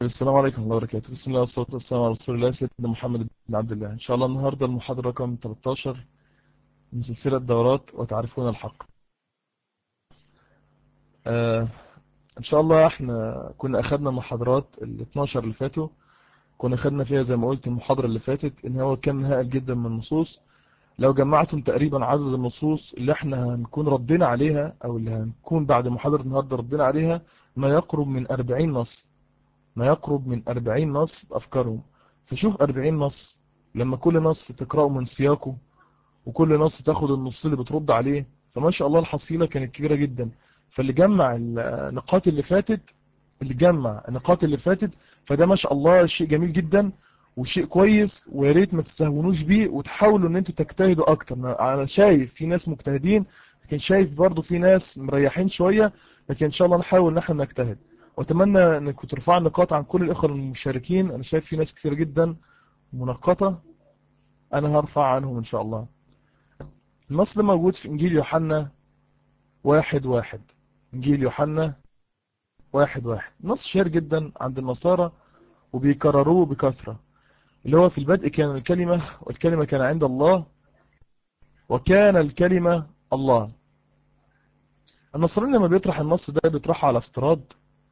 السلام عليكم ورحمة الله وبركاته. بسم الله والصلاة والسلام على رسول الله سيدنا محمد بن عبد الله. إن شاء الله النهاردة المحاضرة رقم 13 من سلسلة دورات وتعرفون الحق. آه إن شاء الله إحنا كنا أخذنا المحاضرات ال 12 اللي فاتوا، كنا أخذنا فيها زي ما قلت المحاضرة اللي فاتت إن هو كم هائل جدا من النصوص. لو جمعتم تقريبا عدد النصوص اللي إحنا هنكون ردينا عليها أو اللي هنكون بعد محاضرة النهاردة ردينا عليها ما يقرب من 40 نص، ما يقرب من 40 نص بأفكارهم. فشوف 40 نص لما كل نص تقرأه من سياقه وكل نص تاخد النص اللي بترد عليه، فما شاء الله الحصيلة كانت كبيرة جدا. فاللي جمع النقاط اللي فاتت فده ما شاء الله شيء جميل جدا وشيء كويس، ويا ريت ما تستهونوش بيه وتحاولوا ان انتوا تجتهدوا اكتر. انا شايف في ناس مجتهدين، لكن شايف برضو في ناس مريحين شوية، لكن ان شاء الله نحاول ان احنا نجتهد. واتمنى انكم ترفعوا النقاط عن كل الاخوة المشاركين. انا شايف في ناس كتير جدا منقطة، انا هرفع عنهم ان شاء الله. النص ده موجود في انجيل يوحنا 1:1. انجيل يوحنا 1:1 نص شهير جدا عند النصارى وبيكرروه بكثرة، اللي هو في البدء كان الكلمة والكلمة كان عند الله وكان الكلمة الله. النصراني لما بيطرح النص ده بيطرحه على افتراض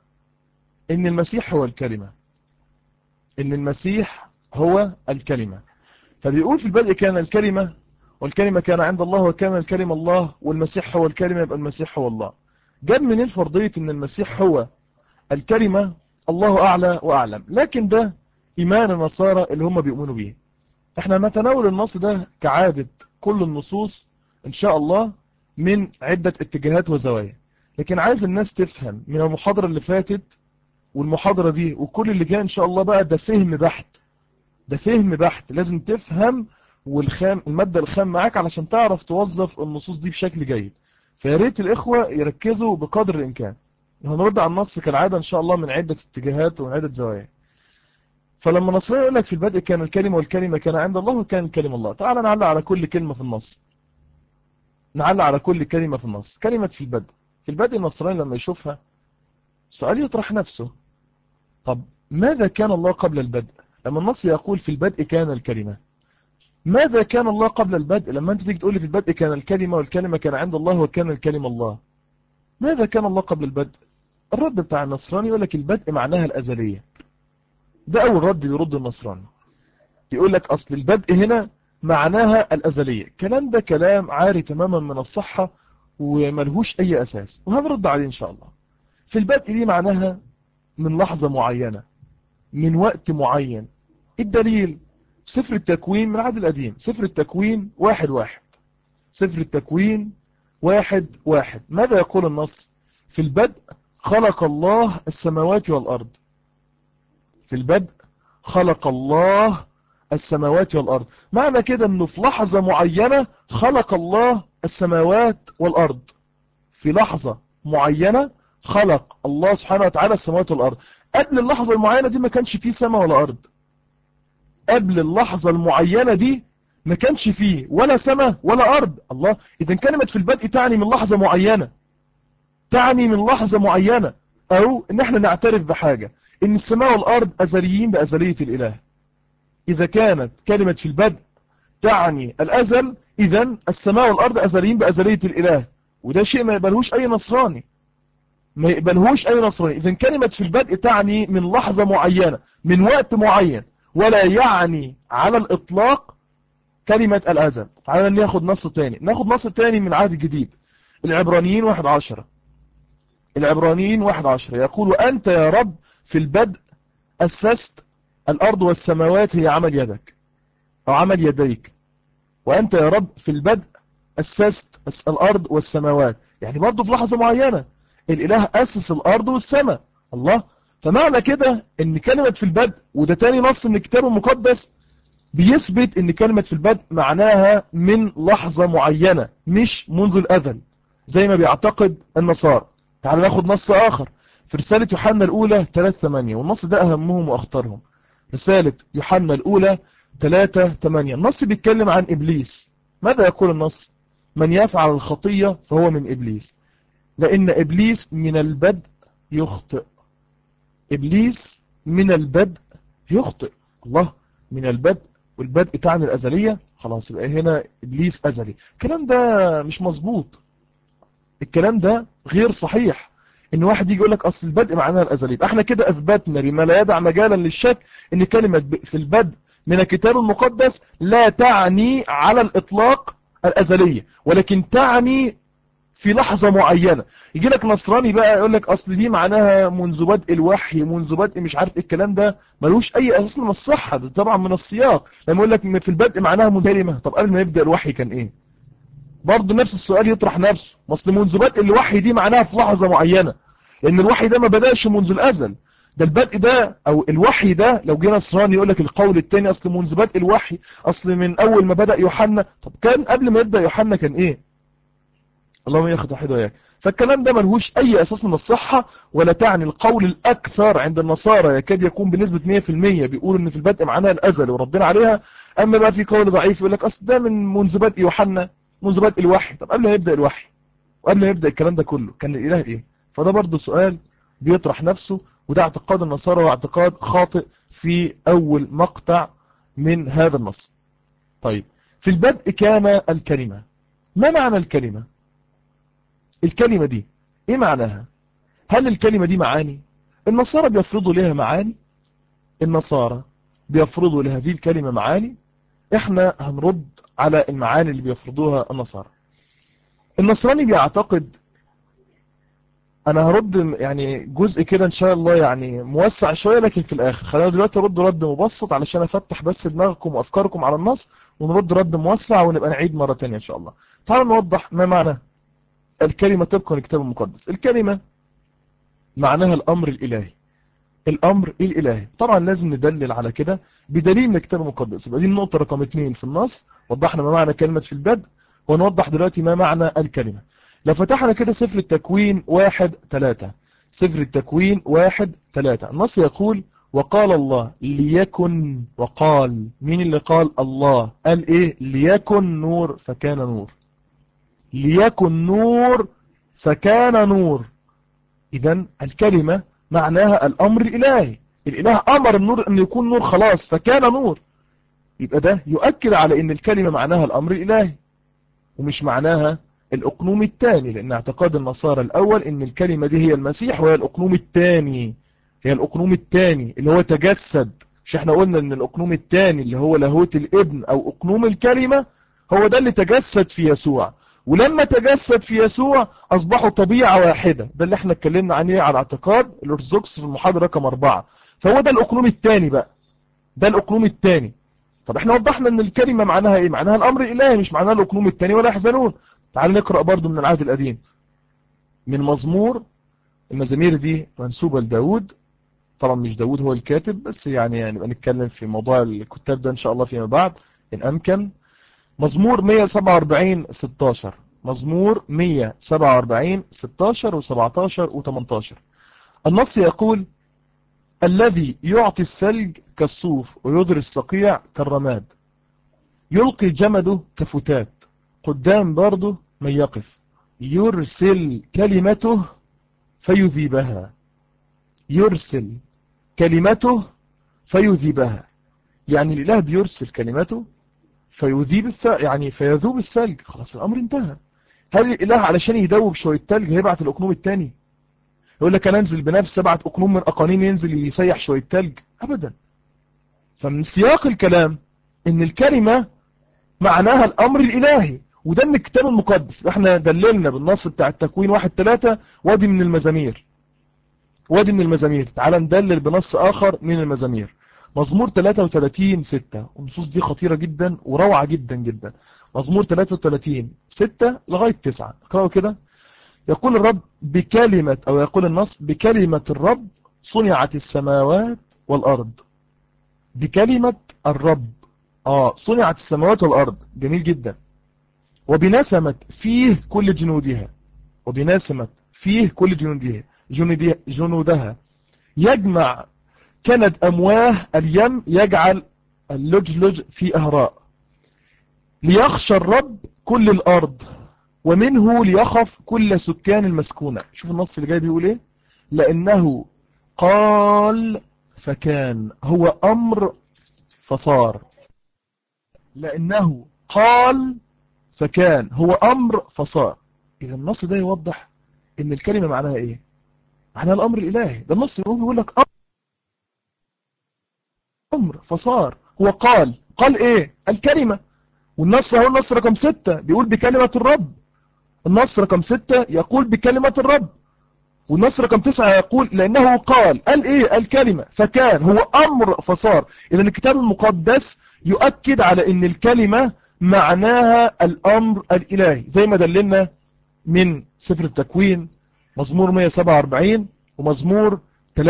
ان المسيح هو الكلمة، ان المسيح هو الكلمة. فبيقول في البدء كان الكلمة والكلمة كان عند الله وكان الكلمة الله والمسيح هو الكلمة، يبقى المسيح هو الله. جاب منين فرضية ان المسيح هو الكلمة؟ الله أعلى وأعلم، لكن ده إيمان النصارى اللي هم بيؤمنوا بيه. احنا نتناول النص ده كعادة كل النصوص إن شاء الله من عدة اتجاهات وزوايا، لكن عايز الناس تفهم من المحاضرة اللي فاتت والمحاضرة دي وكل اللي جاي إن شاء الله بقى ده فهم بحت، ده فهم بحت. لازم تفهم المادة الخام معاك علشان تعرف توظف النصوص دي بشكل جيد. فياريت الإخوة يركزوا بقدر الإمكان. هنرد على النص كالعادة إن شاء الله من عدة اتجاهات ومن عدة زوايا. فلما نصرين يقول لك في البدء كان الكلمة والكلمة كان عند الله وكان الكلمة الله، تعال نعلق على كل كلمة في النص. نعلق على كل كلمة في النص. كلمة في البدء، في البدء النصرين لما يشوفها سؤال يطرح نفسه، طب ماذا كان الله قبل البدء؟ لما النص يقول في البدء كان الكلمة، ماذا كان الله قبل البدء؟ لما انت تيجي تقول لي في البدء كان الكلمة والكلمة كان عند الله وكان الكلمة الله، ماذا كان الله قبل البدء؟ الرد بتاع النصراني يقول لك البدء معناها الأزلية. ده أول رد بيرد النصراني، يقول لك أصل البدء هنا معناها الأزلية. الكلام ده كلام عاري تماما من الصحة وملهوش أي أساس، وهنرد عليه إن شاء الله. في البدء دي معناها من لحظة معينة، من وقت معين. الدليل سفر التكوين من العهد القديم، سفر التكوين 1:1. سفر التكوين 1:1 ماذا يقول النص؟ في البدء خلق الله السماوات والأرض. في البدء خلق الله السماوات والأرض. معنى كده أنه في لحظة معينة خلق الله السماوات والأرض. في لحظة معينة خلق الله سبحانه وتعالى السماوات والأرض. قبل اللحظة المعينة دي ما كانش فيه سماء ولا أرض. قبل اللحظة المعينة دي ما كانش فيه ولا سماء ولا أرض. الله، إذن كلمة في البدء تعني من لحظة معينة، تعني من لحظة معينة. أو إن احنا نعترف بحاجة، إن السماء والأرض أزليين بأزلية الإله. إذا كانت كلمة في البدء تعني الأزل، إذن السماء والأرض أزليين بأزلية الإله. وده شيء ما يقبلهوش أي نصراني، ما يقبلهوش أي نصراني. إذن كلمة في البدء تعني من لحظة معينة، من وقت معين، ولا يعني على الإطلاق كلمة الأزل. تعالى ناخد نص تاني، ناخد نص تاني من العهد الجديد. العبرانيين 1:10. العبرانيين 1:10 يقول وأنت يا رب في البدء أسست الأرض والسماوات هي عمل يدك أو عمل يديك. وأنت يا رب في البدء أسست الأرض والسماوات، يعني برضو في لحظة معينة الإله أسس الأرض والسماء. الله، فمعنى كده ان كلمة في البدء، وده تاني نص من الكتاب المقدس بيثبت ان كلمة في البدء معناها من لحظة معينة مش منذ الأزل زي ما بيعتقد النصارى. تعال ناخد نص آخر في رسالة يوحنا الأولى 3:8، والنص ده أهمهم وأخطرهم. رسالة يوحنا الأولى 3:8 النص بيتكلم عن إبليس. ماذا يقول النص؟ من يفعل الخطية فهو من إبليس، لأن إبليس من البدء يخطئ. إبليس من البدء يخطئ. الله، من البدء، والبدء تعني الأزلية، خلاص يبقى هنا إبليس أزلي. الكلام ده مش مظبوط، الكلام ده غير صحيح. ان واحد يجي يقول لك اصل البدء معناها الازلي، يبقى احنا كده اثبتنا بما لا يدع مجالا للشك ان كلمة في البدء من الكتاب المقدس لا تعني على الاطلاق الازلية، ولكن تعني في لحظة معينة. يجي لك نصراني بقى يقول لك اصل دي معناها منذ بدء الوحي، منذ بدء مش عارف الكلام ده ملوش اي اساس من الصحة، ده طبعا من السياق. لما يقول لك في البدء معناها منذ كلمة، طب قبل ما يبدأ الوحي كان ايه؟ برضه نفس السؤال يطرح نفسه، اصل منذ بدء الوحي دي معناها في لحظة معينة، لان الوحي ده ما بدأش منذ الازل. ده البدء ده او الوحي ده، لو جينا نصراني يقول لك القول الثاني اصل منذ بدء الوحي، اصل من اول ما بدأ يوحنا، طب كان قبل ما يبدأ يوحنا كان ايه؟ اللهم ياخد واحد وياك. فالكلام ده ملهوش اي اساس من الصحة، ولا تعني القول الاكثر عند النصارى يكاد يكون بنسبة 100% بيقول ان في البدء معناها الازل وردنا عليها. اما بقى في قول ضعيف يقول لك اصل ده من منذ بدء يوحنا، منذ بدء الوحي. طب قبل ما يبدأ الوحي وقبل ما يبدأ الكلام ده كله كان الاله ايه؟ فده برضه سؤال بيطرح نفسه، وده اعتقاد النصارى واعتقاد خاطئ في اول مقطع من هذا النص. طيب، في البدء كان الكلمة. ما معنى الكلمة؟ الكلمة دي ايه معناها؟ هل الكلمة دي معاني؟ النصارى بيفرضوا لها معاني، النصارى بيفرضوا لهذه الكلمة معاني، احنا هنرد على المعاني اللي بيفرضوها النصارى. النصراني بيعتقد، انا هرد يعني جزء كده ان شاء الله يعني موسع شوية، لكن في الاخر خلينا دلوقتي ارد رد مبسط علشان افتح بس دماغكم وافكاركم على النص، ونرد رد موسع ونبقى نعيد مرة تانية ان شاء الله. تعالوا نوضح ما معنى الكلمة طبقا للكتاب المقدس. الكلمة معناها الامر الالهي، الامر الالهي. طبعا لازم ندلل على كده بدليل من الكتاب المقدس. يبقى دي النقطة رقم 2 في النص، وضحنا ما معنى كلمة في البدء، ونوضح دلوقتي ما معنى الكلمة. لو فتحنا كده سفر التكوين 1:3، سفر التكوين 1:3، النص يقول وقال الله ليكن، وقال مين اللي قال؟ الله. قال ايه؟ ليكن نور فكان نور، ليكن نور فكان نور. اذا الكلمة معناها الامر الالهي، الاله امر النور ان يكون نور، خلاص فكان نور. يبقى ده يؤكد على ان الكلمة معناها الامر الالهي ومش معناها الاقنوم الثاني، لان اعتقاد النصارى الاول ان الكلمة دي هي المسيح، وهي الاقنوم الثاني، هي الاقنوم الثاني اللي هو تجسد. مش احنا قلنا ان الاقنوم الثاني اللي هو لاهوت الابن او اقنوم الكلمة هو ده اللي تجسد في يسوع، ولما تجسد في يسوع اصبحوا طبيعة واحدة. ده اللي احنا اتكلمنا عنه على اعتقاد الارثوذكس في المحاضرة رقم 4. فهو ده الاقنوم الثاني بقى، ده الاقنوم الثاني. طب احنا وضحنا ان الكلمة معناها ايه؟ معناها الامر الالهي، مش معناها الاقنوم الثاني ولا يحزنون. تعال نقرأ برضو من العهد القديم، من مزمور، المزامير دي منسوبة لداود، طبعا مش داود هو الكاتب، بس يعني نبقى نتكلم في موضوع الكتاب ده ان شاء الله فيما بعد ان امكن. مزمور 147:16، مزمور 147:16 و17 و18، النص يقول الذي يعطي الثلج كالصوف ويضري الصقيع كالرماد، يلقي جمده كفتات قدام برضه من يقف، يرسل كلمته فيذيبها، يرسل كلمته فيذيبها. يعني الإله بيرسل كلمته فيذيب يعني فيذوب الثلج، خلاص الأمر انتهى. هل الإله علشان يدوب شوية ثلج هيبعت الأقنوم الثاني يقول لك أنا أنزل بنفس 7 أقنوم من أقانيم ينزل يسيح شوية ثلج؟ أبدا. فمن سياق الكلام إن الكلمة معناها الأمر الإلهي، وده من الكتاب المقدس. احنا دللنا بالنص بتاع التكوين 1:3، وادي من المزامير، وادي من المزامير. تعال ندلل بنص آخر من المزامير، مزمور 33:6، والنصوص دي خطيرة جدا وروعة جدا جدا. مزمور 33:6 لغاية 9، اقرأوا كده. يقول الرب بكلمة، أو يقول النص بكلمة الرب صنعت السماوات والأرض. بكلمة الرب صنعت السماوات والأرض، جميل جدا. وبنسمة فيه كل جنودها، وبنسمة فيه كل جنودها يجمع كند أمواه اليم، يجعل اللجلج في أهراء. ليخشى الرب كل الأرض، ومنه ليخف كل سكان المسكونة. شوف النص اللي جاي بيقول ايه، لأنه قال فكان، هو أمر فصار، لأنه قال فكان، هو أمر فصار. إذا النص ده يوضح إن الكلمة معناها إيه؟ معناها الأمر الإلهي. ده النص بيقول لك أمر فصار، هو قال إيه؟ الكلمة. والنص هو النص رقم 6 بيقول بكلمة الرب، النص رقم 6 يقول بكلمة الرب، والنص رقم 9 يقول لأنه قال إيه؟ الكلمة، فكان، هو أمر فصار. إذا الكتاب المقدس يؤكد على أن الكلمة معناها الأمر الإلهي، زي ما دللنا من سفر التكوين مزمور 147 ومزمور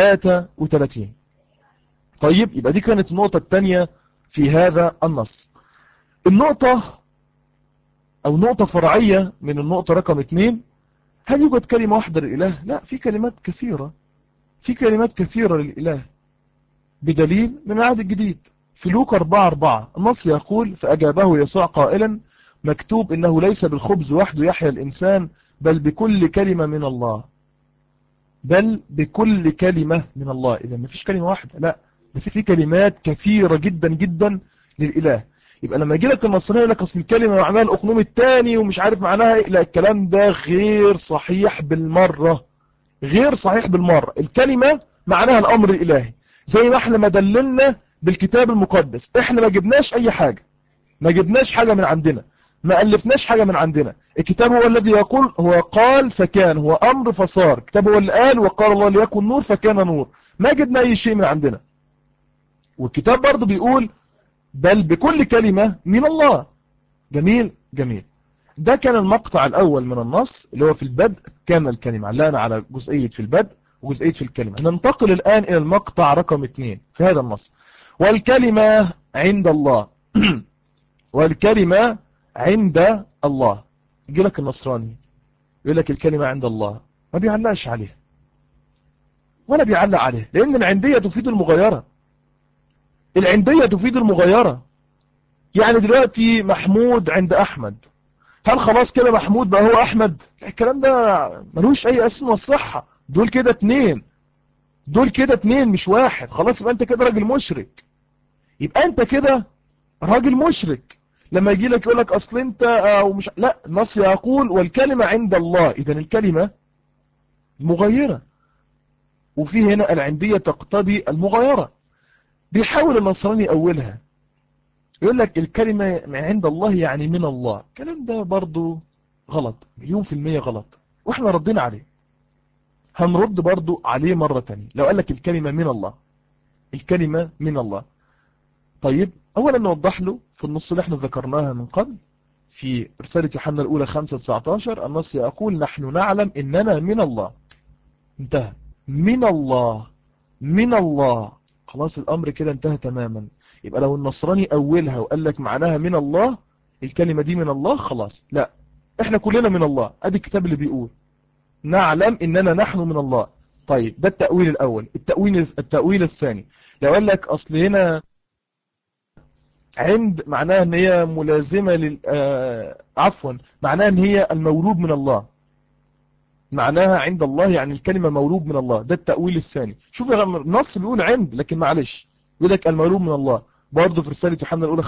33. طيب، يبقى دي كانت النقطة الثانية في هذا النص. النقطة أو نقطة فرعية من النقطة رقم 2، هل يوجد كلمة واحدة للإله؟ لا، في كلمات كثيرة، في كلمات كثيرة للإله، بدليل من العهد الجديد. في لوقا 4:4 النص يقول فأجابه يسوع قائلا مكتوب إنه ليس بالخبز وحده يحيى الإنسان بل بكل كلمة من الله، بل بكل كلمة من الله. إذا ما فيش كلمة واحدة، لا، ده في كلمات كثيرة جدا جدا للإله. يبقى لما يجي لك النصراني يقول لك أصل الكلمة معناها الأقنوم الثاني ومش عارف معناها إيه، لا، الكلام ده غير صحيح بالمرة، غير صحيح بالمرة. الكلمة معناها الأمر الإلهي، زي ما احنا ما دللنا بالكتاب المقدس. احنا ما جبناش أي حاجة، ما جبناش حاجة من عندنا، ما ألفناش حاجة من عندنا. الكتاب هو الذي يقول، هو قال فكان، هو أمر فصار. الكتاب هو اللي قال وقال الله ليكن نور فكان نور، ما جبنا أي شيء من عندنا. والكتاب برضه بيقول بل بكل كلمة من الله. جميل جميل. ده كان المقطع الأول من النص اللي هو في البدء كان الكلمة، علقنا على جزئية في البدء وجزئية في الكلمة. ننتقل الآن إلى المقطع رقم 2 في هذا النص. والكلمة عند الله والكلمة عند الله. يجي لك النصراني يقول لك الكلمة عند الله، ما بيعلقش عليها ولا بيعلق عليها، لأن العندية تفيد المغايرة، العندية تفيد المغايرة. يعني دلوقتي محمود عند أحمد، هل خلاص كده محمود بقى هو أحمد؟ الكلام ده ملوش أي أساس من الصحة. دول كده اتنين، دول كده اتنين مش واحد. خلاص يبقى أنت كده راجل مشرك، يبقى أنت كده راجل مشرك. لما يجي لك يقول لك أصل أنت أو مش، لا، النص يقول والكلمة عند الله. إذن الكلمة مغايرة، وفي هنا العندية تقتضي المغايرة. بيحاول النصراني يأولها، يقول لك الكلمة عند الله يعني من الله. الكلام ده برضو غلط، 100% غلط، واحنا ردينا عليه. هنرد برضو عليه مرة تانية. لو قال لك الكلمة من الله، الكلمة من الله، طيب اولا نوضح له في النص اللي احنا ذكرناها من قبل في رسالة يوحنا الأولى 5:19 النص يقول نحن نعلم إننا من الله. انتهى، من الله، من الله، خلاص الأمر كده انتهى تماما. يبقى لو النصراني أولها وقال لك معناها من الله، الكلمة دي من الله، خلاص لا، احنا كلنا من الله. ادي الكتاب اللي بيقول نعلم إننا نحن من الله. طيب ده التأويل الأول. التأويل الثاني، لو قال لك أصل هنا عند معناها ان هي ملازمة عفوا، معناها ان هي المولود من الله، معناها عند الله يعني الكلمة مولود من الله. ده التأويل الثاني. شوف النص بيقول عند، لكن معلش يقول لك المولود من الله. برضه في رسالة يوحنا الأولى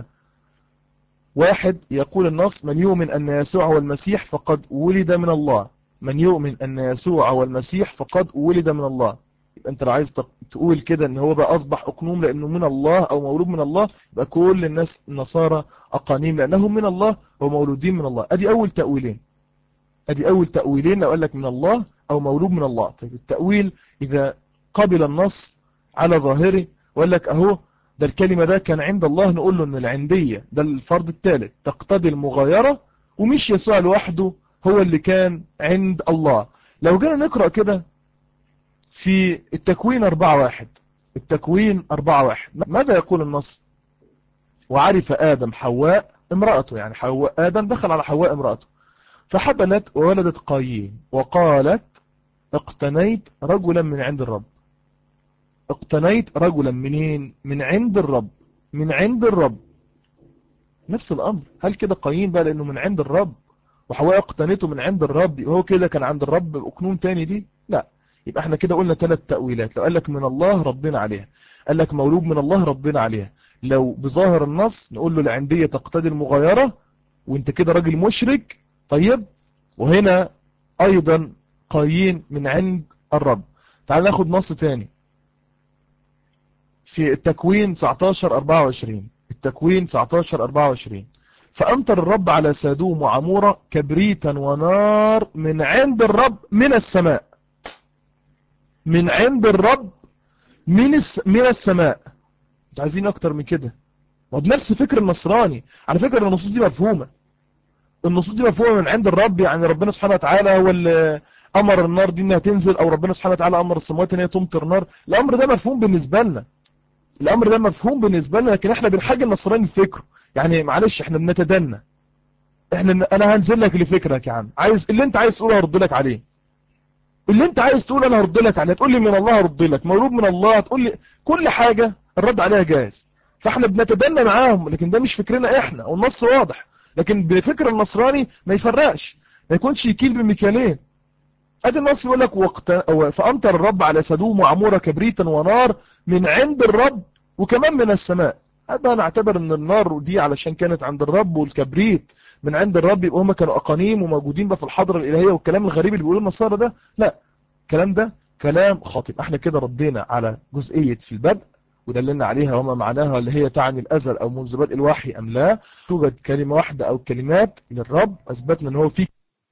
5:1 يقول النص من يؤمن أن يسوع هو المسيح فقد ولد من الله. من يؤمن أن يسوع هو المسيح فقد ولد من الله. يبقى انت لو عايز تقول كده ان هو بقى اصبح اقنوم لانه من الله او مولود من الله، يبقى كل الناس النصارى اقانيم لانهم من الله ومولودين من الله. ادي اول تأويلين، ادي اول تأويلين لو قال لك من الله او مولود من الله. طيب التأويل اذا قبل النص على ظاهره وقال لك اهو ده الكلمة ده كان عند الله، نقول له ان العندية ده الفرض الثالث تقتضي المغايرة، ومش يسوع لوحده هو اللي كان عند الله. لو جينا نقرأ كده في التكوين 4:1، التكوين 4:1 ماذا يقول النص؟ وعرف آدم حواء امرأته، يعني حواء آدم دخل على حواء امرأته فحبلت وولدت قايين وقالت اقتنيت رجلا من عند الرب. اقتنيت رجلا منين؟ من عند الرب، من عند الرب. نفس الأمر. هل كده قايين بقى لأنه من عند الرب وحواء اقتنيته من عند الرب هو كده كان عند الرب بأقنوم تاني؟ دي لا، يبقى احنا كده قلنا 3 تأويلات. لو قال لك من الله ردنا عليها، قال لك مولود من الله ردنا عليها. لو بظاهر النص نقول له العندية تقتضي المغايرة وانت كده راجل مشرك. طيب، وهنا ايضا قايين من عند الرب. تعال ناخد نص تاني في التكوين 19:24. التكوين 19:24: فأمطر الرب على سادوم وعمورة كبريتا ونار من عند الرب من السماء. من عند الرب من السماء. انتوا عايزين اكتر من كده؟ وبنفس فكر النصراني. على فكرة النصوص دي مفهومة. النصوص دي مفهومة من عند الرب، يعني ربنا سبحانه وتعالى هو اللي أمر النار دي انها تنزل، او ربنا سبحانه وتعالى أمر السماوات ان هي تمطر نار. الأمر ده مفهوم بالنسبة لنا. الأمر ده مفهوم بالنسبة لنا، لكن احنا بنحاجة النصراني الفكر. يعني معلش احنا بنتدنى. انا هنزل لك لفكرك يا عم، عايز اللي انت عايز تقوله هرد لك عليه. اللي انت عايز تقوله انا هرد لك عليه. تقول لي من الله هرد لك، مولود من الله، تقول لي كل حاجة الرد عليها جاهز. فاحنا بنتدنى معاهم، لكن ده مش فكرنا احنا، والنص واضح. لكن بفكر النصراني ما يفرقش، ما يكونش يكيل بمكيالين. ادي النص يقول لك فامطر الرب على سدوم وعمورة كبريتا ونار من عند الرب وكمان من السماء. هذا نعتبر ان النار دي علشان كانت عند الرب والكبريت من عند الرب، يبقى هم كانوا اقانيم وموجودين بقى في الحضره الالهيه. والكلام الغريب اللي بيقولوه النصارى ده، لا، الكلام ده كلام خاطئ. احنا كده ردينا على جزئيه في البدء ودللنا عليها وما معناها، اللي هي تعني الازل او منذ بدء الوحي ام لا. توجد كلمه واحده او كلمات للرب، اثبتنا ان هو في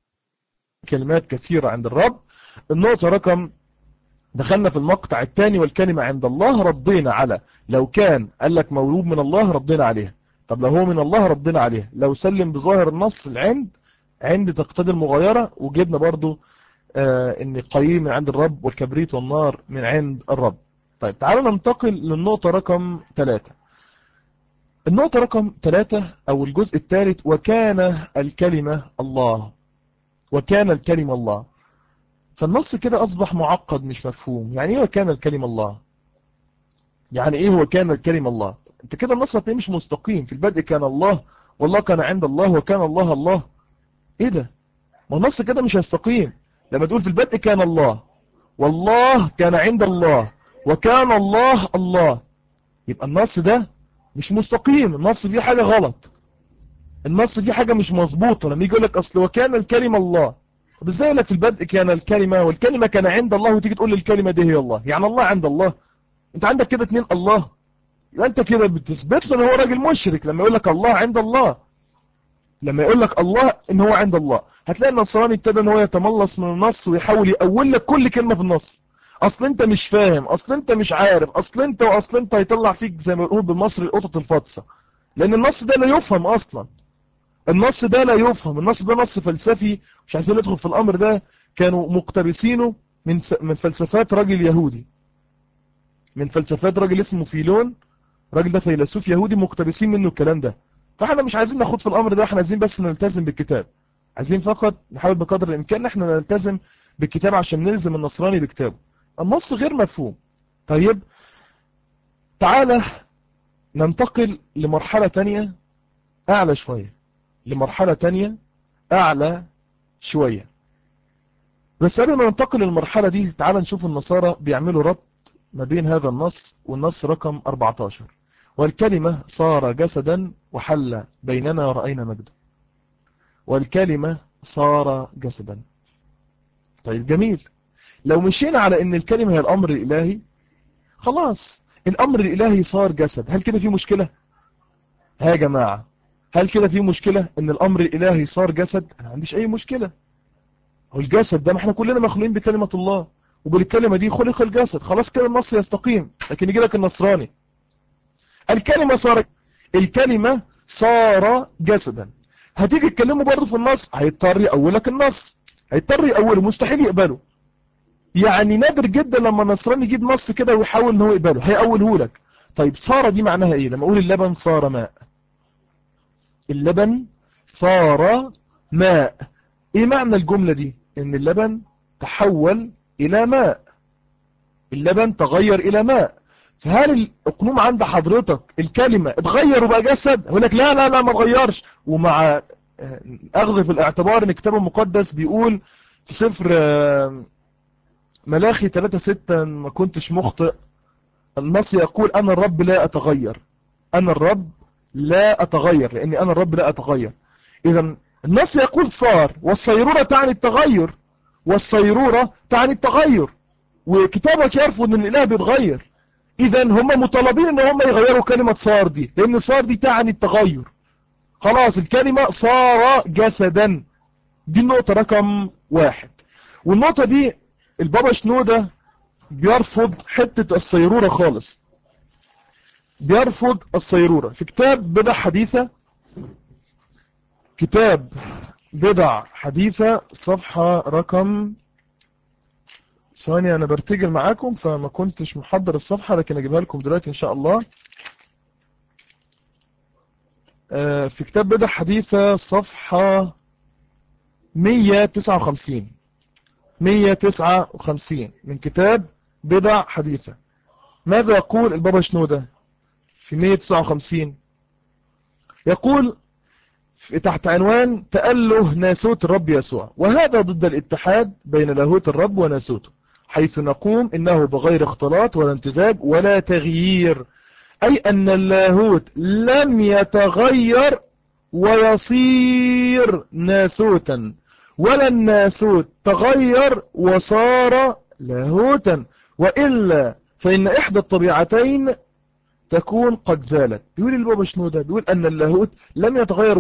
كلمات كثيره عند الرب. النقطه رقم، دخلنا في المقطع الثاني والكلمة عند الله، ردينا على لو كان قال لك مولود من الله ردينا عليها. طب لو هو من الله ردينا عليها. لو سلم بظاهر النص عند تقتضي المغايرة، وجبنا برضو ان قايين من عند الرب والكبريت والنار من عند الرب. طيب تعالوا ننتقل للنقطة رقم 3. النقطة رقم 3 او الجزء الثالث: وكان الكلمة الله. وكان الكلمة الله. فالنص كده أصبح معقد مش مفهوم. يعني إيه وكان الكلمة الله؟ يعني إيه هو كان الكلمة الله؟ أنت كده النص هتلاقيه مش مستقيم. في البدء كان الله، والله كان عند الله، وكان الله الله. إيه ده؟ ما النص كده مش هيستقيم. لما تقول في البدء كان الله، والله كان عند الله، وكان الله الله، يبقى النص ده مش مستقيم. النص فيه حاجة غلط. النص فيه حاجة مش مظبوطة. لما يجي يقول لك أصل وكان الكلمة الله، طب ازاي يقول لك في البدء كان الكلمة والكلمة كان عند الله، وتيجي تقول لي الكلمة دي هي الله؟ يعني الله عند الله؟ انت عندك كده 2 الله. يبقى انت كده بتثبت له ان هو راجل مشرك لما يقول لك الله عند الله. لما يقول لك الله ان هو عند الله، هتلاقي النصراني ابتدى ان هو يتملص من النص ويحاول يأول لك كل كلمة في النص. اصل انت مش فاهم، اصل انت مش عارف، اصل انت هيطلع فيك زي ما بنقول بالمصري القطط الفاطسه. لان النص ده لا يفهم اصلا. النص ده لا يفهم. النص ده نص فلسفي، مش عايزين ندخل في الامر ده. كانوا مقتبسينه من فلسفات راجل يهودي، من فلسفات راجل اسمه فيلون. راجل ده فيلسوف يهودي، مقتبسين منه الكلام ده. فاحنا مش عايزين ناخد في الامر ده، احنا عايزين بس نلتزم بالكتاب. عايزين فقط نحاول بقدر الامكان ان احنا نلتزم بالكتاب عشان نلزم النصراني بكتابه. النص غير مفهوم. طيب تعالى ننتقل لمرحلة تانية اعلى شوية. لمرحلة تانية اعلى شوية. بس قبل ما ننتقل للمرحلة دي، تعال نشوف النصارى بيعملوا ربط ما بين هذا النص والنص رقم 14: والكلمة صار جسدا وحل بيننا ورأينا مجده. والكلمة صار جسدا. طيب جميل. لو مشينا على ان الكلمة هي الامر الالهي، خلاص الامر الالهي صار جسد. هل كده في مشكلة؟ ها يا جماعة، هل كده في مشكلة ان الامر الالهي صار جسد؟ انا ما عنديش اي مشكلة. والجسد ده، ما احنا كلنا مخلوقين بكلمة الله، وبالكلمة دي خلق الجسد. خلاص كده النص يستقيم. لكن يجي لك النصراني الكلمة صار جسدا. هتيجي تكلمه برضه في النص، هيضطر يقولك النص، هيضطر يقوله، مستحيل يقبله. يعني نادر جدا لما النصراني يجيب نص كده ويحاول ان هو يقبله، هيقوله لك. طيب صار دي معناها ايه؟ لما اقول اللبن صار ماء، اللبن صار ماء، ايه معنى الجملة دي؟ ان اللبن تحول الى ماء، اللبن تغير الى ماء. فهل الاقنوم عند حضرتك الكلمة اتغير وبقى جسد؟ يقول لك لا لا لا ما اتغيرش. ومع اخذ في الاعتبار ان الكتاب المقدس بيقول في سفر ملاخي 3:6 ما كنتش مخطئ، النص يقول أنا الرب لا أتغير. أنا الرب لا أتغير، لأني أنا الرب لا أتغير. إذا النص يقول صار، والصيرورة تعني التغير، والصيرورة تعني التغير، وكتابك يرفض أن الإله بيتغير. إذا هم مطالبين أن هم يغيروا كلمة صار دي، لأن صار دي تعني التغير. خلاص الكلمة صار جسدا. دي النقطة رقم 1. والنقطة دي البابا شنودة بيرفض حتة الصيرورة خالص، بيرفض الصيرورة. في كتاب بدع حديثة، كتاب بدع حديثة صفحة رقم، ثواني أنا برتجل معاكم فما كنتش محضر الصفحة، لكن أجيبها لكم دلوقتي إن شاء الله. في كتاب بدع حديثة صفحة 159 من كتاب بدع حديثة. ماذا يقول البابا شنودة في 159؟ يقول تحت عنوان تأله ناسوت الرب يسوع، وهذا ضد الاتحاد بين لاهوت الرب وناسوته، حيث نقوم إنه بغير اختلاط ولا امتزاج ولا تغيير، أي أن اللاهوت لم يتغير ويصير ناسوتا، ولا الناسوت تغير وصار لاهوتا، وإلا فإن إحدى الطبيعتين تكون قد زالت. بيقول البابا شنودة، بيقول أن اللاهوت لم يتغير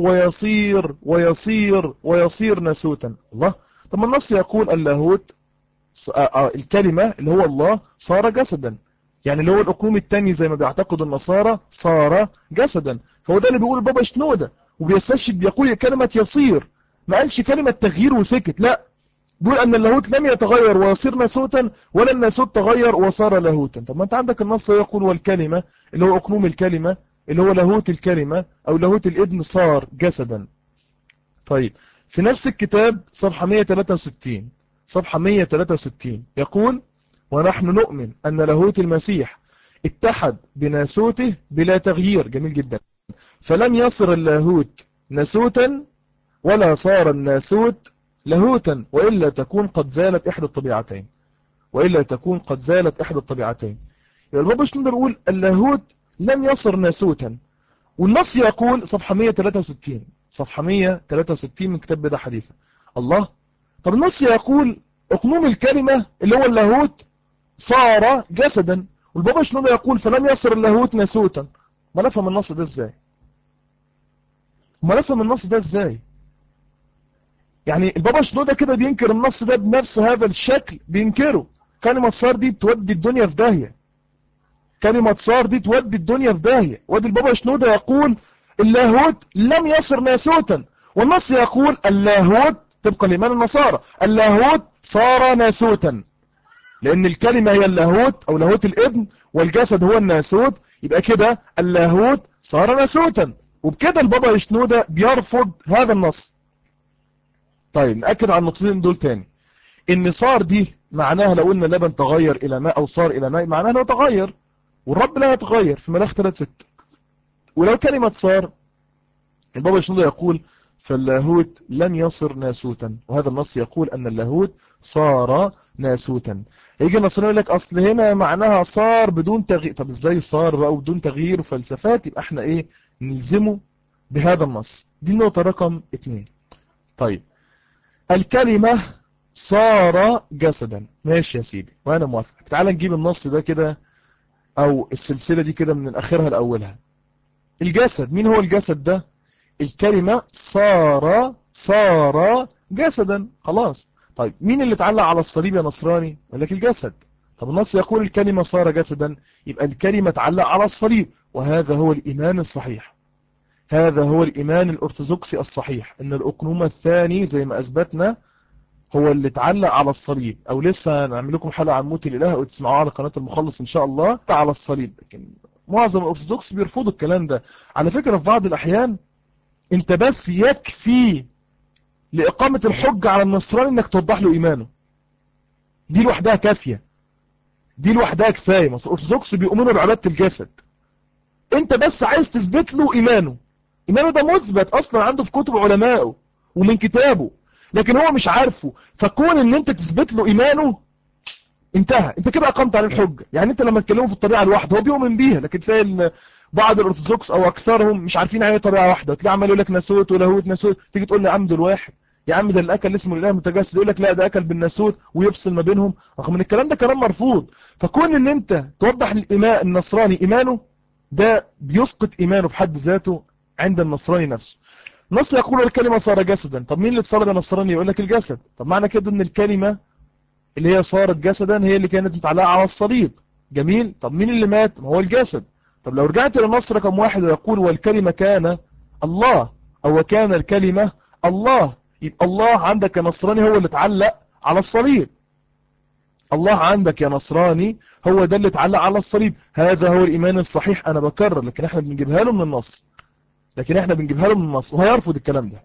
ويصير ناسوتا. الله، طب النص يقول اللاهوت الكلمة اللي هو الله صار جسدا، يعني اللي هو الأقوم الثاني زي ما بيعتقد النصارى صار جسدا. فهو ده اللي بيقول البابا شنودة، وبيستشهد بيقول كلمة يصير، ما قالش كلمة تغيير وسكت، لا، بيقول أن اللاهوت لم يتغير ويصير ناسوتا، ولا الناسوت تغير وصار لاهوتا. طب ما أنت عندك النص يقول والكلمة اللي هو أقنوم الكلمة اللي هو لاهوت الكلمة أو لاهوت الابن صار جسدا. طيب في نفس الكتاب صفحة 163 يقول ونحن نؤمن أن لاهوت المسيح اتحد بناسوته بلا تغيير. جميل جدا. فلم يصر اللاهوت ناسوتا ولا صار الناسوت لاهوتا، وإلا تكون قد زالت إحدى الطبيعتين. يعني البابا شنودة بيقول اللاهوت لم يصر ناسوتا، والنص يقول صفحة 163 من كتاب بدع حديثة. الله، طب النص يقول اقنوم الكلمة اللي هو اللاهوت صار جسدا، والبابا شنودة يقول فلم يصر اللاهوت ناسوتا. ما نفهم النص ده ازاي؟ يعني البابا شنودة كده بينكر النص ده بنفس هذا الشكل، بينكره. كلمة صار دي تودي الدنيا في داهية. وادي البابا شنودة يقول اللاهوت لم يصر ناسوتا، والنص يقول اللاهوت طبقا لإيمان النصارى اللاهوت صار ناسوتا، لأن الكلمة هي اللاهوت أو لاهوت الابن، والجسد هو الناسوت، يبقى كده اللاهوت صار ناسوتا. وبكده البابا شنودة بيرفض هذا النص. طيب نأكد على النقطتين دول تاني. ان صار دي معناها لو قلنا لبن تغير الى ماء او صار الى ماء معناها انه تغير، والرب لا يتغير في ملاخ 3:6. ولو كلمة صار البابا شنودة يقول فاللاهوت لم يصر ناسوتا، وهذا النص يقول ان اللاهوت صار ناسوتا. هيجي النصر يقول لك اصل هنا معناها صار بدون تغيير. طب ازاي صار بقى بدون تغيير وفلسفات؟ يبقى احنا ايه نلزمه بهذا النص. دي النقطة رقم 2. طيب الكلمة صار جسدا، ماشي يا سيدي وانا موافق. تعال نجيب النص ده كده او السلسلة دي كده من اخرها لاولها. الجسد، مين هو الجسد ده؟ الكلمة صار جسدا، خلاص. طيب مين اللي اتعلق على الصليب يا نصراني؟ قال لك الجسد. طب النص يقول الكلمة صار جسدا، يبقى الكلمة اتعلق على الصليب، وهذا هو الإيمان الصحيح، هذا هو الإيمان الأرثوذكسي الصحيح، ان الأقنوم الثاني زي ما أثبتنا هو اللي اتعلق على الصليب. او لسه هنعمل لكم حلقة عن موت الاله وتسمعوها على قناة المخلص ان شاء الله على الصليب. لكن معظم الارثوذكس بيرفضوا الكلام ده. على فكرة في بعض الاحيان انت بس يكفي لاقامة الحج على النصراني انك توضح له ايمانه، دي لوحدها كافية، دي لوحدها كفاية. مصر الارثوذكس بيؤمنوا بعبادة الجسد، انت بس عايز تثبت له ايمانه ده مثبت اصلا عنده في كتب علمائه ومن كتابه، لكن هو مش عارفه. فكون ان انت تثبت له ايمانه انتهى، انت كده اقمت عليه الحجه. يعني انت لما تكلمه في الطبيعه الواحده هو بيؤمن بيها، لكن تلاقي بعض الارثوذكس او اكثرهم مش عارفين يعني ايه طبيعه واحده، تلاقي عمال يقول لك ناسوت ولاهوت ناسوت، تيجي تقول له يا عم دول واحد، يا عم ده اللي اكل اسمه الاله متجسد، يقول لك لا ده اكل بالناسوت ويفصل ما بينهم، رغم ان الكلام ده كلام مرفوض. فكون ان انت توضح للايمان النصراني ايمانه، ده بيسقط ايمانه في حد ذاته عند النصراني نفسه. نص يقول الكلمه صار جسدا، طب مين اللي اتصلب يا نصراني؟ يقول لك الجسد. طب معنى كده ان الكلمه اللي هي صارت جسدا هي اللي كانت متعلقة على الصليب. جميل. طب مين اللي مات؟ ما هو الجسد. طب لو رجعت للنص رقم 1 ويقول والكلمة كان الله، أو كان الكلمة الله، يبقى الله عندك يا نصراني هو اللي اتعلق على الصليب. الله عندك يا نصراني هو ده اللي اتعلق على الصليب. هذا هو الإيمان الصحيح. أنا بكرر، لكن احنا بنجيبها له من النص، وهيرفض الكلام ده،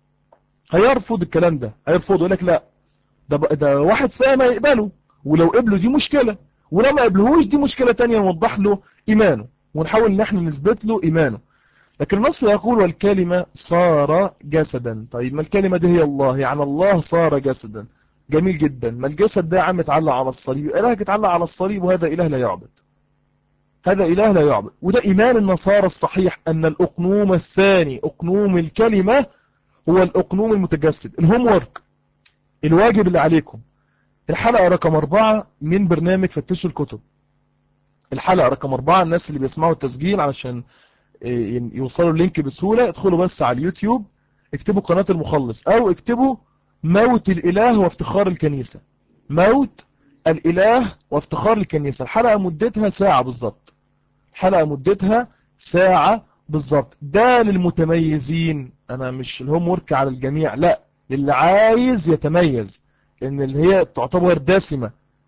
هيرفض يقول لك لا، ده واحد فاهم يقبله، ولو قبله دي مشكلة، ولو ما قبلهوش دي مشكلة تانية، نوضح له إيمانه ونحاول ان احنا نثبت له إيمانه. لكن النص يقول والكلمة صار جسدا. طيب ما الكلمة دي هي الله، يعني الله صار جسدا. جميل جدا. ما الجسد ده يا عم اتعلق على الصليب، إلهك اتعلق على الصليب، وهذا إله لا يعبد، هذا إله لا يعبد. وده إيمان النصارى الصحيح، أن الأقنوم الثاني أقنوم الكلمة هو الأقنوم المتجسد. الهوم ورك، الواجب اللي عليكم، الحلقة رقم 4 من برنامج فتشوا الكتب. الحلقة رقم 4، الناس اللي بيسمعوا التسجيل علشان يوصلوا اللينك بسهولة، ادخلوا بس على اليوتيوب، اكتبوا قناة المخلص، او اكتبوا موت الإله وافتخار الكنيسة. موت الإله وافتخار الكنيسة. الحلقة مدتها ساعة بالظبط، الحلقة مدتها ساعة بالظبط. ده للمتميزين، انا مش الهوم ورك على الجميع، لا، للي عايز يتميز، لان اللي هي تعتبر دسمة،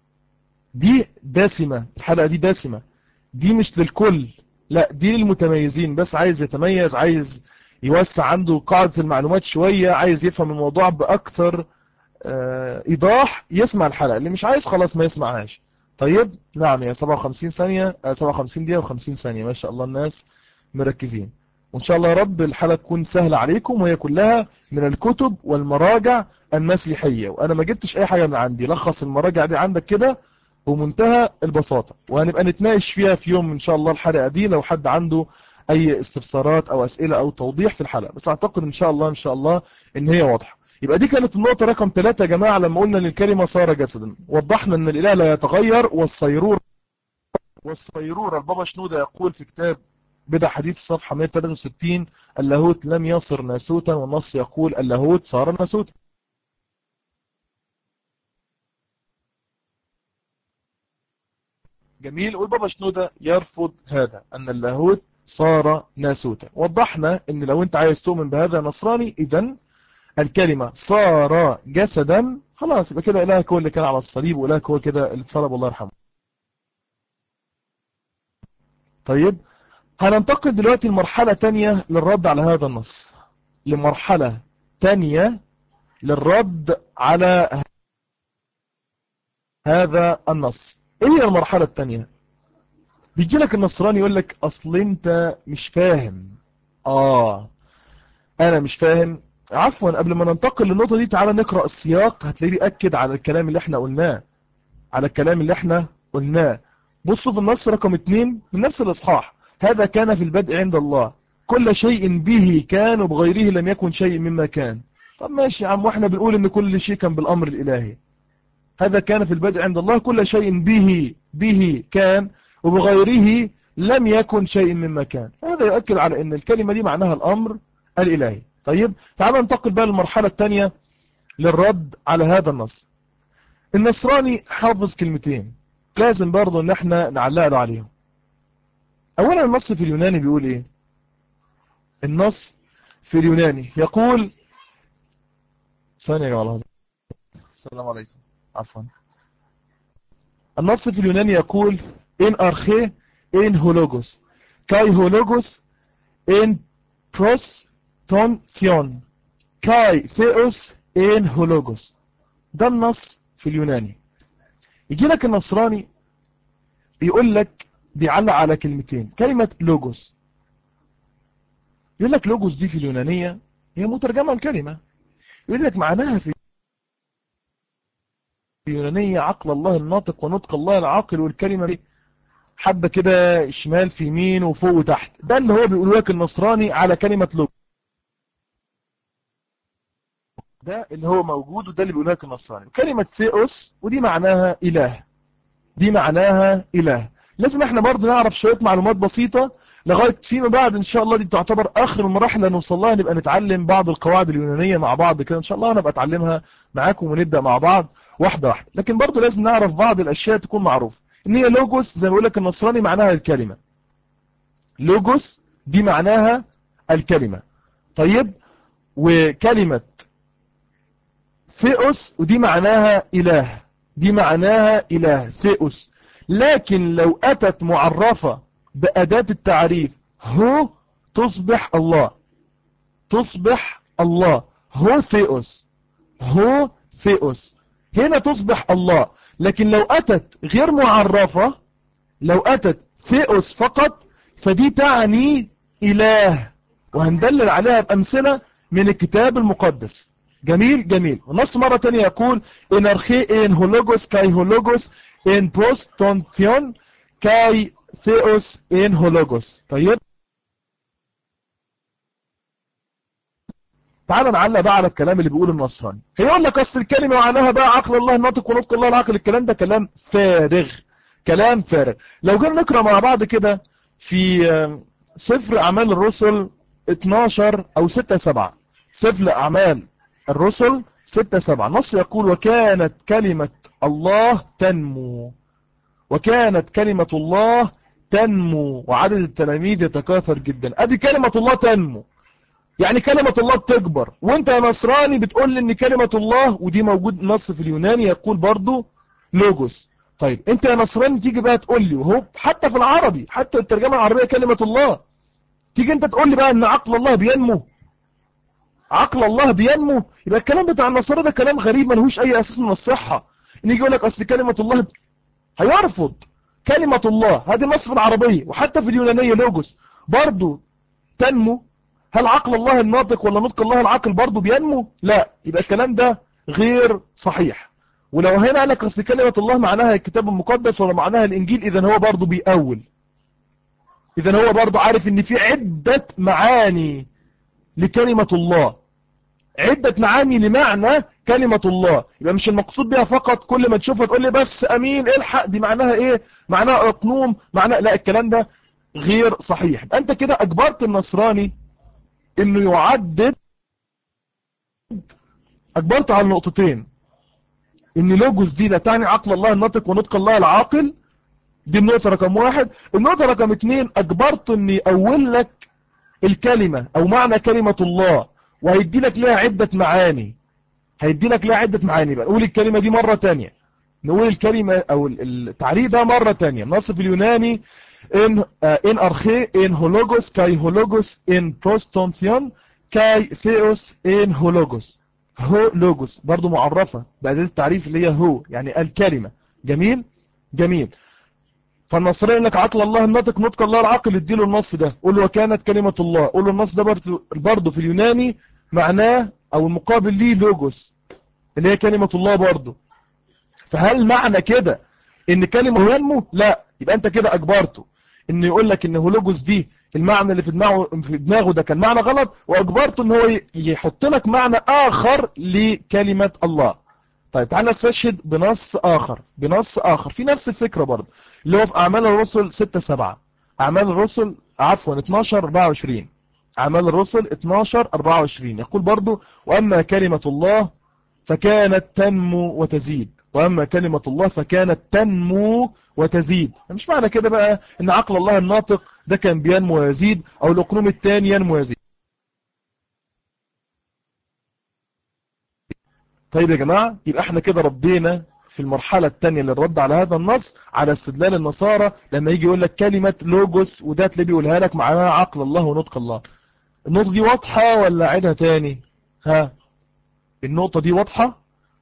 دي دسمة، الحلقة دي دسمة، دي مش للكل، لا دي للمتميزين بس، عايز يتميز، عايز يوسع عنده قاعدة المعلومات شوية، عايز يفهم الموضوع بأكثر إيضاح، يسمع الحلقة. اللي مش عايز خلاص ما يسمعهاش. طيب نعم، يا 57 ثانية 57 دقيقة و50 ثانية، ما شاء الله الناس مركزين. وإن شاء الله يا رب الحلقة تكون سهلة عليكم، وهي كلها من الكتب والمراجع المسيحية، وأنا ما جبتش أي حاجة من عندي، لخص المراجع دي عندك كده بمنتهى البساطة، وهنبقى نتناقش فيها في يوم إن شاء الله الحلقة دي، لو حد عنده أي استفسارات أو أسئلة أو توضيح في الحلقة. بس أعتقد إن شاء الله إن هي واضحة. يبقى دي كانت النقطة رقم 3 يا جماعة، لما قلنا إن الكلمة صار جسدا، وضحنا إن الإله لا يتغير، والصيرورة البابا شنودة يقول في كتاب بدع حديث صفحة 163 اللاهوت لم يصر ناسوتا، والنص يقول اللاهوت صار ناسوتا. جميل. والبابا شنودة يرفض هذا، أن اللاهوت صار ناسوتا. وضحنا أن لو أنت عايز تؤمن بهذا نصراني، إذن الكلمة صار جسدا، خلاص يبقى كده إلهك هو اللي كان على الصليب، وإلهك هو كده اللي اتصلب، الله يرحمه. طيب هننتقل دلوقتي لمرحلة تانية للرد على هذا النص، لمرحلة تانية للرد على هذا النص. ايه هي المرحلة التانية؟ بيجي لك النصراني يقول لك اصل انت مش فاهم. انا مش فاهم. عفوا، قبل ما ننتقل للنقطة دي تعالى نقرأ السياق، هتلاقيه بيأكد على الكلام اللي احنا قلناه، بصوا في النص رقم 2 من نفس الإصحاح: هذا كان في البدء عند الله، كل شيء به كان، وبغيره لم يكن شيء مما كان. طب ماشي يا عم، واحنا بنقول ان كل شيء كان بالأمر الإلهي. هذا كان في البدء عند الله، كل شيء به كان، وبغيره لم يكن شيء مما كان. هذا يؤكد على ان الكلمة دي معناها الأمر الإلهي. طيب تعالوا ننتقل بقى للمرحلة الثانية للرد على هذا النص. النصراني حافظ كلمتين لازم برضو ان احنا نعلق له عليهم. اولا النص في اليوناني بيقول ايه؟ النص في اليوناني يقول، ثانية يا جماعة، السلام عليكم، عفوا. النص في اليوناني يقول ان ارخي ان هولوجوس كاي هولوجوس ان بروس تون ثيون كاي ثيوس ان هولوجوس. ده النص في اليوناني. يجي لك النصراني يقول لك، بيعلق على كلمتين، كلمة لوجوس، يقول لك لوجوس دي في اليونانية هي مترجمة الكلمة، يقول لك معناها في اليونانية عقل الله الناطق ونطق الله العاقل، والكلمة دي حبة كده شمال في يمين وفوق وتحت. ده اللي هو بيقول لك النصراني على كلمة لوجوس، ده اللي هو موجود وده اللي بيقول لك النصراني. كلمة ثيوس ودي معناها إله، دي معناها إله. لازم احنا برضه نعرف شوية معلومات بسيطة لغاية فيما بعد ان شاء الله. دي تعتبر اخر المراحل اللي نوصل لها، نبقى نتعلم بعض القواعد اليونانية مع بعض كده ان شاء الله، نبقى اتعلمها معاكم ونبدأ مع بعض واحدة واحدة. لكن برضه لازم نعرف بعض الاشياء تكون معروفة. ان هي لوجوس زي ما بيقول لك النصراني معناها الكلمة، لوجوس دي معناها الكلمة. طيب، وكلمة ثيوس ودي معناها إله، دي معناها إله ثيوس. لكن لو أتت معرفة بأداة التعريف هو تصبح الله، تصبح الله، هو ثيوس، هو ثيوس، هنا تصبح الله. لكن لو أتت غير معرفة، لو أتت ثيوس فقط، فدي تعني إله، وهندلل عليها بأمثلة من الكتاب المقدس. جميل جميل. النص مرة تانية يقول إن أرخي إن هولوجوس كاي هولوجوس إن بروستونثيون كاي ثيوس إن هولوجوس. طيب، تعال نعلق بقى على الكلام اللي بيقوله النصراني. هيقول لك أصل الكلمة معناها بقى عقل الله الناطق ونطق الله العاقل. الكلام ده كلام فارغ، كلام فارغ. لو جينا نقرأ مع بعض كده في سفر أعمال الرسل 12 أو 6-7، سفر أعمال الرسل 6-7، نص يقول وكانت كلمة الله تنمو، وكانت كلمة الله تنمو وعدد التلاميذ يتكاثر جدا. ادي كلمة الله تنمو، يعني كلمة الله بتكبر. وانت يا نصراني بتقول لي ان كلمة الله، ودي موجود نص في اليوناني يقول برضو لوجوس. طيب انت يا نصراني تيجي بقى تقول لي، وهو حتى في العربي، حتى الترجمة العربية كلمة الله، تيجي انت تقول لي بقى ان عقل الله بينمو، عقل الله بينمو. يبقى الكلام بتاع النصارى ده كلام غريب ملهوش اي اساس من الصحة. ان يجي يقول لك اصل كلمة الله هيرفض كلمة الله، هذه نص في العربية وحتى في اليونانية لوجوس برضو تنمو. هل عقل الله الناطق ولا نطق الله العاقل برضو بينمو؟ لا، يبقى الكلام ده غير صحيح. ولو هنا قال لك اصل كلمة الله معناها الكتاب المقدس ولا معناها الانجيل، اذا هو برضو بيأول، اذا هو برضو عارف ان في عدة معاني لكلمة الله، عدة معاني لمعنى كلمة الله. يبقى مش المقصود بها فقط كل ما تشوفها تقول لي بس امين الحق دي معناها ايه، معناها اقنوم، معناها لا، الكلام ده غير صحيح. انت كده اجبرت النصراني انه يعدد، اجبرت على النقطتين، ان لوجوس دي لا تعني عقل الله الناطق ونطق الله العاقل، دي النقطة رقم 1. النقطة رقم 2، اجبرت ان يأول لك الكلمة او معنى كلمة الله، وهيدي لك لها عدة معاني، هيدي لك لها عدة معاني. بقى نقول الكلمة دي مرة تانية، نقول الكلمة او التعريف ده مرة تانية. النص في اليوناني ان ارخي ان هولوجوس كاي هولوجوس ان بروستونثيون كاي ثيوس ان هولوجوس، هو لوجوس برضو معرفة بأداة التعريف اللي هي هو، يعني الكلمة. جميل جميل. فالنصراني يقول لك عقل الله الناطق نطق الله العاقل، اديله النص ده، قول له وكانت كلمة الله، قول له النص ده برضو في اليوناني معناه او المقابل ليه لوجوس اللي هي كلمة الله برضو. فهل معنى كده ان كلمة ينمو؟ لا، يبقى انت كده اجبرته ان يقول لك ان هولوجوس دي المعنى اللي في دماغه ده كان معنى غلط، واجبرته ان هو يحط لك معنى اخر لكلمة الله. طيب تعالى نستشهد بنص اخر، بنص اخر في نفس الفكرة برضه، اللي هو في اعمال الرسل 6-7، اعمال الرسل عفوا 12-24، اعمال الرسل 12-24 يقول برضه واما كلمة الله فكانت تنمو وتزيد، وأما كلمة الله فكانت تنمو وتزيد. مش معنى كده بقى إن عقل الله الناطق ده كان بينمو ويزيد، أو الأقنوم الثاني ينمو ويزيد. طيب يا جماعة، يبقى احنا كده ردينا في المرحلة الثانية للرد على هذا النص على استدلال النصارى لما يجي يقول لك كلمة لوجوس، وده تلاقيه بيقولها لك معناها عقل الله ونطق الله. النقطة دي واضحة ولا أعيدها تاني؟ ها، النقطة دي واضحة؟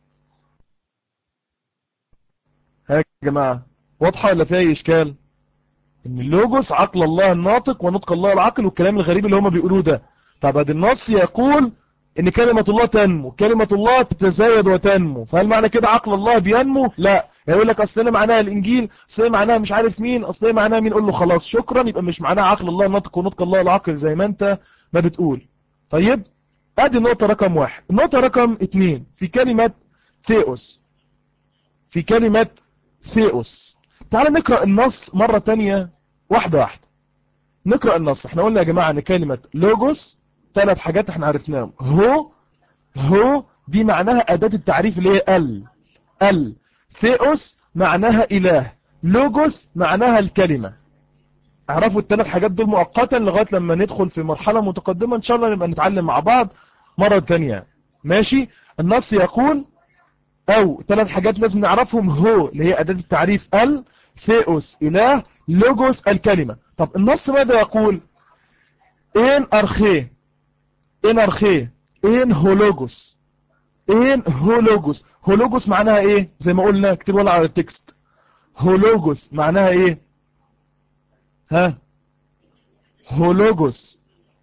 ها يا جماعة، واضحة ولا فيها أي إشكال؟ ان اللوجوس عقل الله الناطق ونطق الله العقل، والكلام الغريب اللي هم بيقولوه ده. طب ادي النص يقول ان كلمة الله تنمو، كلمة الله تتزايد وتنمو. فهل معنى كده عقل الله بينمو؟ لا. يقول لك اصل معناها الانجيل، اصل معناها مش عارف مين، اصل معناها مين. قول له خلاص شكرا، يبقى مش معناها عقل الله نطق ونطق الله العقل زي ما انت ما بتقول. طيب ادي النقطة رقم 1. النقطة رقم 2 في كلمة ثيوس، في كلمة ثيوس. تعال نقرأ النص مرة تانية واحدة واحدة. نقرأ النص. احنا قلنا يا جماعة ان كلمة لوجوس 3 حاجات احنا عرفناهم. هو دي معناها أداة التعريف اللي هي ال. ثيوس معناها إله، لوجوس معناها الكلمة. اعرفوا ال3 حاجات دول مؤقتا لغاية لما ندخل في مرحلة متقدمة ان شاء الله نبقى نتعلم مع بعض مرة تانية. ماشي. النص يقول او 3 حاجات لازم نعرفهم. هو اللي هي أداة التعريف ثيوس إله، لوجوس الكلمة. طب النص ماذا يقول؟ ان أرخيه ان هولوجوس. ان هولوجوس. هولوجوس معناها ايه؟ زي ما قلنا اكتبوا ولا على التكست. هولوجوس معناها ايه؟ هولوجوس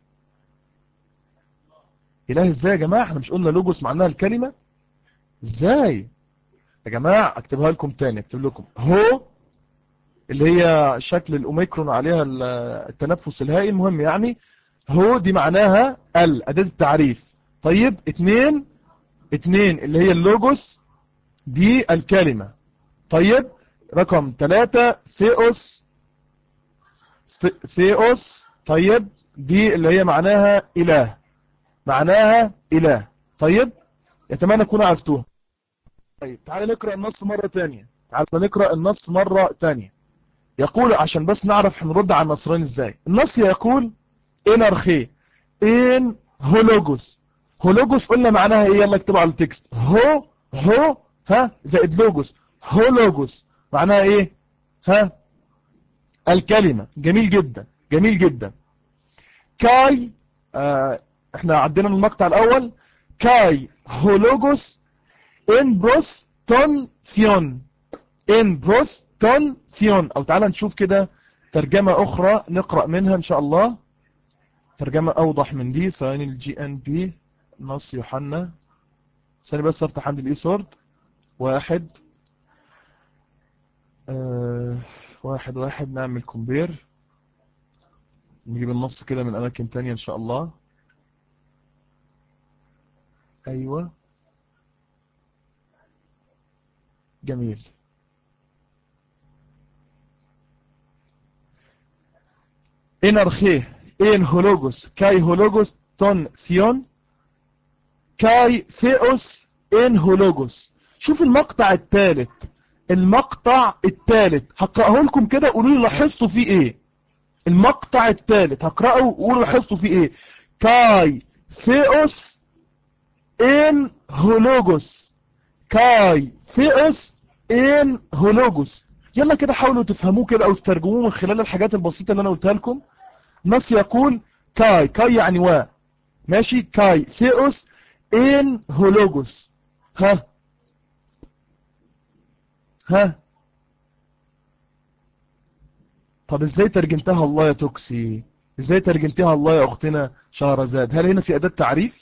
اله. ازاي يا جماعة؟ احنا مش قلنا لوجوس معناها الكلمة؟ ازاي يا جماعة؟ اكتبها لكم تاني، اكتب لكم هو اللي هي شكل الاوميكرون عليها التنفس الهائي. المهم يعني هو دي معناها أداة التعريف. طيب 2 اللي هي اللوجوس دي الكلمة. طيب رقم 3 ثيوس. طيب دي اللي هي معناها إله، معناها إله. طيب يتمنى أكون عرفتوها. طيب تعال نقرأ النص مرة تانية، تعال نقرأ النص مرة تانية. يقول عشان بس نعرف هنرد على النصراني ازاي. النص يقول ان أرخيه ان هولوجوس. هولوجوس قلنا معناها ايه؟ يلا اكتبوا على التكست. هو زائد لوجوس. هولوجوس معناها ايه؟ الكلمة. جميل جدا، جميل جدا. كاي احنا عدينا المقطع الاول. كاي هولوجوس ان بروس تون ثيون. ان بروس تون ثيون. او تعالى نشوف كده ترجمة اخرى نقرأ منها ان شاء الله، ترجمة اوضح من دي. ثواني الجي ان بي نص يوحنا. ثاني بس افتح عندي الاي سورد. واحد نعمل كومبير، نجيب النص كده من اماكن تانية ان شاء الله. ايوه جميل. ان أرخيه ان هولوجوس كاي هولوجوس تون ثيون كاي ثيوس ان هولوجوس. شوف المقطع الثالث، المقطع الثالث هقرأه لكم كده قولوا لي لاحظتوا فيه ايه. المقطع الثالث هقرأه وقولوا لاحظتوا فيه ايه. كاي ثيوس ان هولوجوس. كاي ثيوس ان هولوجوس. يلا كده حاولوا تفهموه كده او تترجموه من خلال الحاجات البسيطة اللي انا قلتها لكم. النص يقول كاي يعني و، ماشي. كاي ثيوس ان هولوجوس. ها طب ازاي ترجمتها الله يا توكسي؟ ازاي ترجمتها الله يا اختنا شهرزاد؟ هل هنا في اداة تعريف؟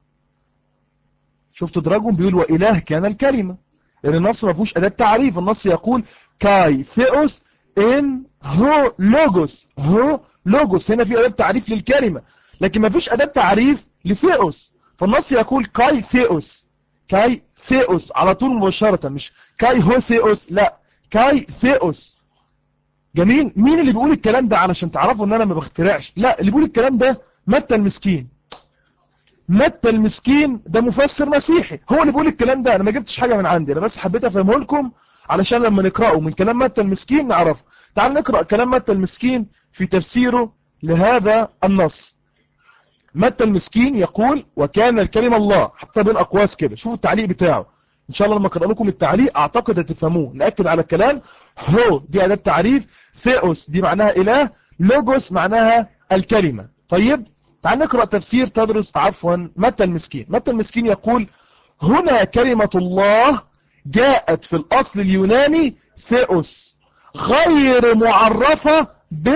شفتوا دراجون بيقول وإله كان الكلمة، لأن النص ما فيهوش أداة تعريف. النص يقول كاي ثيوس إن هو لوجوس. هو لوجوس هنا في أداة تعريف للكلمة، لكن ما فيش أداة تعريف لثيوس. فالنص يقول كاي ثيوس. كاي ثيوس على طول مباشرة، مش كاي هو ثيوس، لا كاي ثيوس. جميل. مين اللي بيقول الكلام ده؟ علشان تعرفوا ان انا ما بخترعش، لا اللي بيقول الكلام ده متى المسكين. متى المسكين ده مفسر مسيحي، هو اللي بيقول الكلام ده. انا ما جبتش حاجة من عندي، انا بس حبيت افهمه لكم علشان لما نقرأه من كلام متى المسكين نعرف. تعال نقرأ كلام متى المسكين في تفسيره لهذا النص. متى المسكين يقول وكان الكلمة الله، حتى بين اقواس كده. شوفوا التعليق بتاعه ان شاء الله لما اقرأ لكم التعليق اعتقد هتفهموه. نأكد على الكلام. هو دي أداة تعريف، ثيوس دي معناها إله، لوجوس معناها الكلمة. طيب تعال نقرأ تفسير تدرس متى المسكين. متى المسكين يقول هنا كلمة الله جاءت في الأصل اليوناني ثيوس غير معرفة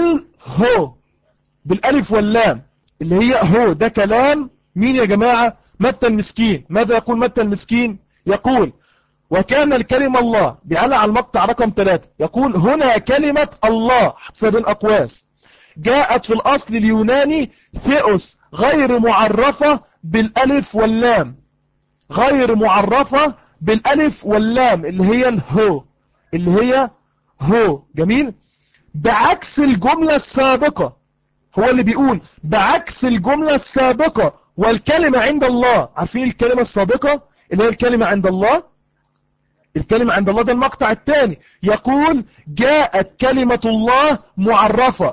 بالهو، بالألف واللام اللي هي هو. ده كلام مين يا جماعة؟ متى المسكين ماذا يقول متى المسكين؟ يقول وكان الكلمة الله، بيعلق على المقطع رقم 3، يقول هنا كلمة الله حسب الأقواس جاءت في الأصل اليوناني ثيوس غير معرفة بالألف واللام، غير معرفة بالألف واللام اللي هي الهو، اللي هي هو. جميل. بعكس الجملة السابقة، هو اللي بيقول بعكس الجملة السابقة والكلمة عند الله. عارفين الكلمة السابقة اللي هي الكلمة عند الله؟ الكلمة عند الله ده المقطع الثاني، يقول جاءت كلمة الله معرفة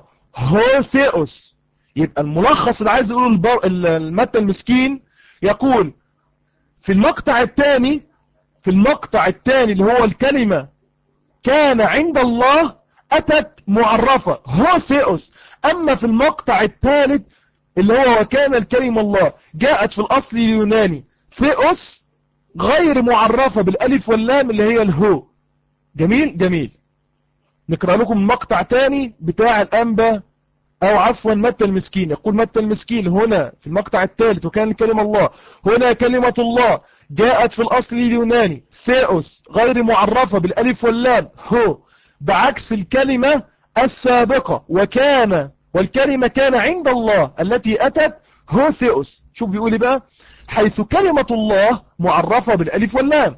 هوثيوس. يبقى الملخص اللي عايز يقوله المتى المسكين يقول في المقطع الثاني، في المقطع الثاني اللي هو الكلمة كان عند الله أتت معرفة هوثيوس. أما في المقطع الثالث اللي هو وكان الكلمة الله جاءت في الأصل اليوناني ثيوس غير معرفة بالألف واللام اللي هي الهو. جميل جميل. نقرأ لكم مقطع تاني بتاع الأنبا أو عفوا متى المسكين. يقول متى المسكين هنا في المقطع الثالث وكان الكلمة الله هنا كلمة الله جاءت في الأصل اليوناني ثيوس غير معرفة بالألف واللام هو، بعكس الكلمة السابقة وكان والكلمة كان عند الله التي أتت هوثيوس. شوف بيقول بقى حيث كلمة الله معرفة بالألف واللام.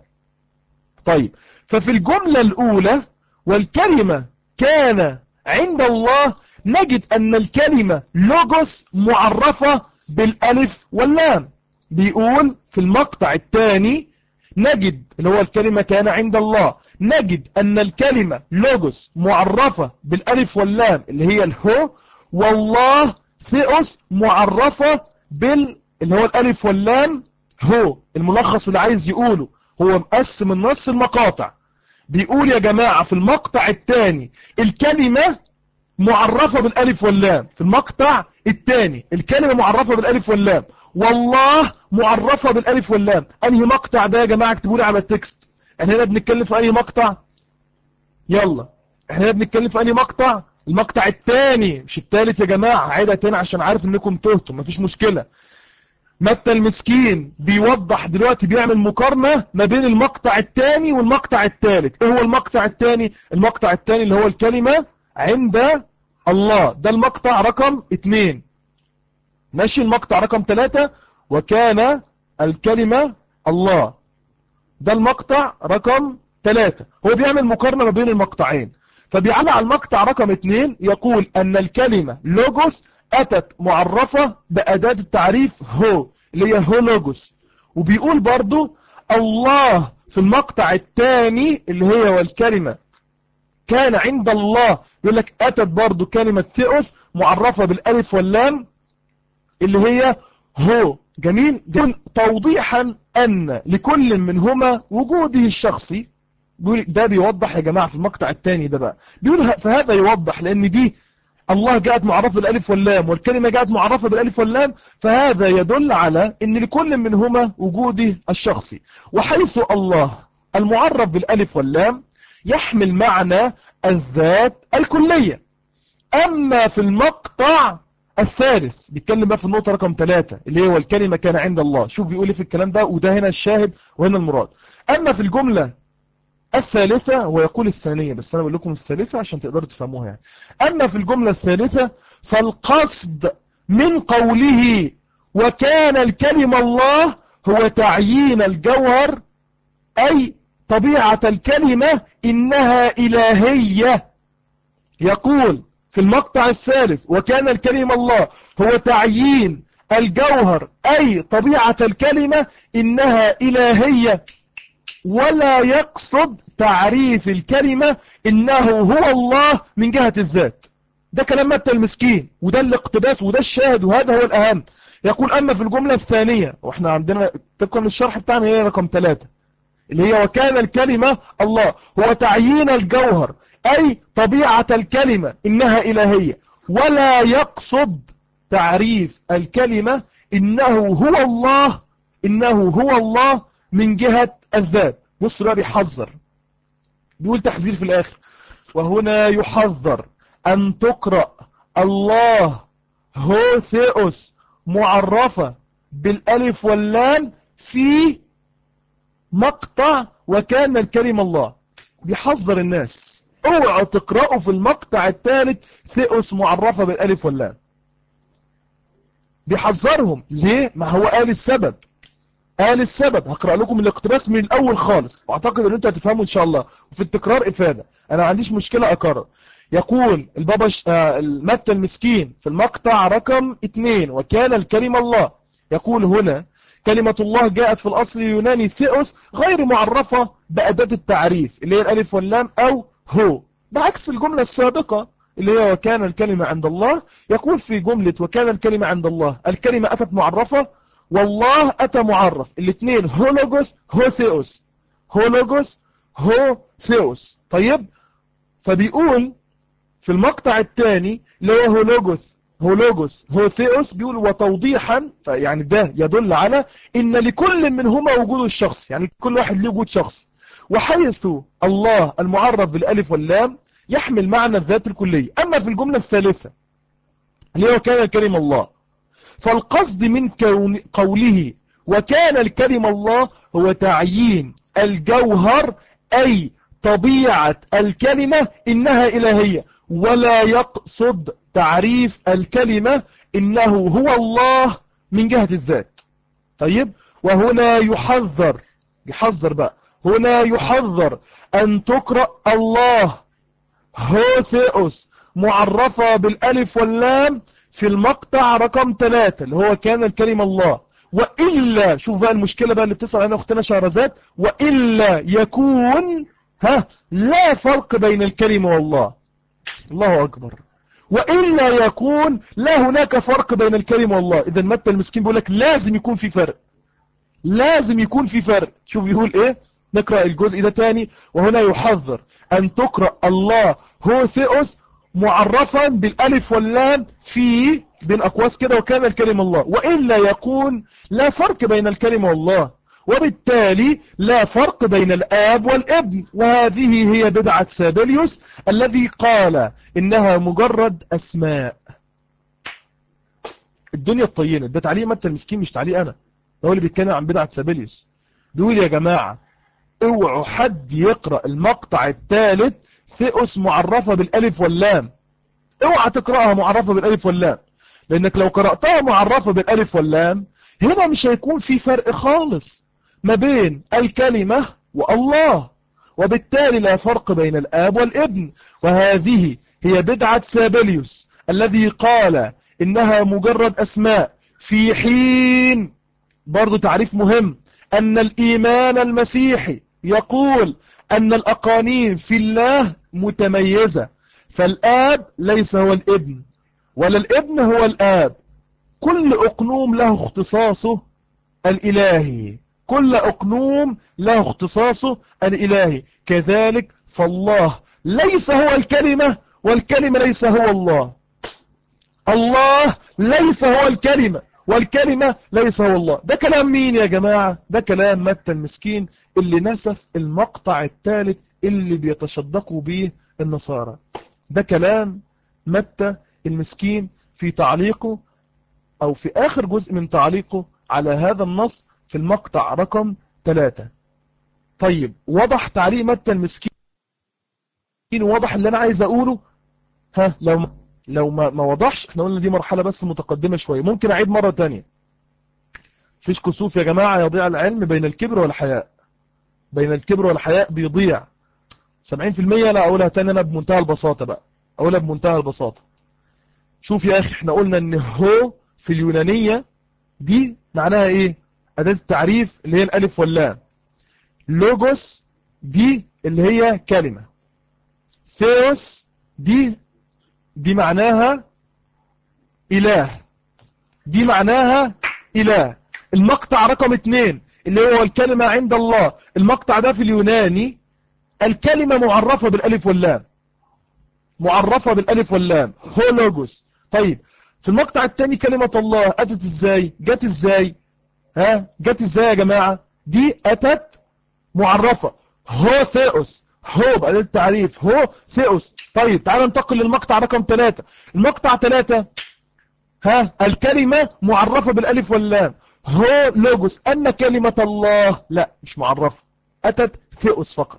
طيب ففي الجملة الأولى والكلمة كان عند الله نجد أن الكلمة لوجوس معرفة بالألف واللام. بيقول في المقطع الثاني نجد اللي هو الكلمة كان عند الله نجد أن الكلمة لوجوس معرفة بالألف واللام اللي هي الهو، والله ثيوس معرفة اللي هو الألف واللام هو. الملخص اللي عايز يقوله هو مقسم النص المقاطع. بيقول يا جماعة في المقطع الثاني الكلمة معرفة بالألف واللام، في المقطع الثاني الكلمة معرفة بالألف واللام، والله معرفة بالألف واللام. أنهي مقطع ده يا جماعة؟ اكتبوا لي على التكست. احنا هنا بنتكلم في أي مقطع؟ يلا احنا هنا بنتكلم في أي مقطع؟ المقطع الثاني مش الثالث يا جماعة. هعيدها تاني عشان عارف انكم تهتم، مفيش مشكلة. متى المسكين بيوضح دلوقتي، بيعمل مقارنة ما بين المقطع الثاني والمقطع الثالث. ايه هو المقطع الثاني؟ المقطع الثاني اللي هو الكلمة عند الله، ده المقطع رقم 2. ماشي. المقطع رقم 3 وكان الكلمة الله، ده المقطع رقم 3. هو بيعمل مقارنة ما بين المقطعين، فبيعلق على المقطع رقم 2 يقول أن الكلمة لوجوس أتت معرفة بأداة التعريف هو اللي هي هو لوجوس. وبيقول برضو الله في المقطع الثاني اللي هي والكلمة كان عند الله يقول لك أتت برضو كلمة ثيوس معرفة بالألف واللام اللي هي هو. جميل. توضيحا أن لكل منهما وجوده الشخصي. ده بيوضح يا جماعة في المقطع الثاني ده بقى، بيقول فهذا يوضح لأن دي الله جاءت معرفة بالألف واللام والكلمة جاءت معرفة بالألف واللام، فهذا يدل على أن لكل منهما وجوده الشخصي. وحيث الله المعرف بالألف واللام يحمل معنى الذات الكلية. أما في المقطع الثالث بيتكلم بقى في النقطة رقم 3 اللي هو الكلمة كان عند الله. شوف بيقول في الكلام ده، وده هنا الشاهد وهنا المراد. أما في الجملة الثالثة ويقول الثانية، بس أنا بقول لكم الثالثة عشان تقدروا تفهموها يعني. أما في الجملة الثالثة فالقصد من قوله وكان الكلمة الله هو تعيين الجوهر، أي طبيعة الكلمة إنها إلهية. يقول في المقطع الثالث وكان الكلمة الله هو تعيين الجوهر أي طبيعة الكلمة إنها إلهية، ولا يقصد تعريف الكلمة إنه هو الله من جهة الذات. ده كلام متى المسكين، وده الاقتباس وده الشاهد وهذا هو الأهم. يقول أما في الجملة الثانية، وإحنا عندنا تكون الشرح بتاعنا هي رقم 3 اللي هي وكان الكلمة الله هو تعيين الجوهر أي طبيعة الكلمة إنها إلهية، ولا يقصد تعريف الكلمة إنه هو الله، إنه هو الله من جهة الذات. بص بقى بيحذر، بيقول تحذير في الآخر: وهنا يحذر أن تقرأ الله هو ثيوس معرفة بالالف واللام في مقطع وكان الكلمة الله. بيحذر الناس اوعوا تقرأوا في المقطع الثالث ثئوس معرفة بالالف واللام. بيحذرهم ليه؟ ما هو قال السبب. قال السبب. هقرأ لكم الاقتباس من الاول خالص واعتقد ان انتوا هتفهموا ان شاء الله، وفي التكرار افادة، انا ما عنديش مشكلة اكرر. يقول البابا متى المسكين في المقطع رقم 2 وكان الكلمة الله، يقول هنا كلمة الله جاءت في الأصل اليوناني ثئوس غير معرفة بأداة التعريف اللي هي الألف واللام أو هو، بعكس الجملة السابقة اللي هي وكان الكلمة عند الله. يقول في جملة وكان الكلمة عند الله الكلمة أتت معرفة والله أتى معرف، الاثنين هولوجوس هو ثئوس، هولوجوس هو ثئوس. طيب فبيقول في المقطع الثاني اللي هو هولوجوس هو ثئوس، بيقول وتوضيحا، يعني ده يدل على ان لكل منهما وجود الشخص، يعني كل واحد له وجود شخص، وحيث الله المعرف بالالف واللام يحمل معنى الذات الكلية. اما في الجملة الثالثة اللي هو كان الكلمة الله، فالقصد من قوله وكان الكلمة الله هو تعيين الجوهر أي طبيعة الكلمة إنها إلهية، ولا يقصد تعريف الكلمة إنه هو الله من جهة الذات. طيب وهنا يحذر بقى، هنا يحذر أن تقرأ الله هوثيوس معرفة بالألف واللام في المقطع رقم 3 اللي هو كان الكلمة الله، وإلا شوف بقى المشكلة بقى اللي بتسأل عنها أختنا شهرزاد، وإلا يكون لا فرق بين الكلمة والله. الله أكبر. وإلا يكون لا هناك فرق بين الكلمة والله. إذا متى المسكين بيقول لك لازم يكون في فرق، لازم يكون في فرق. شوف يقول إيه، نقرأ الجزء ده تاني. وهنا يحذر أن تقرأ الله هوثيوس معرفا بالالف واللام في بين أقواس كده وكان الكلمة الله، وإلا يكون لا فرق بين الكلمة والله، وبالتالي لا فرق بين الآب والابن. وهذه هي بدعة سابليوس الذي قال إنها مجرد أسماء. الدنيا الطينة ده تعليق متى المسكين مش تعليق أنا، هو اللي بيتكلم عن بدعة سابليوس. بيقول يا جماعة اوعوا حد يقرأ المقطع الثالث ثئوس معرفة بالالف واللام، اوعى تقرأها معرفة بالالف واللام، لانك لو قرأتها معرفة بالالف واللام هنا مش هيكون في فرق خالص ما بين الكلمة والله، وبالتالي لا فرق بين الآب والابن. وهذه هي بدعة سابليوس الذي قال إنها مجرد أسماء، في حين برضو تعريف مهم أن الإيمان المسيحي يقول أن الأقانيم في الله متميزة، فالآب ليس هو الابن ولا الابن هو الآب، كل أقنوم له اختصاصه الإلهي، كل أقنوم له اختصاصه الإلهي. كذلك فالله ليس هو الكلمة والكلمة ليس هو الله، الله ليس هو الكلمة والكلمة ليس هو الله. ده كلام مين يا جماعة؟ ده كلام متى المسكين اللي نسف المقطع الثالث اللي بيتشدقوا به النصارى. ده كلام متى المسكين في تعليقه أو في آخر جزء من تعليقه على هذا النص في المقطع رقم 3. طيب وضح تعليق متى المسكين، وضح اللي أنا عايز أقوله؟ لو ما وضحش، احنا قلنا دي مرحلة بس متقدمة شوية، ممكن أعيد مرة تانية. فيش كسوف يا جماعة يضيع العلم بين الكبر والحياء، بين الكبر والحياء بيضيع 70%. لا أقولها تاني أنا بمنتهى البساطة بقى، أقولها بمنتهى البساطة. شوف يا أخي احنا قلنا ان هو في اليونانية دي معناها ايه؟ أداة التعريف اللي هي الألف واللام. لوجوس دي اللي هي كلمة. ثيوس دي معناها إله، دي معناها إله. المقطع رقم 2 اللي هو الكلمة عند الله، المقطع ده في اليوناني الكلمة معرفة بالألف واللام، معرفة بالألف واللام هو لوجوس. طيب في المقطع الثاني كلمة الله أتت ازاي؟ جت ازاي؟ جت ازاي يا جماعة؟ دي أتت معرفة هو ثيوس، هو بقى التعريف هو ثيوس. طيب تعال ننتقل للمقطع رقم 3. المقطع 3 الكلمة معرفة بالألف واللام هو لوجوس. أما كلمة الله لا، مش معرفة، أتت ثيوس فقط.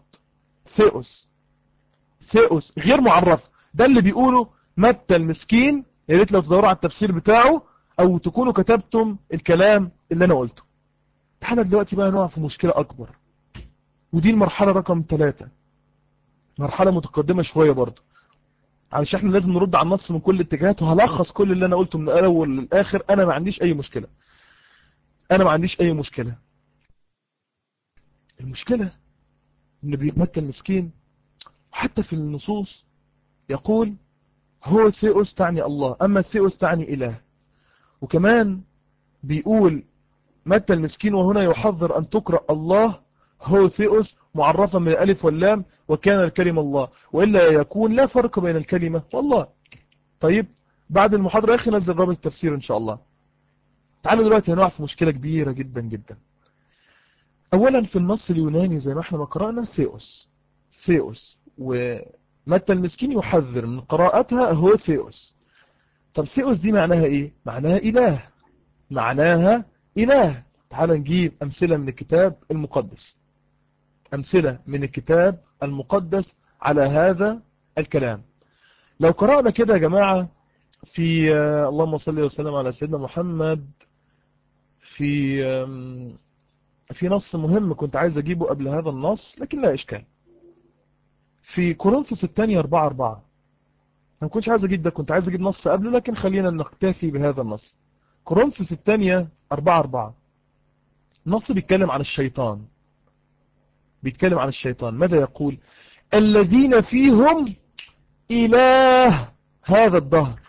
ثيوس غير معرفة. ده اللي بيقوله متى المسكين. يا ريت لو تدوروا على التفسير بتاعه أو تكونوا كتبتم الكلام اللي أنا قلته. تعالى دلوقتي بقى نقع في مشكلة أكبر، ودي المرحلة رقم 3، مرحلة متقدمة شوية برضه، علشان احنا لازم نرد على النص من كل الاتجاهات، وهلخص كل اللي أنا قلته من الأول للآخر. أنا ما عنديش أي مشكلة، المشكلة إن متى المسكين حتى في النصوص يقول هو ثيوس تعني الله، أما ثيوس تعني إله. وكمان بيقول متى المسكين وهنا يحذر أن تقرأ الله هو ثيوس معرفة من الألف واللام وكان الكلمة الله، وإلا يكون لا فرق بين الكلمة والله. طيب بعد المحاضرة يا أخي نزل رابط التفسير إن شاء الله. تعالوا دلوقتي هنقع في مشكلة كبيرة جدا جدا. أولا في النص اليوناني زي ما احنا ما قرأنا ثيوس، ومتى المسكين يحذر من قراءتها هو ثيوس. طب ثيوس دي معناها إيه؟ معناها إله. تعال نجيب أمثلة من الكتاب المقدس على هذا الكلام. لو قرأنا كده يا جماعة في اللهم صل وسلم على سيدنا محمد، في نص مهم كنت عايز أجيبه قبل هذا النص لكن لا إشكال، في كورنثوس الثانية 4:4. أنا ما كنتش عايز أجيب ده، كنت عايز أجيب نص قبله، لكن خلينا نكتفي بهذا النص. كورنثوس الثانية 4:4. النص بيتكلم عن الشيطان. ماذا يقول؟ الذين فيهم إله هذا الدهر.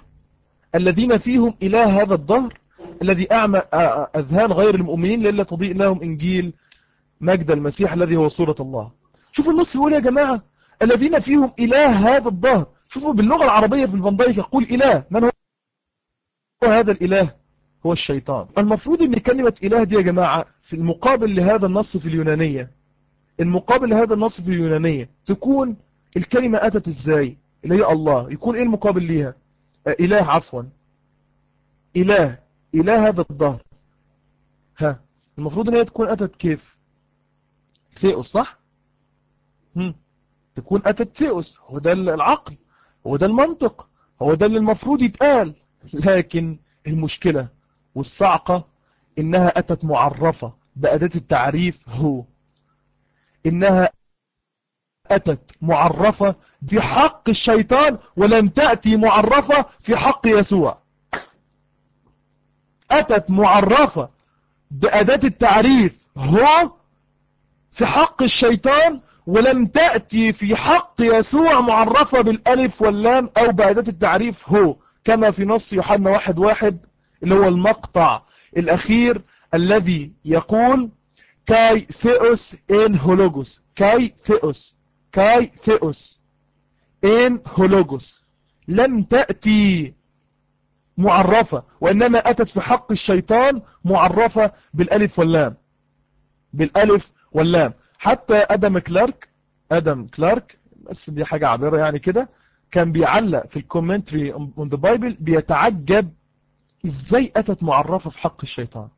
الذي أعمى أذهان غير المؤمنين لئلا تضيء لهم إنجيل مجد المسيح الذي هو صورة الله. شوفوا النص يقول يا جماعة الذين فيهم إله هذا الدهر. شوفوا باللغة العربية في الفان دايك يقول إله. من هو هذا الإله؟ هو الشيطان. المفروض ان كلمة إله دي يا جماعة في المقابل لهذا النص في اليونانية تكون الكلمة أتت إزاي؟ اللي هي الله، يكون إيه المقابل ليها؟ إله هذا الدهر. المفروض ان هي تكون أتت كيف؟ ثيوس، صح؟ تكون أتت ثيوس. هو ده العقل، هو ده المنطق، هو ده اللي المفروض يتقال. لكن المشكلة والصعقة إنها أتت معرفة بأداة التعريف هو. إنها أتت معرفة في حق الشيطان ولم تأتي معرفة في حق يسوع. أتت معرفة بأداة التعريف هو في حق الشيطان، ولم تأتي في حق يسوع معرفة بالألف واللام أو بأداة التعريف هو، كما في نص يوحنا 1:1 اللي هو المقطع الأخير الذي يقول كاي ثيوس إن هولوجوس. كاي ثيوس إن هولوجوس. لم تأتي معرفة، وإنما أتت في حق الشيطان معرفة بالألف واللام. حتى آدم كلارك، بس دي حاجة عابرة يعني كده، كان بيعلق في الكومنتري on the Bible بيتعجب ازاي أتت معرفة في حق الشيطان،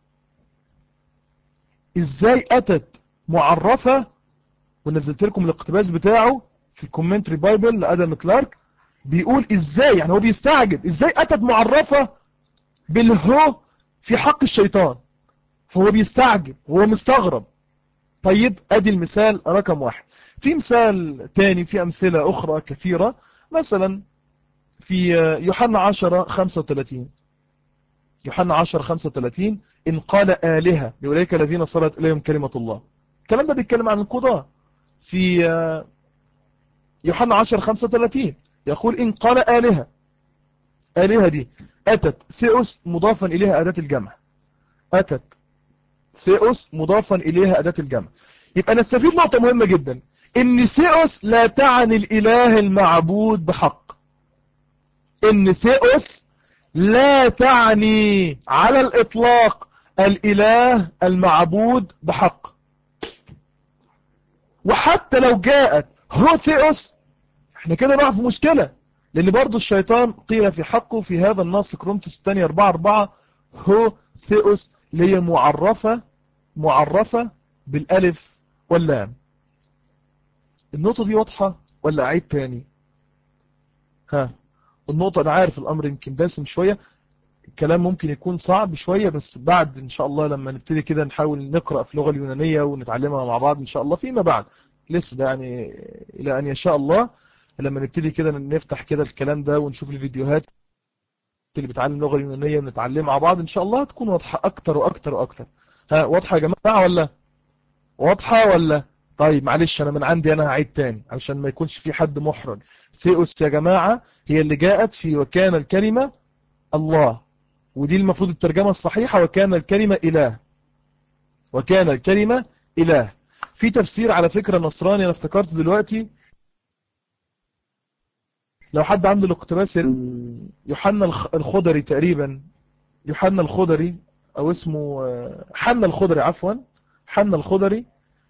ازاي أتت معرفة. ونزلت لكم الاقتباس بتاعه في الكومنتري بايبل لآدم كلارك، بيقول ازاي، يعني هو بيستعجب ازاي أتت معرفة بالهو في حق الشيطان. فهو بيستعجب وهو مستغرب. طيب ادي المثال رقم 1. في مثال تاني، في أمثلة أخرى كثيرة. مثلا في يوحنا 10:35. يوحنا 10:35 إن قال آلهة لأولئك الذين صلت إليهم كلمة الله. الكلام ده بيتكلم عن القضاء. في يوحنا 10:35 يقول إن قال آلهة دي أتت ثيوس مضافا إليها أداة الجمع. يبقى نستفيد نقطة مهمة جدا، إن ثيوس لا تعني الإله المعبود بحق. إن ثيوس لا تعني على الإطلاق الإله المعبود بحق. وحتى لو جاءت هو ثيوس احنا كده نقع في مشكلة، لأن برضو الشيطان قيل في حقه في هذا النص كورنثوس الثانية 4:4 هو ثيوس اللي هي معرفة بالالف واللام. النقطة دي واضحة ولا اعيد تاني؟ ها، النقطة انا عارف الامر يمكن دسم شوية، الكلام ممكن يكون صعب شوية، بس بعد ان شاء الله لما نبتدي كده نحاول نقرأ في اللغة اليونانية ونتعلمها مع بعض ان شاء الله فيما بعد، لسه ده يعني الى ان يشاء الله، لما نبتدي كده نفتح كده الكلام ده ونشوف الفيديوهات اللي بتعلم اللغة اليونانية ونتعلم مع بعض ان شاء الله تكون واضحة اكتر واكتر واكتر. ها، واضحة يا جماعة ولا واضحة ولا؟ طيب معلش انا من عندي انا هعيد تاني عشان ما يكونش في حد محرج. ثيوس يا جماعة هي اللي جاءت في وكان الكلمة الله، ودي المفروض الترجمة الصحيحة وكان الكلمة إله، وكان الكلمة إله. في تفسير على فكرة نصراني أنا افتكرت دلوقتي، لو حد عنده الاقتباس، يوحنا الخضري تقريبا، يوحنا الخضري أو اسمه حنا الخضري، عفوا حنا الخضري.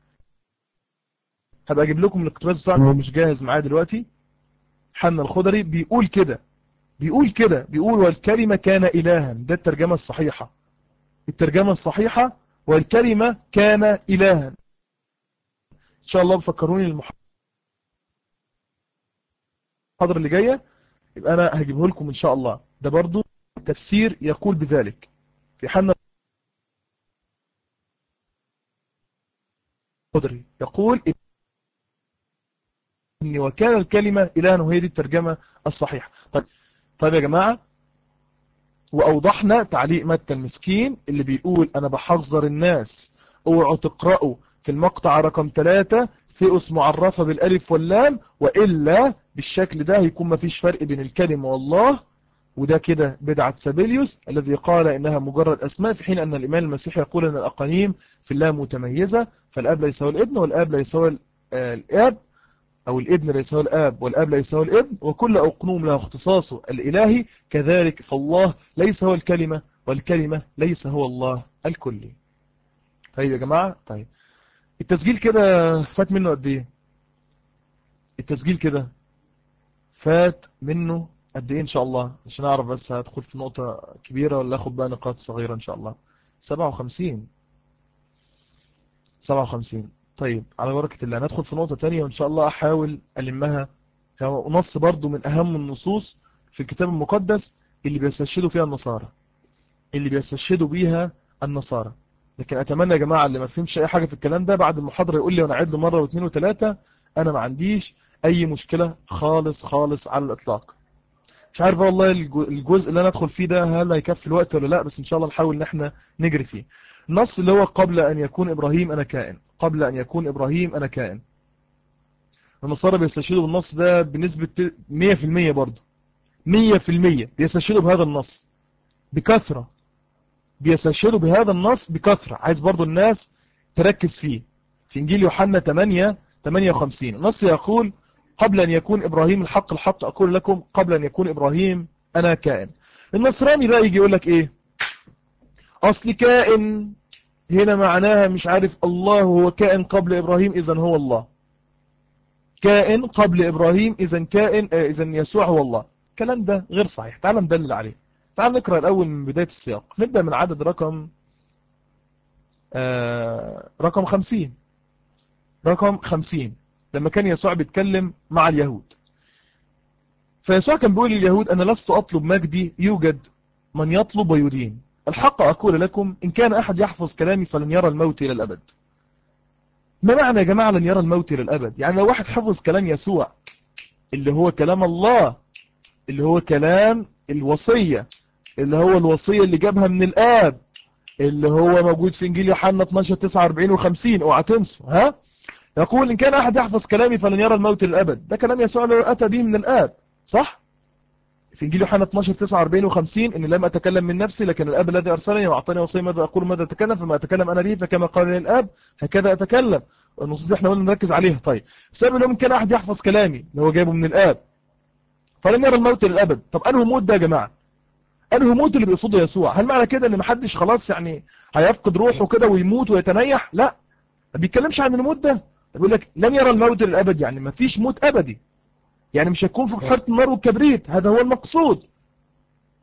هبقى أجيب لكم الاقتباس بتاعه، هو مش جاهز معايا دلوقتي. حنا الخضري بيقول كده، بيقول والكلمة كان إلها، ده الترجمة الصحيحة، الترجمة الصحيحة والكلمة كان إلها. إن شاء الله بفكروني المحاضرة اللي جاية يبقى أنا هجيبه لكم إن شاء الله، ده برضو تفسير يقول بذلك في حنا الخضري، يقول إن وكان الكلمة إلها، وهي دي الترجمة الصحيحة. طيب يا جماعة، وأوضحنا تعليق متى المسكين اللي بيقول أنا بحذر الناس اوعوا تقرأوا في المقطع رقم 3 ثيوس معرفة بالألف واللام، وإلا بالشكل ده هيكون مفيش فرق بين الكلمة والله، وده كده بدعة سابيليوس الذي قال إنها مجرد أسماء، في حين أن الإمام المسيح يقول أن الأقانيم في الله متميزة، فالآب ليس هو الابن والآب ليس هو الآب، أو الابن ليس هو الآب والآب ليس هو الابن، وكل أقنوم له اختصاصه الإلهي، كذلك فالله ليس هو الكلمة والكلمة ليس هو الله الكلي. طيب يا جماعة، طيب التسجيل كده فات منه قد إيه؟ التسجيل كده فات منه قد إيه إن شاء الله؟ عشان أعرف بس هدخل في نقطة كبيرة ولا أخد بقى نقاط صغيرة إن شاء الله. 57. طيب على بركة الله ندخل في نقطة تانية وإن شاء الله أحاول ألمها. نص برضو من أهم النصوص في الكتاب المقدس اللي بيستشهدوا فيها النصارى، اللي بيستشهدوا بيها النصارى. لكن أتمنى يا جماعة اللي ما فهمش أي حاجة في الكلام ده بعد المحاضرة يقول لي وأنا أعيد له مرة واثنين وثلاثة، أنا ما عنديش أي مشكلة خالص خالص على الإطلاق. مش عارف والله الجزء اللي أنا أدخل فيه ده هل هيكفي الوقت ولا لا، بس إن شاء الله نحاول إن احنا نجري فيه. النص اللي هو قبل أن يكون إبراهيم أنا كائن، قبل أن يكون إبراهيم أنا كائن. النصارى بيستشهدوا بالنص ده بنسبة 100% برضه، 100% بيستشهدوا بهذا النص بكثرة، بيستشهدوا بهذا النص بكثرة. عايز برضو الناس تركز فيه. في إنجيل يوحنا 8:58 النص يقول قبل أن يكون إبراهيم، الحق أقول لكم قبل أن يكون إبراهيم أنا كائن. النصراني بقى يجي يقول لك إيه؟ أصل كائن هنا معناها مش عارف الله هو كائن قبل إبراهيم إذن هو الله، كائن قبل إبراهيم إذن كائن إذن يسوع هو الله. الكلام ده غير صحيح، تعال ندلل عليه. تعال نقرأ الأول من بداية السياق، نبدأ من عدد رقم 50. رقم 50 لما كان يسوع بيتكلم مع اليهود، فيسوع كان بيقول لليهود أنا لست أطلب مجدي، يوجد من يطلب ويدين. الحق أقول لكم إن كان أحد يحفظ كلامي فلن يرى الموت إلى الأبد. ما معنى يا جماعة لن يرى الموت إلى الأبد؟ يعني لو واحد حفظ كلام يسوع اللي هو كلام الله، اللي هو كلام الوصية، اللي هو الوصية اللي جابها من الآب، اللي هو موجود في إنجيل يوحنا 12:49 و50، اوعى تنسوا. ها، يقول إن كان أحد يحفظ كلامي فلن يرى الموت للأبد. ده كلام يسوع اللي أتى به من الآب، صح؟ في إنجيل يوحنا 12:49 و50 إن لم أتكلم من نفسي لكن الآب الذي أرسلني وأعطاني وصية ماذا أقول ماذا أتكلم، فما أتكلم أنا به فكما قال لي الآب هكذا أتكلم. النصوص دي احنا قلنا نركز عليها. طيب بسبب إنه إن كان أحد يحفظ كلامي اللي هو جايبه من الآب فلن يرى الموت للأبد. طب أنه موت ده يا جماعة؟ أنه موت اللي بيقصده يسوع؟ هل معنى كده إن محدش خلاص يعني هيفقد روحه كده ويموت ويتنيح؟ لا، ما بيتكلمش عن الموت ده، بيقول لك لن يرى الموت للأبد، يعني ما فيش موت أبدي، يعني مش هيكون في بحيرة النار والكبريت، هذا هو المقصود.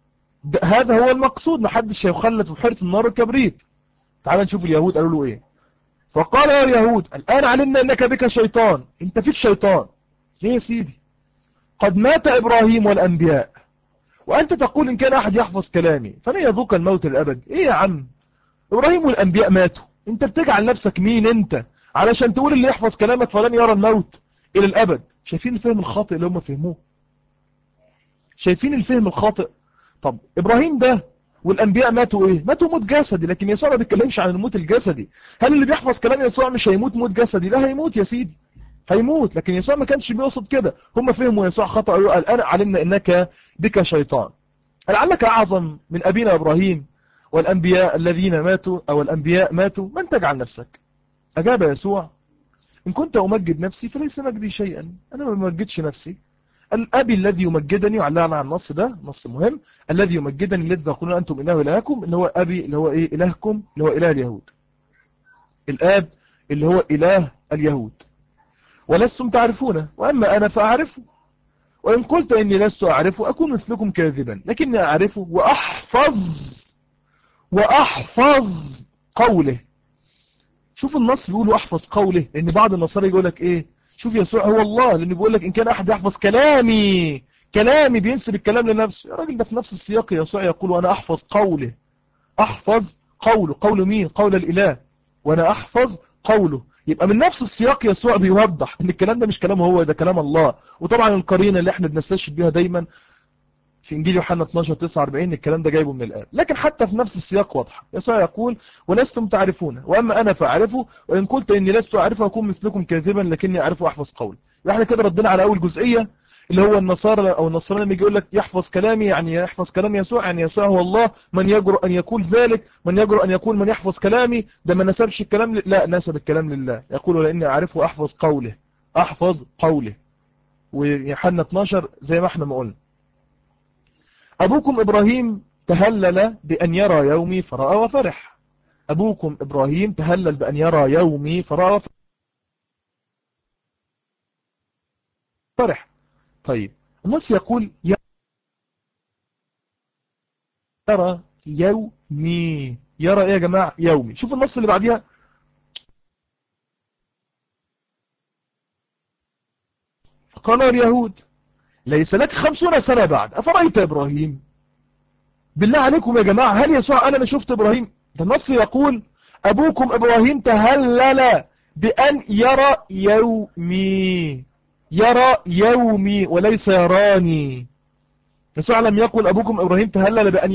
هذا هو المقصود، محدش هيخلد في بحيرة النار والكبريت. تعال نشوف اليهود قالوا له ايه. فقال يا اليهود الآن علمنا انك بك شيطان، انت فيك شيطان. ليه يا سيدي؟ قد مات إبراهيم والأنبياء وأنت تقول إن كان أحد يحفظ كلامي فلن يذوق الموت الأبد. إيه يا عم؟ إبراهيم والأنبياء ماتوا، أنت بتجعل نفسك مين أنت علشان تقول اللي يحفظ كلامك فلن يرى الموت إلى الأبد؟ شايفين الفهم الخاطئ اللي هم فهموه؟ شايفين الفهم الخاطئ؟ طب إبراهيم ده والأنبياء ماتوا إيه؟ ماتوا موت جسدي، لكن يسوع ما بيتكلمش عن الموت الجسدي. هل اللي بيحفظ كلام يسوع مش هيموت موت جسدي؟ لا هيموت يا سيدي، هيموت. لكن يسوع ما كانش بيقصد كده، هم فهموا يسوع خطأ. الآن علمنا إنك بك شيطان، لعلك أعظم من أبينا إبراهيم والأنبياء الذين ماتوا، أو الأنبياء ماتوا، من تجعل نفسك؟ أجاب يسوع إن كنت أمجد نفسي فليس مجدي شيئا، أنا ما بمجدش نفسي. الأبي الذي يمجدني، وعلقنا على النص ده، نص مهم، الذي يمجدني الذي تقولون أنتم إله إلهكم، اللي هو أبي اللي هو إيه؟ إلهكم، اللي هو إله اليهود. الآب اللي هو إله اليهود. ولستم تعرفونه وأما أنا فأعرفه، وإن قلت إني لست أعرفه أكون مثلكم كاذبا، لكني أعرفه وأحفظ قوله. شوف النص بيقول أحفظ قوله، لأن بعض النصارى يقول لك إيه؟ شوف يسوع هو الله، لأنه بيقول لك إن كان أحد يحفظ كلامي بينسب الكلام لنفسه. يا راجل ده في نفس السياق يسوع يقول وأنا أحفظ قوله. أحفظ قوله، قول مين؟ قول الإله، وأنا أحفظ قوله. يبقى من نفس السياق يسوع بيوضح ان الكلام ده مش كلامه هو، ده كلام الله. وطبعا القرينه اللي احنا بنستشهد بيها دايما في انجيل يوحنا 12:49 الكلام ده جايبه من الآب. لكن حتى في نفس السياق واضح، يسوع يقول ولستم تعرفونه واما انا فاعرفه، وان قلت اني لست اعرفه اكون مثلكم كاذبا لكني اعرفه احفظ قولي. احنا كده ردنا على اول جزئيه اللي هو النصارى او النصراني لما يجي يقول لك يحفظ كلامي يعني يحفظ كلام يسوع، يعني يسوع هو الله. من يجرؤ ان يقول ذلك؟ من يجرؤ ان يقول من يحفظ كلامي؟ ده ما نسبش الكلام لا، نسب الكلام لله. يقول لاني اعرفه احفظ قوله، احفظ قوله. ويوحنا 12 زي ما احنا ما قلنا. أبوكم إبراهيم تهلل بأن يرى يومي فرأى وفرح. أبوكم إبراهيم تهلل بأن يرى يومي فرأى وفرح. طيب النص يقول يرى يومي، يرى إيه يا جماعة؟ يومي. شوف النص اللي بعديها، فقال اليهود ليس لك 50 سنة بعد أفرأيت إبراهيم؟ بالله عليكم يا جماعة، هل يسوع أنا شفت إبراهيم؟ ده النص يقول أبوكم إبراهيم تهلل بأن يرى يومي، يرى يومي وليس يراني. يسوع لم يقل أبوكم إبراهيم تهلل بأن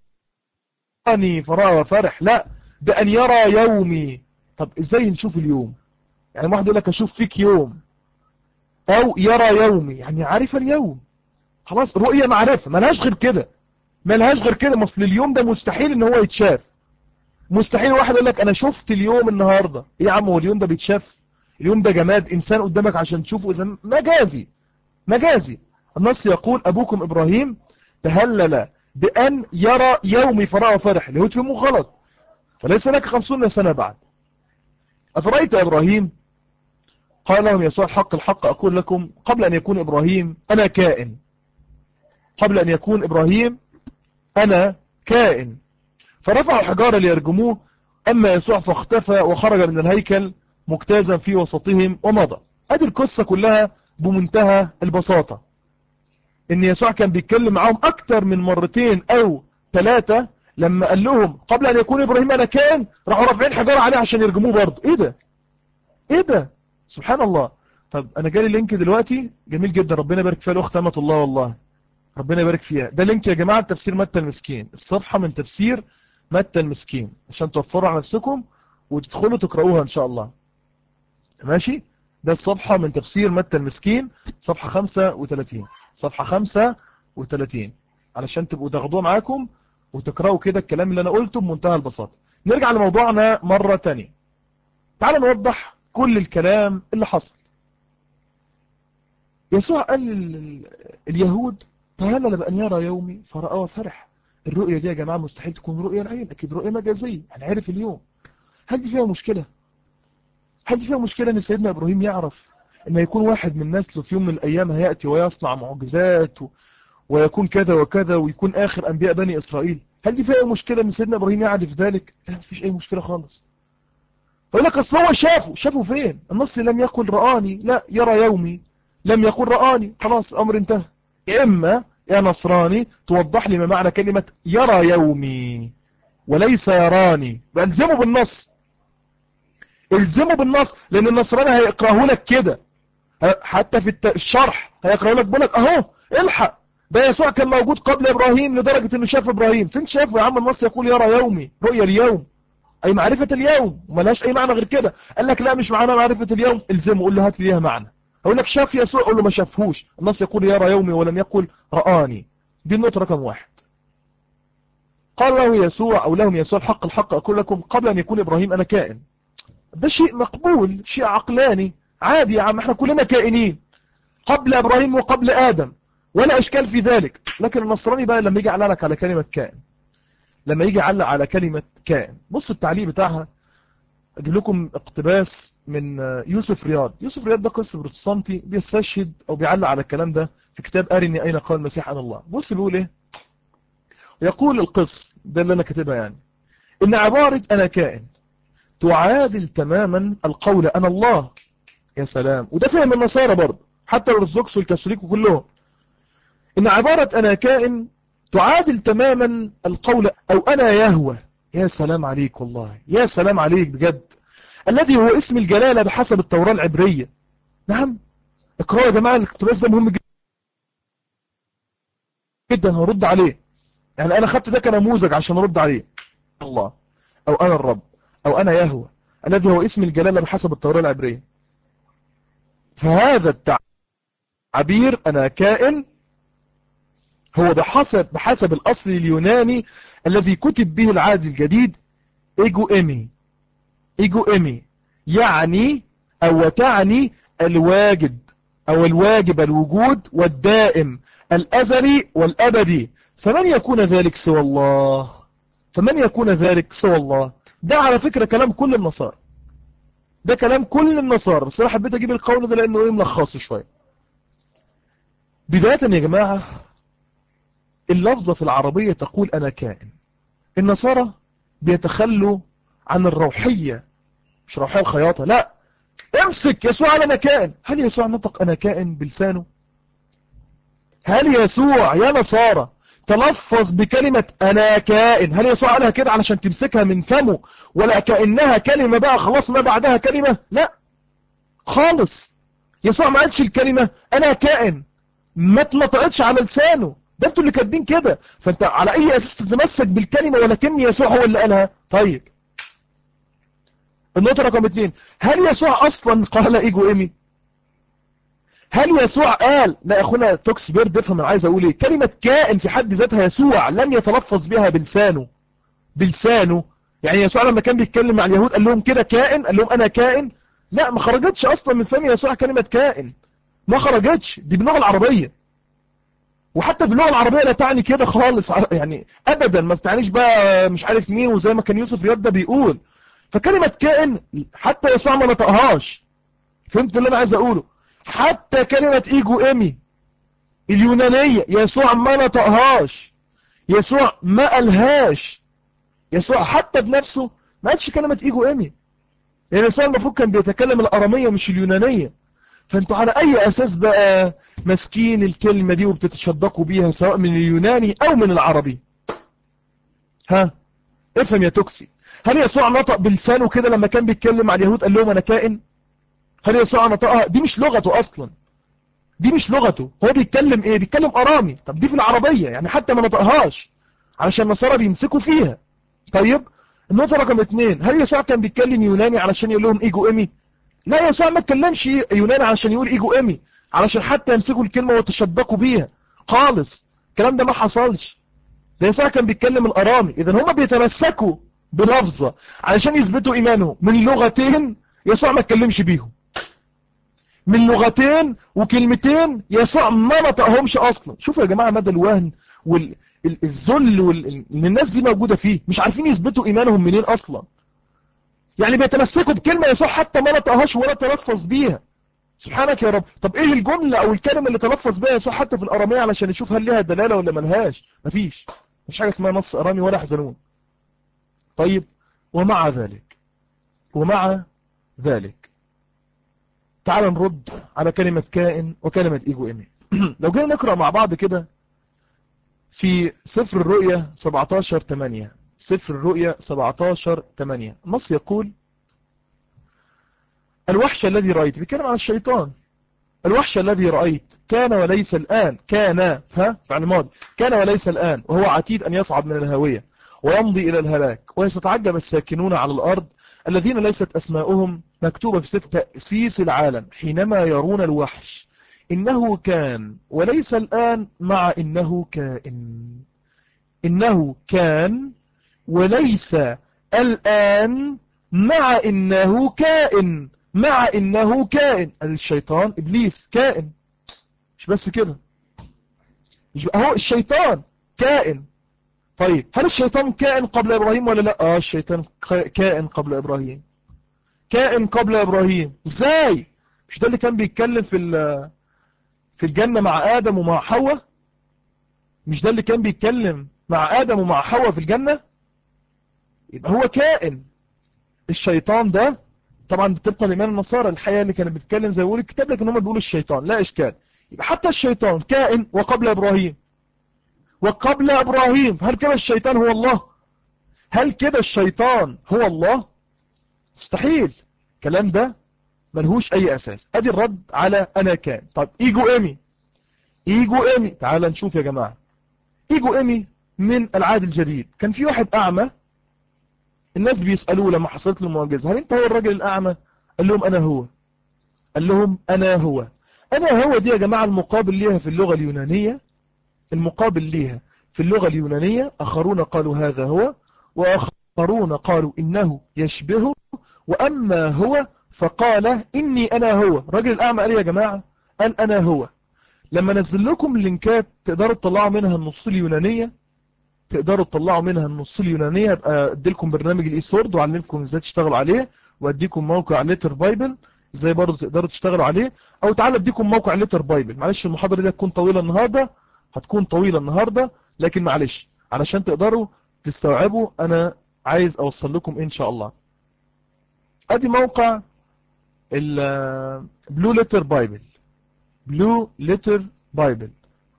يراني فرأى وفرح، لا، بأن يرى يومي. طب إزاي نشوف اليوم؟ يعني واحد يقول لك أشوف فيك يوم، أو يرى يومي يعني عارف اليوم. خلاص، رؤية معرفة، ملهاش غير كده، ملهاش غير كده. مصل اليوم ده مستحيل ان هو يتشاف. مستحيل واحد يقول لك انا شفت اليوم النهاردة. ايه يا عم، هو اليوم ده بيتشاف؟ اليوم ده جماد، انسان قدامك عشان تشوفه، اذا مجازي، مجازي. النص يقول ابوكم ابراهيم تهلل بان يرى يومي فرأى وفرح. اليهود فهموا غلط. فليس لك 50 سنة بعد افرأيت ابراهيم؟ قال لهم يسوع الحق الحق اقول لكم قبل ان يكون ابراهيم انا كائن. قبل ان يكون ابراهيم انا كائن. فرفعوا حجارة ليرجموه، أما يسوع فاختفى وخرج من الهيكل مجتازا في وسطهم ومضى. هذه القصة كلها بمنتهى البساطة، إن يسوع كان بيتكلم معهم أكتر من مرتين أو 3. لما قال لهم قبل أن يكون إبراهيم أنا كان، راحوا رافعين حجارة عليه عشان يرجموه برضه. إيه ده؟ إيه ده؟ سبحان الله. طب أنا جالي لينك دلوقتي جميل جدا، ربنا يبارك فيها الأخت أمة الله، والله ربنا يبارك فيها. ده لينك يا جماعة تفسير متى المسكين، الصفحة من تفسير متى المسكين، عشان توفروا على نفسكم وتدخلوا تقرأوها إن شاء الله. ماشي، ده الصفحة من تفسير متى المسكين، صفحة 35، صفحة 35، علشان تبقوا تاخدوها معاكم وتقرأوا كده الكلام اللي أنا قلته بمنتهى البساطة. نرجع لموضوعنا مرة تانية. تعالوا نوضح كل الكلام اللي حصل. يسوع قال اليهود تهلل بأن يرى يومي فرأى وفرح. الرؤية دي يا جماعة مستحيل تكون رؤية العين، أكيد رؤية مجازية، هنعرف اليوم. هل دي فيها مشكلة؟ هل دي فيها مشكلة أن سيدنا إبراهيم يعرف أن يكون واحد من نسله في يوم من الأيام هيأتي ويصنع معجزات ويكون كذا وكذا ويكون آخر أنبياء بني إسرائيل. هل دي فيها أي مشكلة من سيدنا إبراهيم يعرف ذلك؟ لا، مفيش أي مشكلة خالص. يقول لك أصل هو شافه فين؟ النص لم يقل رآني، لا، يرى يومي، لم يقل رآني، خلاص الأمر انتهى. إما يا نصراني توضح لي ما معنى كلمة يرى يومي وليس يراني، بألزمه بالنص، الزمه بالنص، لأن النصراني هيقرأه لك كده، حتى في الشرح هيقرأه لك بقول لك أهو الحق، ده يسوع كان موجود قبل إبراهيم لدرجة إنه شاف إبراهيم. فين شافه يا عم؟ النص يقول يرى يومي، رؤيا اليوم، أي معرفة اليوم، وملهاش أي معنى غير كده. قال لك لا مش معنى معرفة اليوم، الزمه، قول له هات لي ليها معنى. أقول لك شاف يسوع، قول له ما شافهوش، النص يقول يرى يومي ولم يقل رآني. دي النقطة رقم 1. قال له يسوع أو لهم يسوع الحق الحق أقول لكم قبل أن يكون إبراهيم أنا كائن. ده شيء مقبول، شيء عقلاني عادي يا عم، احنا كلنا كائنين قبل إبراهيم وقبل آدم، ولا إشكال في ذلك. لكن النصراني بقى لما يجي يعلق على كلمة كائن، لما يجي يعلق على كلمة كائن، بصوا التعليق بتاعها. أجيب لكم اقتباس من يوسف رياض. يوسف رياض ده قس بروتستانتي بيستشهد أو بيعلق على الكلام ده في كتاب أرني أين قال المسيح أنا الله. بص بيقول إيه. يقول القس ده اللي أنا كاتبها يعني، إن عبارة أنا كائن تعادل تماما القول أنا الله. يا سلام، وده فهم النصارى برضه، حتى الأرثوذكس والكاثوليك وكلهم، إن عبارة أنا كائن تعادل تماما القول أو أنا يهوه. يا سلام عليك والله، يا سلام عليك بجد، الذي هو اسم الجلالة بحسب التوراة العبرية. نعم، اقرأوا يا جماعة، الاقتباس ده مهم جدا، هرد عليه. يعني أنا خدت ده كنموذج عشان أرد عليه. الله أو أنا الرب أو أنا يهوه الذي هو اسم الجلالة بحسب التوراة العبرية. فهذا التعبير أنا كائن هو بحسب الأصل اليوناني الذي كتب به العهد الجديد إيجو إيمي. إيجو إيمي يعني أو تعني الواجد أو الواجب، الوجود والدائم، الأزلي والأبدي. فمن يكون ذلك سوى الله؟ فمن يكون ذلك سوى الله؟ ده على فكرة كلام كل النصارى، ده كلام كل النصارى، بس أنا حبيت أجيب القول ده لأنه إيه ملخصه شوية. بداية يا جماعة، اللفظة في العربية تقول أنا كائن. النصارى بيتخلوا عن الروحية، مش روحية الخياطة، لا، امسك يسوع على أنا كائن. هل يسوع نطق أنا كائن بلسانه؟ هل يسوع يا نصارى تلفظ بكلمة أنا كائن؟ هل يسوع قالها كده علشان تمسكها من فمه ولا كأنها كلمة بقى خلاص ما بعدها كلمة؟ لا خالص، يسوع ما قالش الكلمة أنا كائن، ما اتنطقتش على لسانه، ده انتوا اللي كاتبين كده. فانت على اي اساس تتمسك بالكلمة ولكن يسوع هو اللي قالها؟ طيب النقطة رقم 2، هل يسوع اصلا قال ايجو ايمي؟ هل يسوع قال؟ لا اخونا توكس بيرد افهم انا عايز اقول ايه. كلمة كائن في حد ذاتها يسوع لم يتلفظ بها بلسانه. يعني يسوع لما كان بيتكلم مع اليهود قال لهم كده كائن، قال لهم انا كائن؟ لا، ما خرجتش اصلا من فم يسوع كلمة كائن، ما خرجتش، دي باللغة العربية، وحتى في اللغة العربية لا تعني كده خالص، يعني ابدا ما تعنيش بقى مش عارف مين، وزي ما كان يوسف رياض ده بيقول. فكلمة كائن حتى يسوع ما نطقهاش. فهمت اللي انا عايز اقوله؟ حتى كلمة ايجو ايمي اليونانية يسوع ما نطقهاش، يسوع ما قالهاش، يسوع حتى بنفسه ما قالش كلمة ايجو ايمي، لان يسوع المفروض كان بيتكلم الارامية مش اليونانية. فانتوا على اي اساس بقى ماسكين الكلمة دي وبتتشدقوا بيها سواء من اليوناني او من العربي؟ ها، افهم يا توكسي. هل يسوع نطق بلسانه كده لما كان بيتكلم مع اليهود قال لهم انا كائن؟ هل يسوع نطقها؟ دي مش لغته اصلا، دي مش لغته، هو بيتكلم ايه؟ بيتكلم ارامي. طب دي في العربية يعني حتى ما نطقهاش علشان النصارى بيمسكوا فيها. طيب النقطة رقم 2، هل يسوع كان بيتكلم يوناني علشان يقول لهم ايجو ايمي؟ لا، يسوع ما اتكلمش يوناني علشان يقول ايجو ايمي علشان حتى يمسكوا الكلمة ويتشدقوا بيها خالص، الكلام ده ما حصلش. ده يسوع كان بيتكلم الارامي. اذا هم بيتمسكوا بلفظة علشان يثبتوا ايمانهم من لغتين يسوع ما اتكلمش بيهم، من لغتين وكلمتين يسوع ما نطقهمش اصلا. شوفوا يا جماعة مدى الوهن والذل اللي الناس دي موجودة فيه، مش عارفين يثبتوا ايمانهم منين اصلا. يعني بيتمسكوا بكلمة يسوع حتى ما نطقهاش ولا تلفظ بيها. سبحانك يا رب. طب ايه الجملة او الكلمة اللي تلفظ بها يسوع حتى في الارامية علشان نشوف هل لها دلالة ولا ملهاش؟ مفيش حاجة اسمها نص ارامي ولا يحزنون. طيب ومع ذلك تعال نرد على كلمة كائن وكلمة ايجو ايمي. لو جينا نقرأ مع بعض كده في سفر الرؤيا 17:8. سفر الرؤيا 17:8 النص يقول: الوحش الذي رأيت، بيتكلم عن الشيطان، الوحش الذي رأيت كان وليس الآن، كان فعل ماضي، كان وليس الآن، وهو عتيد أن يصعد من الهاوية ويمضي إلى الهلاك، ويتعجب الساكنون على الأرض الذين ليست أسماؤهم مكتوبة في سفر تأسيس العالم حينما يرون الوحش إنه كان وليس الآن مع إنه كائن. إنه كان وليس الآن مع إنه كائن. مع إنه كائن. الشيطان إبليس كائن، مش بس كده، هو الشيطان كائن. طيب هل الشيطان كائن قبل إبراهيم ولا لا؟ الشيطان كائن قبل إبراهيم. كائن قبل إبراهيم ازاي؟ مش ده اللي كان بيتكلم في الجنة مع آدم ومع حواء؟ مش ده اللي كان بيتكلم مع آدم ومع حواء في الجنة؟ يبقى هو كائن. الشيطان ده طبعا طبقا لإيمان النصارى الحقيقة اللي كانت بتتكلم زي ما بيقول الكتاب، لكن هم بيقولوا الشيطان، لا إشكال. يبقى حتى الشيطان كائن وقبل إبراهيم. وقبل إبراهيم. هل كده الشيطان هو الله؟ هل كده الشيطان هو الله؟ مستحيل. الكلام ده ملهوش أي أساس. أدي الرد على أنا كان. طب إيجو إيمي. إيجو إيمي تعال نشوف يا جماعة. إيجو إيمي من العهد الجديد. كان في واحد أعمى، الناس بيسألوه لما حصلت له المعجزة: هل أنت هو الراجل الأعمى؟ قال لهم أنا هو. قال لهم أنا هو. أنا هو دي يا جماعة المقابل ليها في اللغة اليونانية. المقابل ليها في اللغة اليونانية آخرون قالوا هذا هو، وآخرون قالوا إنه يشبهه، وأما هو فقال إني أنا هو. الراجل الأعمى قال يا جماعة، قال أنا هو. لما نزل لكم لينكات تقدروا تطلعوا منها النص اليونانية، تقدروا تطلعوا منها النص اليونانية. ابقى اديلكم برنامج الاي سورد وعلمكم ازاي تشتغلوا عليه، واديكم موقع ليتر بايبل ازاي برضه تقدروا تشتغلوا عليه، او تعالى اديكم موقع ليتر بايبل. معلش المحاضرة دي هتكون طويلة النهاردة، لكن معلش علشان تقدروا تستوعبوا انا عايز اوصل لكم ان شاء الله. ادي موقع البلو ليتر بايبل. بلو ليتر بايبل.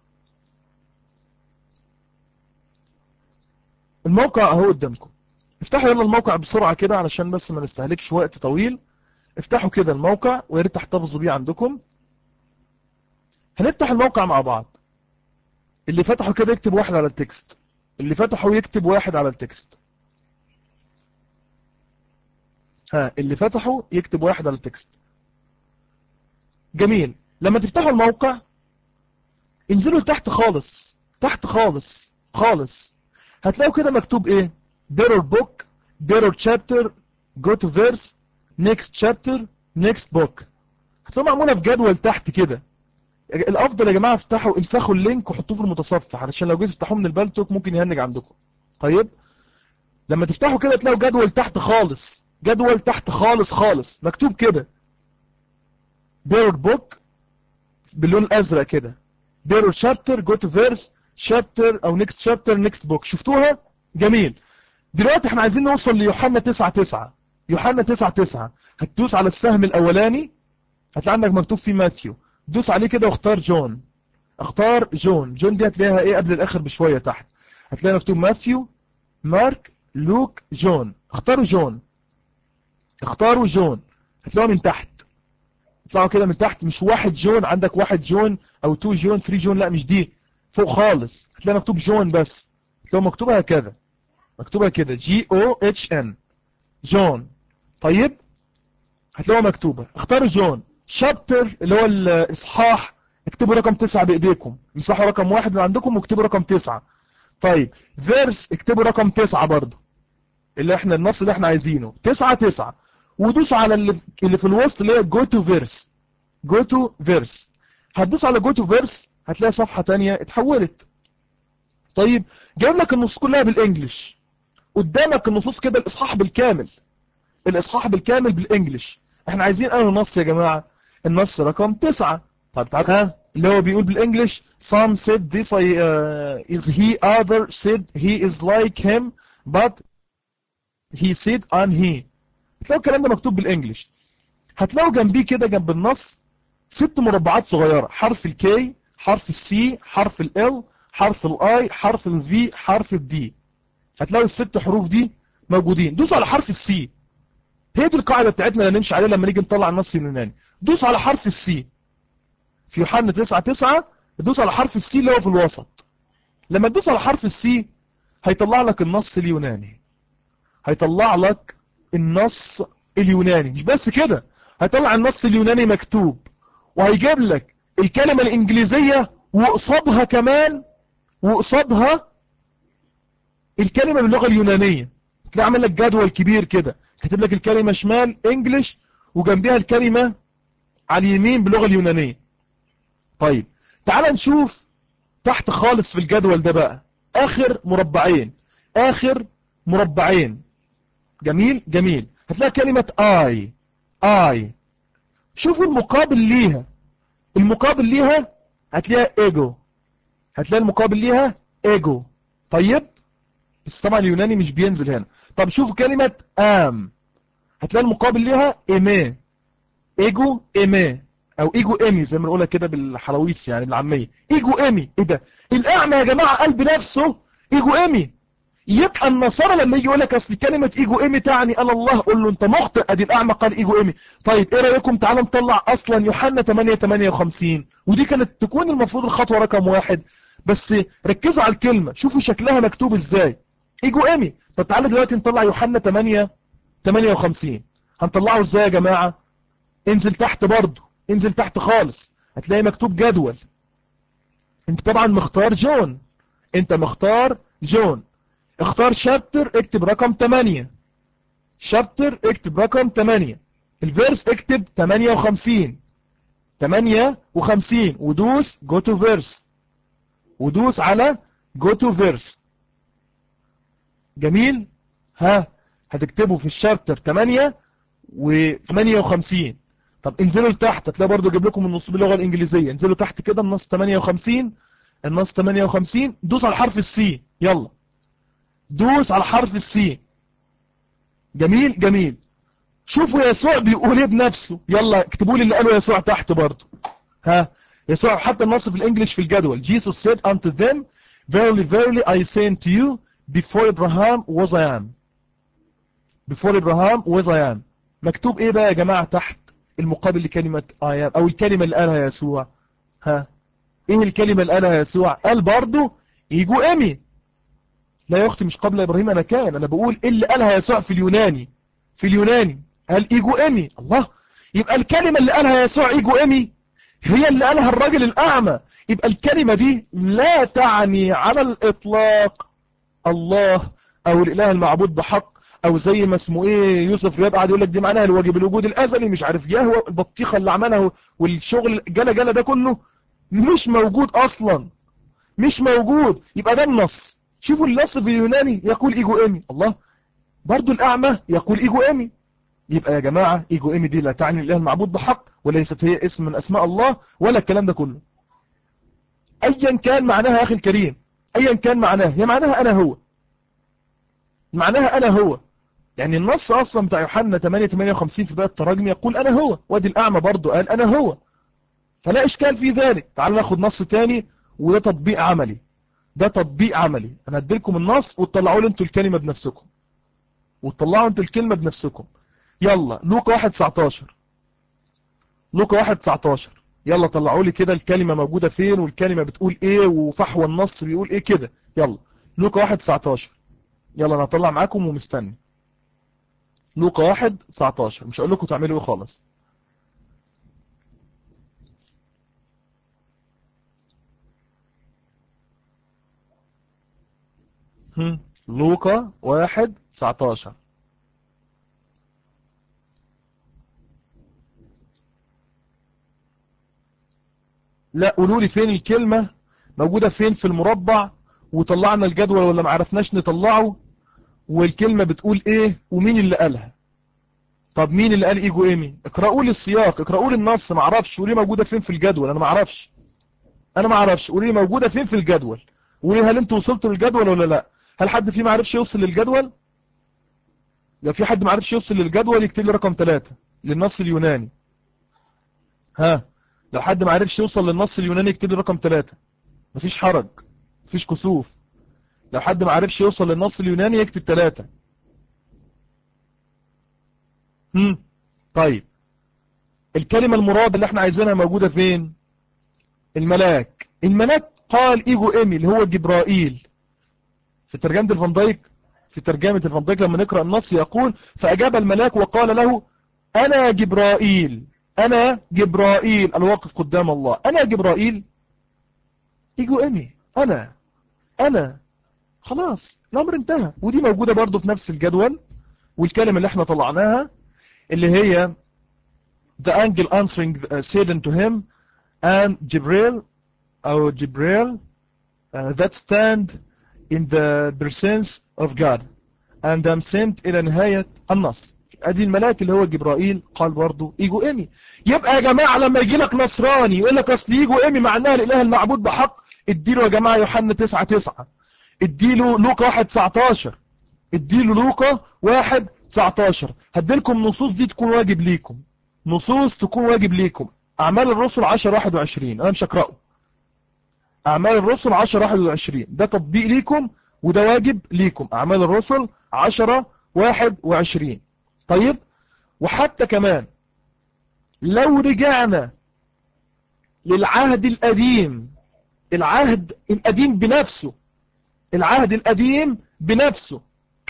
الموقع اهو قدامكم. افتحوا يلا الموقع بسرعة كده علشان بس ما نستهلكش وقت طويل. افتحوا كده الموقع ويا ريت تحتفظوا بيه عندكم. هنفتح الموقع مع بعض. اللي فتحوا كده يكتب واحد على التكست. اللي فتحوا يكتب واحد على التكست. اللي فتحوا يكتب واحد على التكست. جميل. لما تفتحوا الموقع انزلوا لتحت خالص، تحت خالص خالص، هتلاقوا كده مكتوب ايه؟ Better book, better chapter, go to verse, next chapter, next book. هتلاقوا معمولة في جدول تحت كده. الافضل يا جماعة افتحوا امسحوا اللينك وحطوه في المتصفح علشان لو جيت تفتحوه من البالتوك ممكن يهنج عندكم. طيب لما تفتحوا كده تلاقوا جدول تحت خالص، جدول تحت خالص خالص مكتوب كده Better book باللون الازرق كده، Better chapter, go to verse, chapter او next chapter, next book. شفتوها؟ جميل. دلوقتي احنا عايزين نوصل ليوحنا 9:9. يوحنا 9:9 هتدوس على السهم الاولاني هتلاقي عندك مكتوب فيه ماثيو، دوس عليه كده واختار جون. اختار جون. جون دي هتلاقيها ايه قبل الاخر بشوية تحت، هتلاقي مكتوب ماثيو، مارك، لوك، جون. اختاروا جون. اختاروا جون. هتلاقوها من تحت. هتلاقوا كده من تحت، مش واحد جون عندك واحد جون او 2 جون 3 جون، لا مش دي، فوق خالص هتلاقي مكتوب جون بس. هتلاقوا مكتوبها كده، مكتوبة كده John جون. طيب هتلاقوها مكتوبة. اختاروا جون. شابتر اللي هو الاصحاح اكتبوا رقم 9 بايديكم، امسحوا رقم 1 اللي عندكم واكتبوا رقم 9. طيب فيرس اكتبوا رقم 9 برضه، اللي احنا النص اللي احنا عايزينه 9:9، ودوسوا على اللي في الوسط اللي هي جو تو فيرس. جو تو فيرس. هتدوس على جو تو فيرس هتلاقي صفحة تانية اتحولت. طيب جايب لك النصوص كلها بالانجلش قدامك، النصوص كده الاصحاح بالكامل، الاصحاح بالكامل بالانجلش. احنا عايزين انهي نص يا جماعة؟ النص رقم 9. طب تعال ها اللي هو بيقول بالانجلش some said this is he, other said he is like him but he said on he. هتلاقوا الكلام ده مكتوب بالانجلش. هتلاقوا جنبيه كده جنب النص 6 مربعات صغيرة، حرف الكي، حرف السي، حرف ال، حرف الاي، حرف الفي، حرف الدي. هتلاقوا ال6 حروف دي موجودين. دوسوا على حرف السي. هي دي القاعدة بتاعتنا اللي نمشي عليها لما نيجي نطلع النص اليوناني. دوسوا على حرف السي في يوحنا 9:9. دوس على حرف السي اللي هو في الوسط. لما تدوس على حرف السي هيطلع لك النص اليوناني. هيطلع لك النص اليوناني. مش بس كده، هيطلع النص اليوناني مكتوب، وهيجيب لك الكلمة الإنجليزية وقصادها كمان، وقصادها الكلمة باللغة اليونانية. تلاقي عامل لك جدول كبير كده، كاتب لك الكلمة شمال انجلش وجنبها الكلمة على اليمين باللغة اليونانية. طيب تعال نشوف تحت خالص في الجدول ده بقى آخر مربعين، آخر مربعين. جميل جميل. هتلاقي كلمة I. شوفوا المقابل ليها. المقابل ليها هتلاقي ايجو. هتلاقي المقابل ليها ايجو. طيب بس طبعا اليوناني مش بينزل هنا. طب شوفوا كلمة ام. هتلاقي المقابل ليها ايمي. ايجو ايمي او ايجو ايمي زي ما نقولها كده بالحلاويص يعني بالعامية. ايجو ايمي. ايه ده؟ الاعمى يا جماعة قال بنفسه ايجو ايمي. يبقى النصارى لما يجي يقول لك اصل كلمه ايجو ايمي تعني انا الله، قول له انت مخطئ، ادي الاعمى قال ايجو ايمي. طيب ايه رايكم تعال نطلع اصلا يوحنا 8:58، ودي كانت تكون المفروض الخطوه رقم 1. بس ركزوا على الكلمه، شوفوا شكلها مكتوب ازاي. ايجو ايمي. طب تعالى دلوقتي نطلع يوحنا 8:58. هنطلعه ازاي يا جماعه؟ انزل تحت برضه، انزل تحت خالص هتلاقي مكتوب جدول. انت طبعا مختار جون، انت مختار جون. اختار شابتر، اكتب رقم 8. شابتر اكتب رقم 8. الفيرس اكتب 58. 58 ودوس جو تو فيرس. ودوس على جو تو فيرس. جميل. ها هتكتبه في الشابتر 8 و58. طب انزلوا لتحت هتلاقي برضو جايب لكم النص باللغه الانجليزيه. انزلوا تحت كده النص 58. النص 58 دوس على حرف السي. يلا دوس على حرف السي. جميل جميل. شوفوا يسوع بيقول ايه بنفسه. يلا اكتبوا لي اللي قاله يسوع تحت برضه. ها يسوع حتى النص في الانجليش في الجدول. Jesus said unto them verily verily I say unto you before Abraham was I am. before Abraham was I am. مكتوب ايه بقى يا جماعة تحت المقابل لكلمة I am او الكلمة اللي قالها يسوع؟ ها ايه الكلمة اللي قالها يسوع؟ قال برضه ايجو ايمي. لا يا اختي مش قبل ابراهيم انا كان، انا بقول ايه اللي قالها يسوع في اليوناني. في اليوناني قال ايجو ايمي. الله، يبقى الكلمة اللي قالها يسوع ايجو ايمي هي اللي قالها الراجل الاعمى. يبقى الكلمة دي لا تعني على الاطلاق الله او الاله المعبود بحق، او زي ما اسمه ايه يوسف رياض قاعد يقول لك دي معناها الواجب الوجود الازلي مش عارف يهوى البطيخة اللي عملها والشغل جلا جلا ده كله مش موجود اصلا، مش موجود. يبقى ده النص. شوفوا النص في اليوناني يقول ايجو ايمي. الله، برضو الاعمى يقول ايجو ايمي. يبقى يا جماعة ايجو ايمي دي لا تعني الاله المعبود بحق، وليست هي اسم من اسماء الله ولا الكلام ده كله. ايا كان معناها يا اخي الكريم، ايا كان معناها، هي معناها انا هو. معناها انا هو. يعني النص اصلا بتاع يوحنا 8:58 في باب التراجم يقول انا هو، وادي الاعمى برضو قال انا هو. فلا اشكال في ذلك. تعالوا ناخد نص تاني وده تطبيق عملي. ده تطبيق عملي. انا هديلكم النص وتطلعوا لي انتوا الكلمة بنفسكم، وتطلعوا انتوا الكلمة بنفسكم. يلا لوقا 1:19. لوقا 1:19. يلا طلعوا لي كده الكلمة موجودة فين والكلمة بتقول ايه وفحوى النص بيقول ايه كده. يلا لوقا 1:19. يلا انا هطلع معاكم ومستني. لوقا 1:19. مش هقول لكم تعملوا ايه خالص. لوقا 1:19. لا قولوا لي فين الكلمة موجودة فين في المربع، وطلعنا الجدول ولا ما عرفناش نطلعه، والكلمة بتقول ايه ومين اللي قالها. طب مين اللي قال ايجو ايمي؟ اقرأوا لي السياق، اقرأوا لي النص، ما اعرفش، قولي موجودة فين في الجدول، انا ما اعرفش، قولي لي موجودة فين في الجدول، قولي هل انتوا وصلتوا للجدول ولا لا؟ هل حد فيه ما عرفش يوصل للجدول؟ لو في حد ما عرفش يوصل للجدول يكتب لي رقم 3 للنص اليوناني. ها، لو حد ما عرفش يوصل للنص اليوناني يكتب لي رقم 3. مفيش حرج، مفيش كسوف. لو حد ما عرفش يوصل للنص اليوناني يكتب 3. طيب، الكلمة المراد اللي احنا عايزينها موجودة فين؟ الملاك قال ايجو ايمي اللي هو جبرائيل. في ترجمة الفان دايك، لما نقرأ النص يقول: فأجاب الملاك وقال له: أنا جبرائيل، أنا جبرائيل الواقف قدام الله. أنا جبرائيل، ايجو ايمي، أنا خلاص الأمر انتهى. ودي موجودة برضو في نفس الجدول. والكلمة اللي احنا طلعناها اللي هي the angel answering said unto him and Jibril that stand in the presence of God and am sent إلى نهاية النص. ادي الملاك اللي هو جبرائيل قال برضو ايجو ايمي. يبقى يا جماعة لما يجي لك نصراني يقول لك اصل ايجو ايمي معناها الاله المعبود بحق، اديله يا جماعة يوحنا 9:9، اديله لوقا 1:19، اديله لوقا 1:19. هديلكم نصوص دي تكون واجب ليكم، نصوص تكون واجب ليكم. اعمال الرسل 10:21، انا مش هقراه. اعمال الرسل 10:21 ده تطبيق ليكم وده واجب ليكم. اعمال الرسل 10:21. طيب، وحتى كمان لو رجعنا للعهد القديم، العهد القديم بنفسه، العهد القديم بنفسه،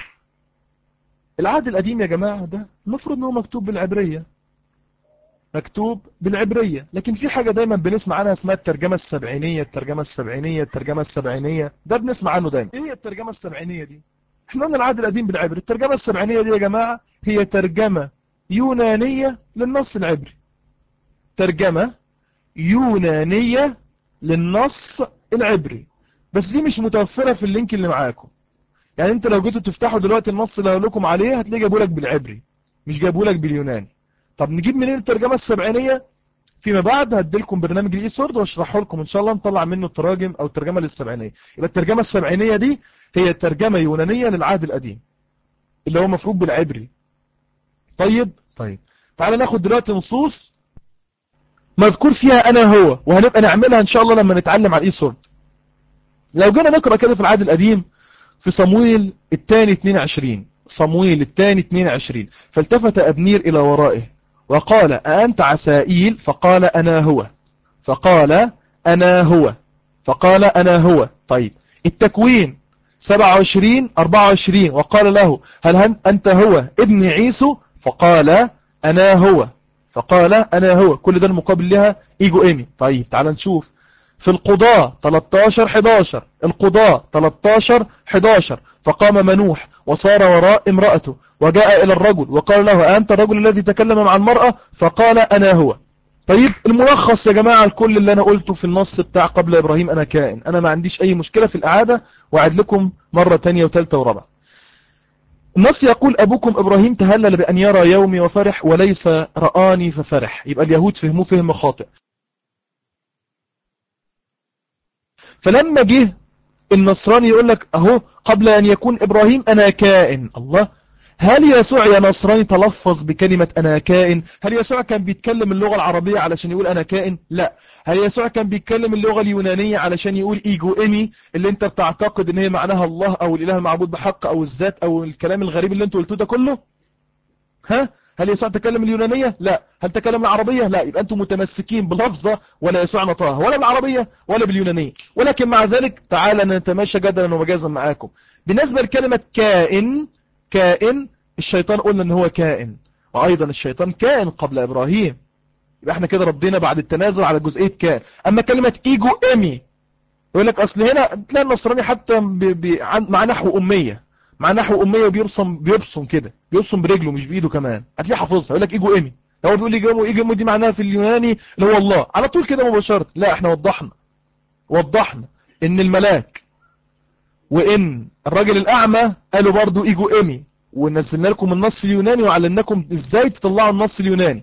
العهد القديم يا جماعة ده المفروض انه مكتوب بالعبرية، مكتوب بالعبرية. لكن في حاجة دايما بنسمع عنها اسمها الترجمة السبعينية، الترجمة السبعينية، الترجمة السبعينية، ده بنسمع عنه دايما. ايه هي الترجمة السبعينية دي؟ احنا قلنا العهد القديم بالعبري. الترجمة السبعينية دي يا جماعة هي ترجمة يونانية للنص العبري، ترجمة يونانية للنص العبري. بس دي مش متوفرة في اللينك اللي معاكم. يعني انت لو جيتوا تفتحوا دلوقتي النص اللي هقول لكم عليه هتلاقيه جابوا لك بالعبري، مش جابوا لك باليوناني. طب نجيب منين الترجمة السبعينية؟ فيما بعد هديلكم برنامج الاي سورد واشرحه لكم ان شاء الله، نطلع منه التراجم او الترجمة للسبعينية. يبقى الترجمة السبعينية دي هي ترجمة يونانية للعهد القديم اللي هو مفروض بالعبري. طيب، تعال ناخد دلوقتي نصوص مذكور فيها انا هو، وهنبقى نعملها ان شاء الله لما نتعلم على الاي سورد. لو جينا نقرأ كده في العهد القديم في صمويل الثاني 22، صمويل الثاني 22: فالتفت أبنير إلى ورائه وقال: أأنت عسائيل؟ فقال: أنا هو. فقال: أنا هو. فقال: أنا هو. طيب، التكوين 27-24: وقال له: هل أنت هو ابن عيسو؟ فقال: أنا هو. فقال: أنا هو. كل ده المقابل لها إيجو إيمي. طيب، تعال نشوف في القضاء 13-11، القضاء 13-11: فقام منوح وصار وراء امرأته وجاء إلى الرجل وقال له: أنت الرجل الذي تكلم مع المرأة؟ فقال: أنا هو. طيب، الملخص يا جماعة الكل اللي أنا قلته في النص بتاع قبل إبراهيم أنا كائن. أنا ما عنديش أي مشكلة في الإعادة، وأعد لكم مرة تانية وثالثة ورابعة. النص يقول: أبوكم إبراهيم تهلل بأن يرى يومي وفرح وليس رآني ففرح. يبقى اليهود فهموه فهم خاطئ. فلما جه النصراني يقول لك اهو قبل ان يكون ابراهيم انا كائن، الله، هل يسوع يا نصراني تلفظ بكلمة انا كائن؟ هل يسوع كان بيتكلم اللغة العربية علشان يقول انا كائن؟ لا. هل يسوع كان بيتكلم اللغة اليونانية علشان يقول ايجو ايمي اللي انت بتعتقد ان هي معناها الله او الاله المعبود بحق او الذات او الكلام الغريب اللي انت قلتوه ده كله؟ هل يسوع تكلم اليونانية؟ لا. هل تكلم العربية؟ لا. يبقى أنتم متمسكين بلفظة ولا يسوع نطاها ولا بالعربية ولا باليونانية. ولكن مع ذلك تعال نتماشى جدلا ومجازا معاكم. بالنسبة لكلمة كائن، كائن الشيطان قلنا ان هو كائن، وأيضا الشيطان كائن قبل إبراهيم. يبقى احنا كده ردينا بعد التنازل على جزئية كائن. أما كلمة إيجو إيمي يقول لك أصل هنا تلاقي النصراني حتى مع نحو أمية، مع نحو أمية بيبصم كده، بيبصم برجله مش بإيده كمان، هتلاقيه حافظها. يقول لك إيجو إيمي، هو بيقول إيجو إيمي دي معناها في اليوناني اللي هو الله على طول كده مباشرة. لا، احنا وضحنا إن الملاك وإن الراجل الأعمى قالوا برضو إيجو إيمي، ونزلنا لكم النص اليوناني وعلمناكم ازاي تطلعوا النص اليوناني.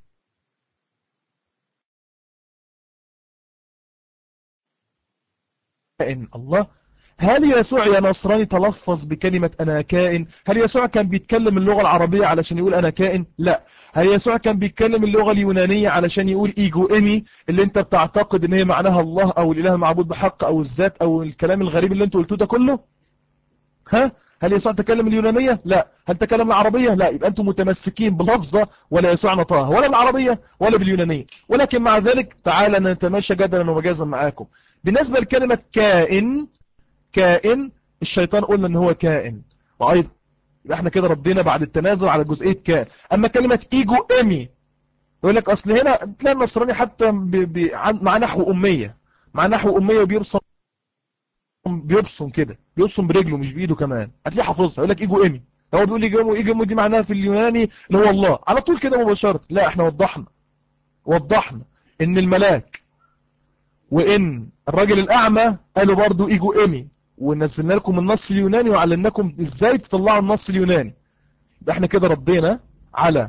كائن الله. هل يسوع يا نصراني تلفظ بكلمة أنا كائن؟ هل يسوع كان بيتكلم اللغة العربية علشان يقول أنا كائن؟ لا. هل يسوع كان بيتكلم اللغة اليونانية علشان يقول إيجو إيمي اللي أنت بتعتقد إن هي معناها الله أو الإله المعبود بحق أو الذات أو الكلام الغريب اللي أنتوا قلتوه ده كله؟ ها؟ هل يسوع تكلم اليونانية؟ لا. هل تكلم العربية؟ لا. يبقى أنتم متمسكين بلفظة ولا يسوع نطاها ولا العربية ولا باليونانية. ولكن مع ذلك تعالى نتماشى جدلا ومجازا معاكم. بالنسبة لكلمة كائن، كائن الشيطان قلنا ان هو كائن، وايضا يبقى احنا كده ردينا بعد التنازل على جزئيه كائن. اما كلمه ايجو ايمي يقول لك اصل هنا تلاقي النصراني حتى مع نحو اميه، مع نحو اميه وبيرسم، بيبصم كده، بيبصم برجله مش بايده كمان، هتلاقيه حافظها. يقول لك ايجو ايمي، هو بيقول ايجو ايمي دي معناها في اليوناني اللي هو الله على طول كده مباشره. لا، احنا وضحنا ان الملاك وان الراجل الاعمى قالوا برضو ايجو ايمي، ونزلنا لكم النص اليوناني وعلمناكم ازاي تطلعوا النص اليوناني. يبقى احنا كده ردينا على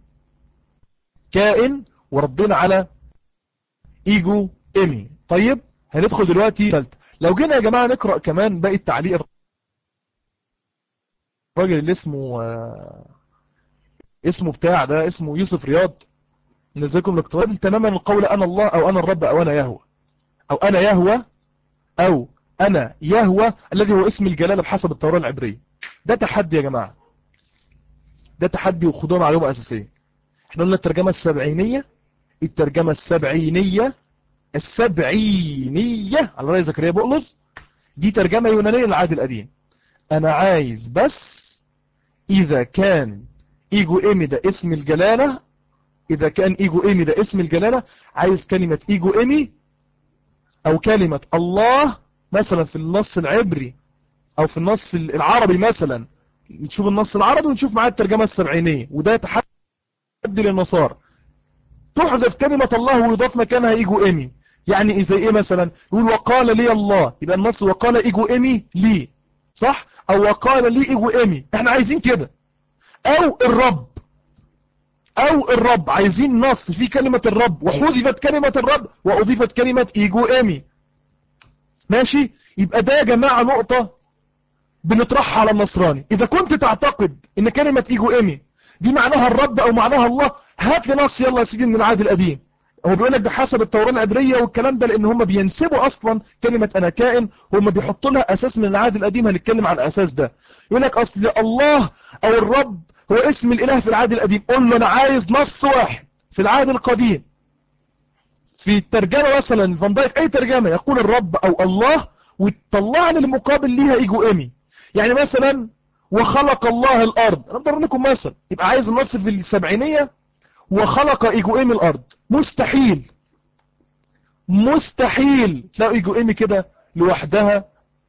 كائن وردينا على ايجو ايمي. طيب هندخل دلوقتي ثالثه. لو جينا يا جماعه نقرا كمان باقي التعليق، الراجل اللي اسمه بتاع ده اسمه يوسف رياض، نزلكم الاقتراض تماما القول انا الله او انا الرب او انا يهوه او انا يهوه او انا يهوه الذي هو اسم الجلاله بحسب التوراه العبريه. ده تحدي يا جماعه، ده تحدي وخدوها معلومه اساسيه. احنا قلنا الترجمه السبعينيه، الترجمه السبعينيه على رأي زكريا بقلص، دي ترجمه يونانيه للعهد القديم. انا عايز بس اذا كان ايجو ايمي ده اسم الجلاله، اذا كان ايجو ايمي ده اسم الجلاله، عايز كلمه ايجو ايمي او كلمه الله مثلا في النص العبري او في النص العربي مثلا. نشوف النص العربي ونشوف معاه الترجمه السبعينيه، وده تحدي للنصارى. تحذف كلمة الله ويضاف مكانها ايجو ايمي. يعني زي ايه مثلا؟ يقول وقال لي الله، يبقى النص وقال ايجو ايمي لي، صح؟ او وقال لي ايجو ايمي، احنا عايزين كده. او الرب، او الرب، عايزين نص فيه كلمة الرب وحذفت كلمة الرب واضيفت كلمة ايجو ايمي. ماشي؟ يبقى ده يا جماعة نقطة بنطرحها على النصراني. اذا كنت تعتقد ان كلمة ايجو ايمي دي معناها الرب او معناها الله، هات لي نص يلا يا سيدي من العهد القديم. هو بيقول لك ده حسب التوراة العبرية والكلام ده، لان هم بينسبوا اصلا كلمة انا كائن، هم بيحطوا لها اساس من العهد القديم، هنتكلم عن الاساس ده. يقول لك اصل الله او الرب هو اسم الاله في العهد القديم. قول له انا عايز نص واحد في العهد القديم في الترجمة مثلا فان دايك اي ترجمة يقول الرب او الله، وتطلع لي المقابل ليها ايجو ايمي. يعني مثلا وخلق الله الارض، انا بضرب لكم مثلا، يبقى عايز النص في السبعينية وخلق ايجو ايمي الارض. مستحيل، مستحيل تلاقي ايجو ايمي كده لوحدها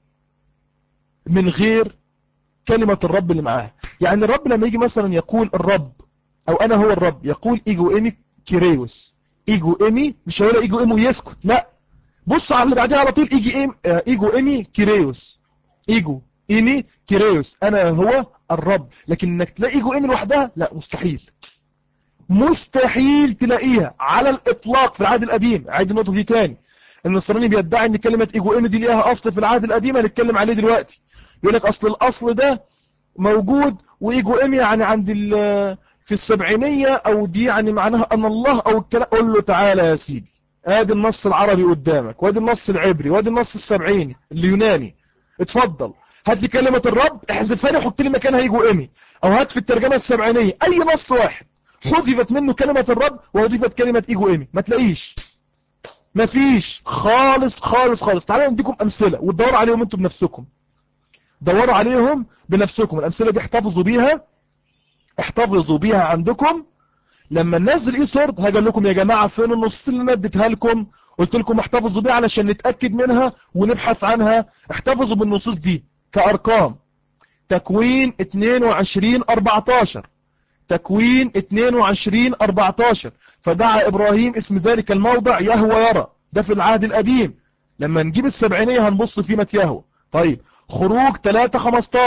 من غير كلمة الرب اللي معاها. يعني الرب لما يجي مثلا يقول الرب او انا هو الرب، يقول ايجو ايمي كيريوس. ايجو ايمي مش هيقول ايجو ايمي ويسكت، لا، بص على اللي بعدها على طول، ايجو ايمي كيريوس. ايجو ايمي كيريوس، انا هو الرب. لكن انك تلاقي ايجو ايمي لوحدها لا، مستحيل، مستحيل تلاقيها على الاطلاق في العهد القديم. عيد النقطه دي تاني، النصراني بيدعي ان كلمه ايجو ايمي دي ليها اصل في العهد القديم، هنتكلم عليه دلوقتي. يقول لك اصل الاصل ده موجود، وايجو ايمي يعني عند في السبعينيه او دي يعني معناها ان الله او الكلام. قول له تعالى يا سيدي، ادي النص العربي قدامك، وادي النص العبري، وادي النص السبعيني اليوناني، اتفضل هات لي كلمة الرب احذفها لي حط لي مكانها ايجو ايمي، او هات في الترجمة السبعينية اي نص واحد حذفت منه كلمة الرب واضيفت كلمة ايجو ايمي، ما تلاقيش، ما فيش خالص خالص خالص. تعالوا نديكم امثلة وتدوروا عليهم انتم بنفسكم، دوروا عليهم بنفسكم. الامثلة دي احتفظوا بيها، احتفظوا بيها عندكم. لما ننزل ايه سورد هاجي لكم يا جماعه فين النصوص اللي انا اديتها لكم، قلت لكم احتفظوا بيها علشان نتاكد منها ونبحث عنها. احتفظوا بالنصوص دي كارقام. تكوين 22:14، تكوين 22:14، فدعا ابراهيم اسم ذلك الموضع يهوى يرى، ده في العهد القديم. لما نجيب السبعينيه هنبص في مت يهوى. طيب خروج 3:15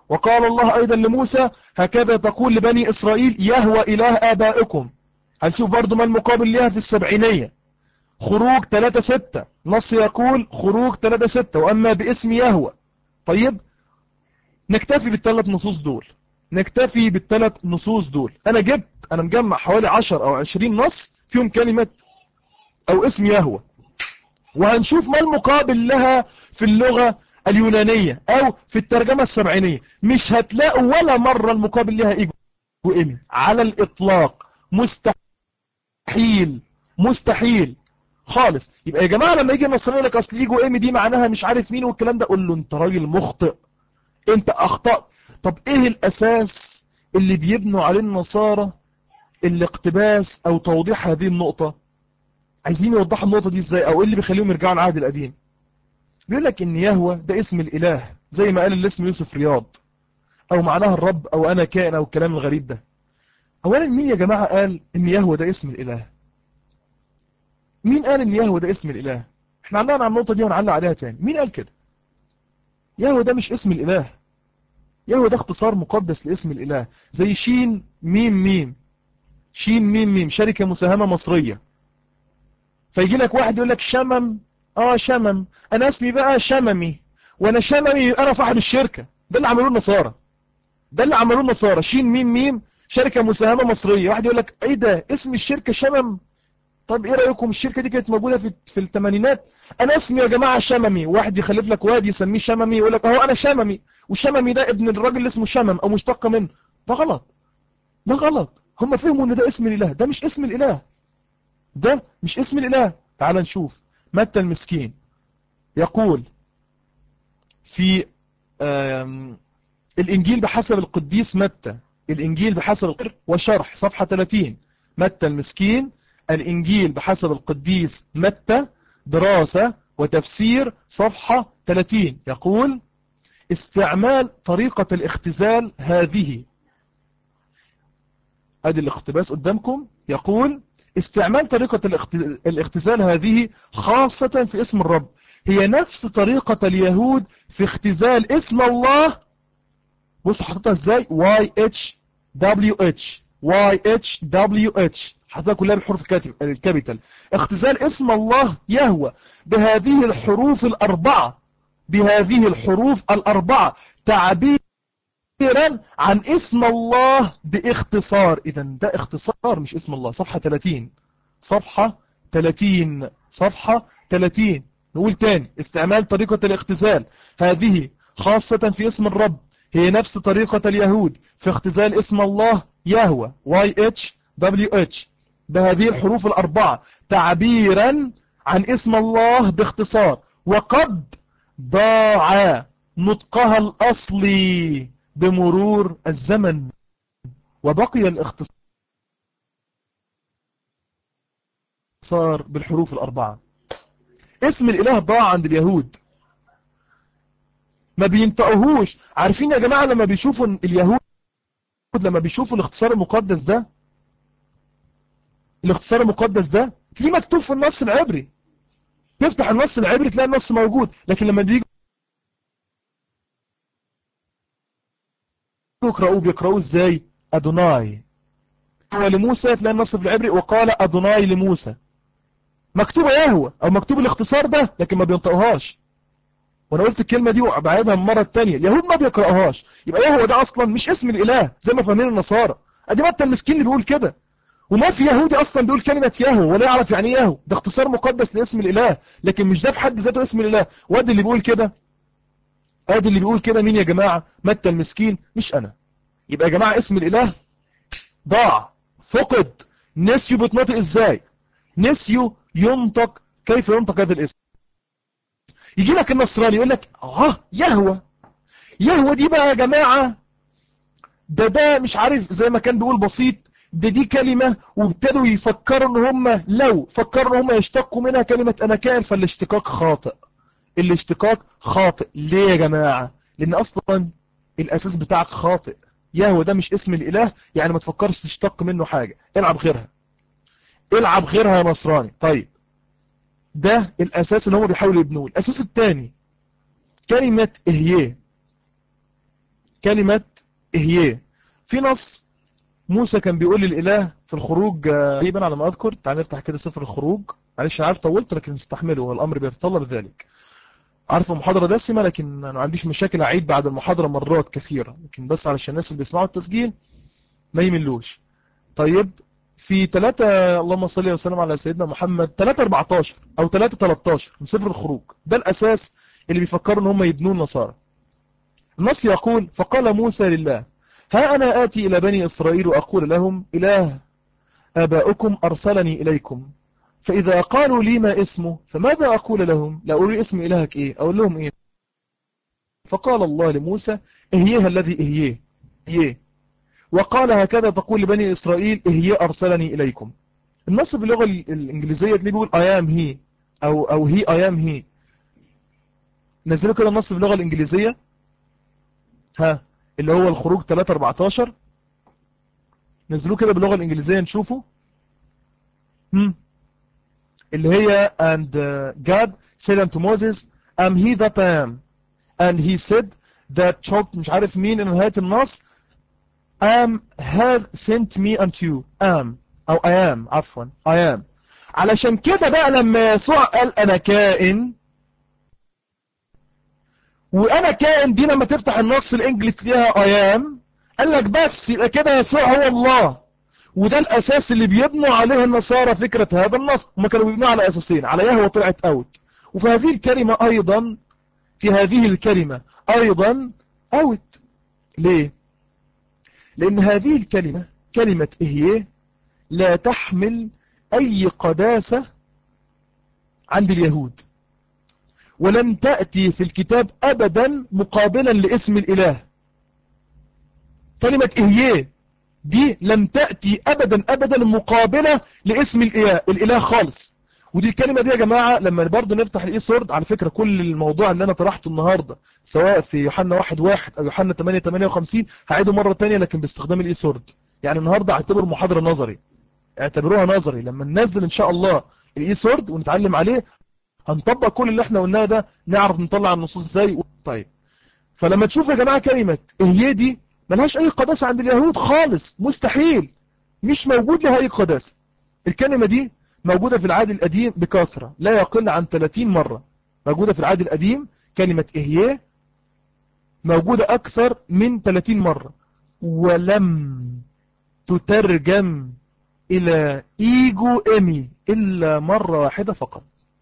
وقال الله أيضا لموسى هكذا تقول لبني إسرائيل يهوى إله آبائكم. هنشوف برضو ما المقابل لها في السبعينية. خروج 3:6 نص يقول خروج 3:6 وأما باسم يهوى. طيب نكتفي بالثلاث نصوص دول، نكتفي بالثلاث نصوص دول. أنا مجمع حوالي 10 أو 20 نص فيهم كلمة أو اسم يهوى، وهنشوف ما المقابل لها في اللغة اليونانية أو في الترجمة السبعينية. مش هتلاقوا ولا مرة المقابل لها إيجو إيمي على الإطلاق، مستحيل مستحيل خالص. يبقى يا جماعة لما يجي النصراني يقول لك أصل إيجو إيمي دي معناها مش عارف مين والكلام ده، قول له أنت راجل مخطئ، أنت أخطأت. طب إيه الأساس اللي بيبنوا عليه النصارى الاقتباس أو توضيح هذه النقطة؟ عايزين يوضحوا النقطة دي إزاي، أو إيه اللي بيخليهم يرجعوا العهد القديم؟ بيقول لك إن يهوى ده اسم الإله زي ما قال اللي اسمه يوسف رياض، أو معناها الرب أو أنا كائن أو الكلام الغريب ده. أولا مين يا جماعة قال إن يهوى ده اسم الإله؟ مين قال إن يهوى ده اسم الإله؟ إحنا علقنا على النقطة دي ونعلق عليها تاني. مين قال كده؟ يهوى ده مش اسم الإله، يهوى ده اختصار مقدس لاسم الإله، زي شين ميم ميم، شين ميم ميم شركة مساهمة مصرية. فيجي لك واحد يقول لك شمم، شمم، أنا اسمي بقى شممي، وأنا شممي أنا صاحب الشركة. ده اللي عملوه النصارى، ده اللي عملوه النصارى، شين ميم ميم شركة مساهمة مصرية. واحد يقول لك ايه ده اسم الشركة شمم؟ طب ايه رأيكم الشركة دي كانت موجودة في الثمانينات، انا اسمي يا جماعة شممي. واحد يخلف لك واد يسميه شممي يقول لك اهو انا شممي، والشممي ده ابن الراجل اللي اسمه شمم او مشتق منه. ده غلط، ده غلط. هم فهموا ان ده اسم الاله، ده مش اسم الاله، ده مش اسم الاله. تعال نشوف متى المسكين يقول في الإنجيل بحسب القديس متى، الإنجيل بحسب وشرح صفحة 30. متى المسكين، الإنجيل بحسب القديس متى، دراسة وتفسير، صفحة 30. يقول استعمال طريقة الاختزال هذه، ادي الاقتباس قدامكم. يقول استعمال طريقة الاختزال هذه خاصة في اسم الرب هي نفس طريقة اليهود في اختزال اسم الله. بص حطيتها ازاي، YHWH YHWH حطيتها كلها بالحروف الكابيتال. اختزال اسم الله يهوى بهذه الحروف الأربعة، بهذه الحروف الأربعة تعبيرا عن اسم الله باختصار. إذا ده اختصار مش اسم الله. صفحة 30، صفحة 30، صفحة 30. نقول تاني استعمال طريقة الاختزال هذه خاصة في اسم الرب هي نفس طريقة اليهود في اختزال اسم الله يهوى YHWH بهذه الحروف الأربعة تعبيرا عن اسم الله باختصار، وقد ضاع نطقها الأصلي بمرور الزمن وبقي الاختصار بالحروف الأربعة. اسم الإله ضاع عند اليهود، ما بينطقوهوش. عارفين يا جماعة لما بيشوفوا اليهود، لما بيشوفوا الاختصار المقدس ده، الاختصار المقدس ده تلاقيه مكتوب في النص العبري، تفتح النص العبري تلاقي النص موجود. لكن لما بيجوا بيقرأوه ازاي؟ أدوناي. لموسى تلاقي النص في العبري وقال أدوناي لموسى، مكتوبة يهوى او مكتوب الاختصار ده لكن ما بينطقوهاش. وانا قلت الكلمة دي وبعيدها المرة التانية، اليهود ما بيقرأوهاش. يبقى يهوى ده اصلا مش اسم الاله زي ما فاهمين النصارى. ادي متى المسكين اللي بيقول كده، وما في يهودي اصلا بيقول كلمة يهوى ولا يعرف يعني ايه يهوى. ده اختصار مقدس لاسم الاله لكن مش ده في حد ذاته اسم الاله. وادي اللي بيقول كده، ادي اللي بيقول كده مين يا جماعة؟ متى المسكين مش انا. يبقى يا جماعة اسم الاله ضاع، فقد، نسيوا بيتنطق ازاي، نسيوا ينطق، كيف ينطق هذا الاسم. يجي لك النصراني يقول لك يهوى، يهوى دي بقى يا جماعة ده مش عارف زي ما كان بيقول بسيط، دي كلمة، وابتدوا يفكروا ان هم لو فكروا ان هم يشتقوا منها كلمة انا كائن، فالاشتقاق خاطئ. الاشتقاق خاطئ ليه يا جماعة؟ لان اصلا الاساس بتاعك خاطئ. يهوى ده مش اسم الاله، يعني ما تفكرش تشتق منه حاجة، العب غيرها، العب غيرها يا نصراني. طيب ده الاساس اللي هم بيحاولوا يبنوه. الاساس الثاني كلمة اهيه، كلمة إهيه. في نص موسى كان بيقول للإله في الخروج تقريبا على ما أذكر. تعال نفتح كده سفر الخروج. معلش أنا عارف طولت لكن استحمله والأمر بيتطلب ذلك. عارف المحاضرة دسمة لكن أنا ما عنديش مشاكل أعيد بعد المحاضرة مرات كثيرة، لكن بس علشان الناس اللي بيسمعوا التسجيل ما يملوش. طيب في 3 اللهم صل وسلم على سيدنا محمد 3:14 أو 3:13 من سفر الخروج، ده الأساس اللي بيفكروا إن هم يبنوا النصارى. النص يقول: فقال موسى لله: ها أنا آتي إلى بني إسرائيل وأقول لهم إله آبائكم أرسلني إليكم، فإذا قالوا لي ما اسمه فماذا أقول لهم؟ لا أقول اسم إلهك إيه؟ أقول لهم إيه؟ فقال الله لموسى: إهيه الذي إهيه إهيه، وقال هكذا تقول لبني إسرائيل: إهيه أرسلني إليكم. النص باللغة الإنجليزية اللي بيقول I am he أو he I am he. نزلوا كده النص باللغة الإنجليزية، ها اللي هو الخروج 3:14. نزلوه كده باللغة الإنجليزية نشوفه. اللي هي and God said unto Moses am he that I am and he said that child مش عارف مين in نهاية النص am have sent me unto you am أو I am عفوا I am. علشان كده بقى لما يسوع قال أنا كائن، وأنا كائن دي لما تفتح النص الإنجليزي تلاقيها I am، قال لك بس يبقى كده يسوع هو الله. وده الأساس اللي بيبنوا عليه النصارى فكرة هذا النص. هم كانوا بيبنوا على أساسين: على يهوه طلعت أوت، وفي هذه الكلمة أيضا أوت. ليه؟ لأن هذه الكلمة كلمة إهيه لا تحمل أي قداسة عند اليهود، ولم تأتي في الكتاب أبدا مقابلا لاسم الإله. كلمة إهيه دي لم تأتي أبدا مقابلة لاسم الإله خالص. ودي الكلمة دي يا جماعة لما برضو نفتح الإي سورد، على فكرة كل الموضوع اللي أنا طرحته النهاردة سواء في يوحنا 1:1 أو يوحنا 8:58 هعيده مرة تانية لكن باستخدام الإي سورد. يعني النهاردة اعتبر محاضرة نظري، اعتبروها نظري. لما ننزل إن شاء الله الإي سورد ونتعلم عليه هنطبق كل اللي احنا قلناه ده، نعرف نطلع النصوص ازاي. طيب فلما تشوف يا جماعة كلمة إهيه دي ملهاش أي قداسة عند اليهود خالص، مستحيل، مش موجود لها أي قداسة. الكلمة دي موجودة في العهد القديم بكثرة لا يقل عن 30 مرة. موجودة في العهد القديم كلمة إهيه موجودة أكثر من 30 مرة، ولم تترجم إلى إيجو إيمي إلا مرة واحدة فقط.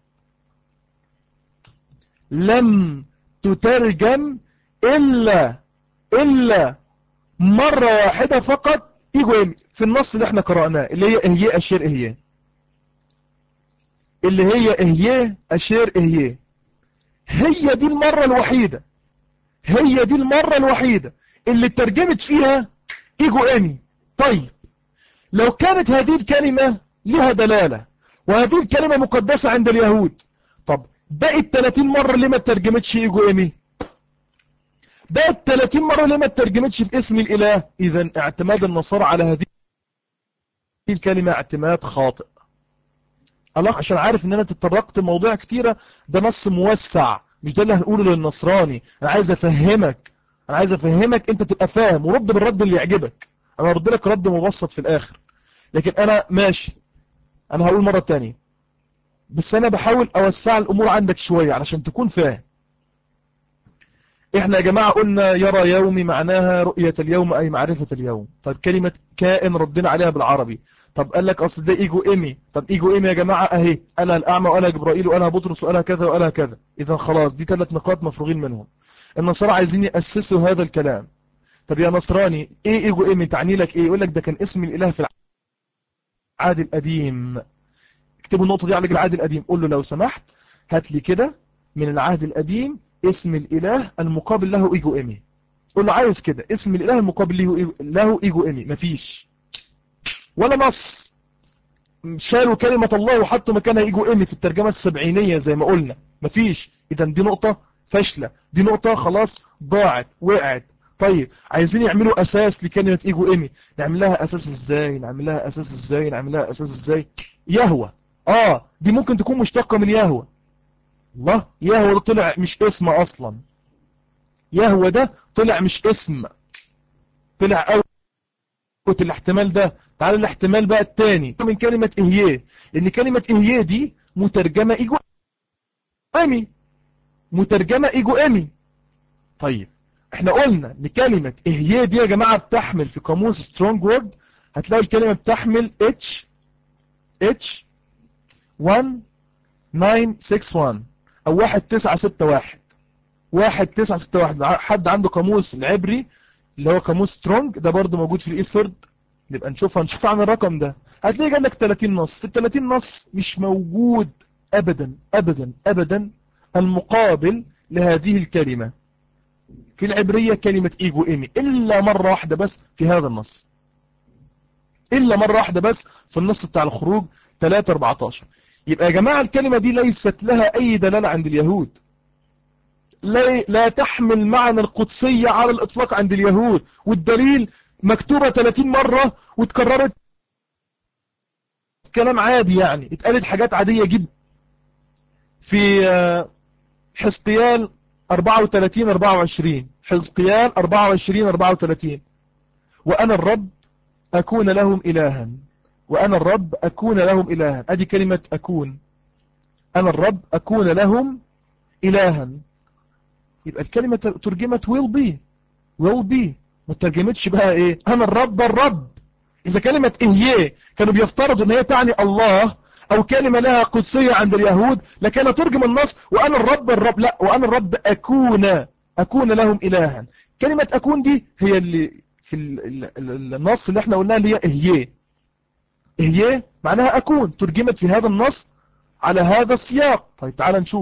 لم تترجم إلا مرة واحدة فقط إيجو إيمي في النص اللي احنا قرأناه، اللي هي إهيه أشير إهيه، اللي هي إهيه أشير إهيه. هي دي المرة الوحيدة اللي ترجمت فيها إيجو إيمي. طيب لو كانت هذه الكلمة لها دلالة وهذه الكلمة مقدسة عند اليهود، طب بقت 30 مرة ليه ما ترجمتش إيجو إيمي؟ بقت 30 مرة ليه ما ترجمتش في اسم الإله؟ إذن اعتماد النصارى على هذه الكلمة اعتماد خاطئ. الله عشان عارف ان انا تطرقت مواضيع كتيرة، ده نص موسع، مش ده اللي هنقوله للنصراني. انا عايز افهمك انت تبقى فاهم ورد بالرد اللي يعجبك. انا هرد لك رد مبسط في الاخر، لكن انا ماشي، انا هقول مرة تانية، بس انا بحاول اوسع الامور عندك شوية علشان تكون فاهم. احنا يا جماعة قلنا يرى يومي معناها رؤية اليوم اي معرفة اليوم. طيب كلمة كائن ردنا عليها بالعربي. طب قال لك اصل ده ايجو ايمي. طب ايجو ايمي يا جماعة اهي، قالها الاعمى وقالها جبرائيل وقالها بطرس وقالها كذا وقالها كذا. اذا خلاص دي 3 نقاط مفروغين منهم. النصارى عايزين يأسسوا هذا الكلام. طب يا نصراني ايه ايجو ايمي تعني لك ايه؟ يقول لك ده كان اسم الاله في العهد القديم. اكتبوا النقطة دي على العهد القديم. قول له لو سمحت هات لي كده من العهد القديم اسم الاله المقابل له ايجو ايمي. قول له عايز كده اسم الاله المقابل له ايجو ايمي. مفيش ولا نص. شالوا كلمة الله وحطوا مكانها ايجو ايمي في الترجمة السبعينية زي ما قلنا. مفيش. اذا دي نقطة فاشلة، دي نقطة خلاص ضاعت وقعت. طيب عايزين يعملوا اساس لكلمة ايجو ايمي. نعمل لها اساس ازاي؟ يهوه. دي ممكن تكون مشتقة من يهوه. الله، يهوه ده طلع مش اسم اصلا. يهوه ده طلع مش اسم، طلع اوت الاحتمال ده. تعال الاحتمال بقى التاني من كلمة اهيه، ان كلمة اهيه دي مترجمة ايجو امي، مترجمة ايجو امي. طيب احنا قلنا ان كلمة اهيه دي يا جماعة بتحمل في قاموس سترونج وورد، هتلاقي الكلمة بتحمل H 1961 او 1961 1961. حد عنده قاموس العبري اللي هو قاموس سترونج ده برضو موجود في الايثورد، نبقى نشوف عن الرقم ده. هتلاقي جالك 30 نص، في ال 30 نص مش موجود ابدا ابدا ابدا المقابل لهذه الكلمة في العبرية، كلمة ايجو ايمي، الا مرة واحدة بس في هذا النص، الا مرة واحدة بس في النص بتاع الخروج 3:14. يبقى يا جماعة الكلمة دي ليست لها اي دلالة عند اليهود، لا تحمل معنى القدسية على الإطلاق عند اليهود، والدليل مكتوبة 30 مرة وتكررت كلام عادي، يعني اتقالت حاجات عادية جدا في حزقيال 34-24، حزقيال 24-34، وأنا الرب أكون لهم إلها، وأنا الرب أكون لهم إلها. أدي كلمة أكون، أنا الرب أكون لهم إلها. يبقى الكلمة ترجمت will be ما ترجمتش بقى ايه انا الرب. اذا كلمة اهيه كانوا بيفترضوا ان هي تعني الله او كلمة لها قدسية عند اليهود، لكن ترجم النص وانا الرب، لا، وانا الرب اكون لهم الها. كلمة اكون دي هي اللي في النص اللي احنا قلناها، اللي هي اهيه معناها اكون، ترجمت في هذا النص على هذا السياق. طيب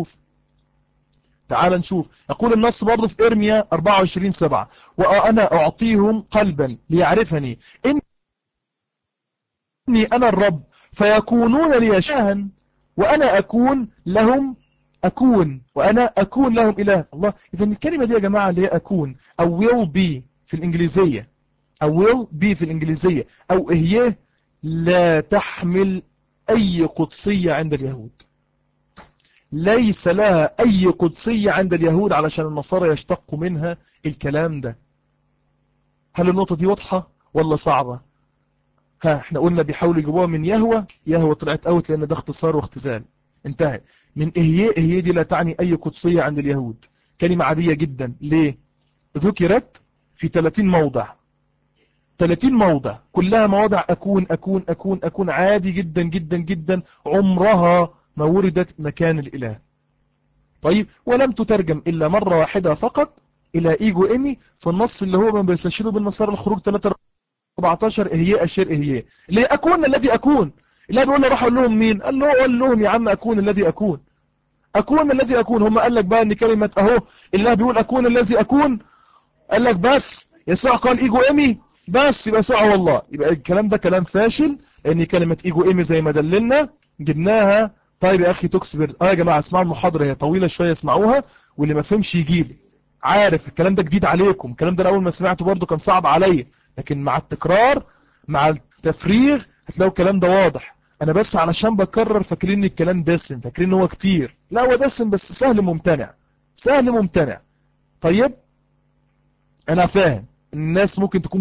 تعال نشوف. يقول النص برضه في إرميا 24:7، وأنا أعطيهم قلبا ليعرفني إني أنا الرب فيكونون لي شاها وأنا أكون لهم وأنا أكون لهم إله. الله، إذن الكلمة دي يا جماعة اللي هي أكون أو will be في الإنجليزية، أو إهيه، لا تحمل أي قدسية عند اليهود، ليس لها أي قدسية عند اليهود، علشان النصارى يشتقوا منها الكلام ده. هل النقطة دي واضحة ولا صعبة؟ احنا قلنا بيحاولوا يجيبوها من يهوى طلعت اوت لأن ده اختصار واختزال، انتهى. من إهيه دي لا تعني أي قدسية عند اليهود، كلمة عادية جدا. ليه؟ ذكرت في 30 موضع، 30 موضع، كلها مواضع أكون أكون أكون أكون، عادي جدا جدا جدا، عمرها ما وردت مكان الإله. طيب، ولم تترجم إلا مرة واحدة فقط إلى إيجو إني في النص اللي هو من بيستشيروا بالنصارى الخروج 3:14، إهيه أشير إهيه، ليه أكون الذي أكون. لا بيقول له راح أقول لهم مين؟ قال لهم يا عم أكون الذي أكون، أكون الذي أكون. هم قال لك بقى إن كلمة أهو الله بيقول أكون الذي أكون، قال لك بس يسوع قال إيجو إيمي بس، يبقى يسوع والله. يبقى الكلام ده كلام فاشل، لأن كلمة إيجو إيمي زي ما دللنا جبناها. طيب يا أخي تكسبر، يا جماعة اسمعوا المحاضرة، هي طويلة شوية اسمعوها، واللي ما فهمش يجي لي. عارف الكلام ده جديد عليكم، الكلام ده أول ما سمعته برضو كان صعب عليا، لكن مع التكرار مع التفريغ هتلاقوا الكلام ده واضح. أنا بس علشان بكرر فاكرين ان الكلام دسم، فاكرين ان هو كتير، لا هو دسم بس سهل ممتنع. طيب أنا فاهم الناس ممكن تكون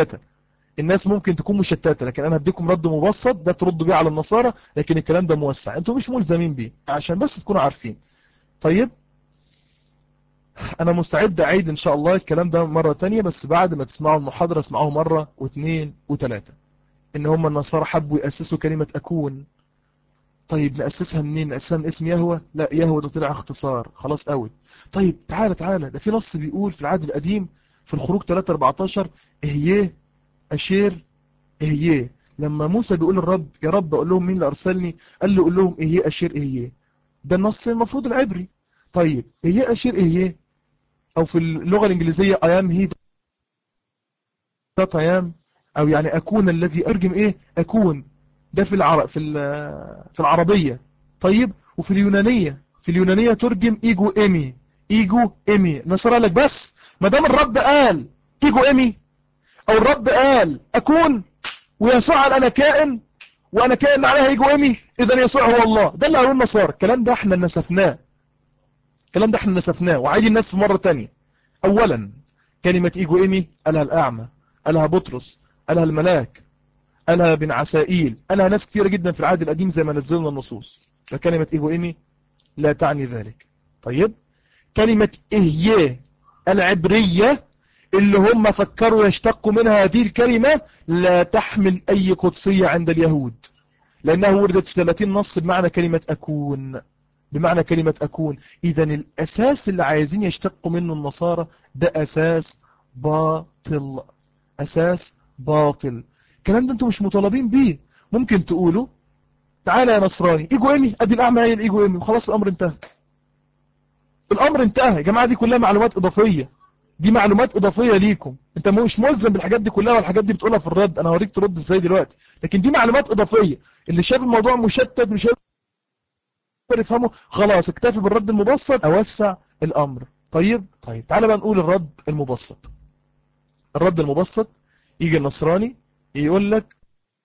مشتتة، لكن أنا هديكم رد مبسط ده تردوا بيه على النصارى، لكن الكلام ده موسع، أنتم مش ملزمين بيه، عشان بس تكونوا عارفين. طيب أنا مستعد أعيد إن شاء الله الكلام ده مرة تانية، بس بعد ما تسمعوا المحاضرة اسمعوه مرة واثنين وثلاثة، إن هم النصارى حبوا يأسسوا كلمة أكون. طيب نأسسها منين؟ نأسسها من اسم يهوه؟ لا، يهوه ده طلع اختصار، خلاص أوي. طيب تعالى ده في نص بيقول في العهد القديم في الخروج 3:14 إهيه أشير إهيه. لما موسى بيقول الرب يا رب أقول لهم مين اللي أرسلني، قال له قول لهم إهيه أشير إهيه، ده النص المفروض العبري. طيب إهيه أشير إهيه، أو في اللغة الإنجليزية I am he that I am، أو يعني أكون الذي أرجم إيه أكون، ده في العربية. طيب وفي اليونانية ترجم إيجو إيمي. نصر لك بس ما دام الرب قال إيجو إيمي، أو الرب قال أكون، ويسوع قال أنا كائن، وأنا كائن معناها إيجو إيمي، إذن يسوع هو الله. ده اللي قالوا النصارى، الكلام ده احنا نسفناه، وعادي الناس في مرة تانية. أولا كلمة إيجو إيمي قالها الأعمى، قالها بطرس، قالها الملاك، قالها بن عسائيل، قالها ناس كثيرة جدا في العهد القديم زي ما نزلنا النصوص. فكلمة إيجو إيمي لا تعني ذلك. طيب، كلمة إهيه العبرية اللي هم فكروا يشتقوا منها هذه الكلمة لا تحمل أي قدسية عند اليهود، لأنها وردت في 30 نص بمعنى كلمة أكون، بمعنى كلمة أكون. إذن الأساس اللي عايزين يشتقوا منه النصارى ده أساس باطل، أساس باطل. الكلام ده أنتم مش مطالبين بيه. ممكن تقولوا تعالى يا نصراني إيجو إيمي، أدي الأعمى هي الإيجو إيمي، وخلاص الأمر انتهى. الأمر انتهى يا جماعة. دي كلها معلومات إضافية، دي معلومات إضافية ليكم. أنت مش ملزم بالحاجات دي كلها، والحاجات دي بتقولها في الرد، أنا هوريك ترد إزاي دلوقتي. لكن دي معلومات إضافية. اللي شاف الموضوع مشتت مش يفهمه، خلاص اكتفي بالرد المبسط، أوسع الأمر. طيب تعالى بقى نقول الرد المبسط. الرد المبسط يجي النصراني يقول لك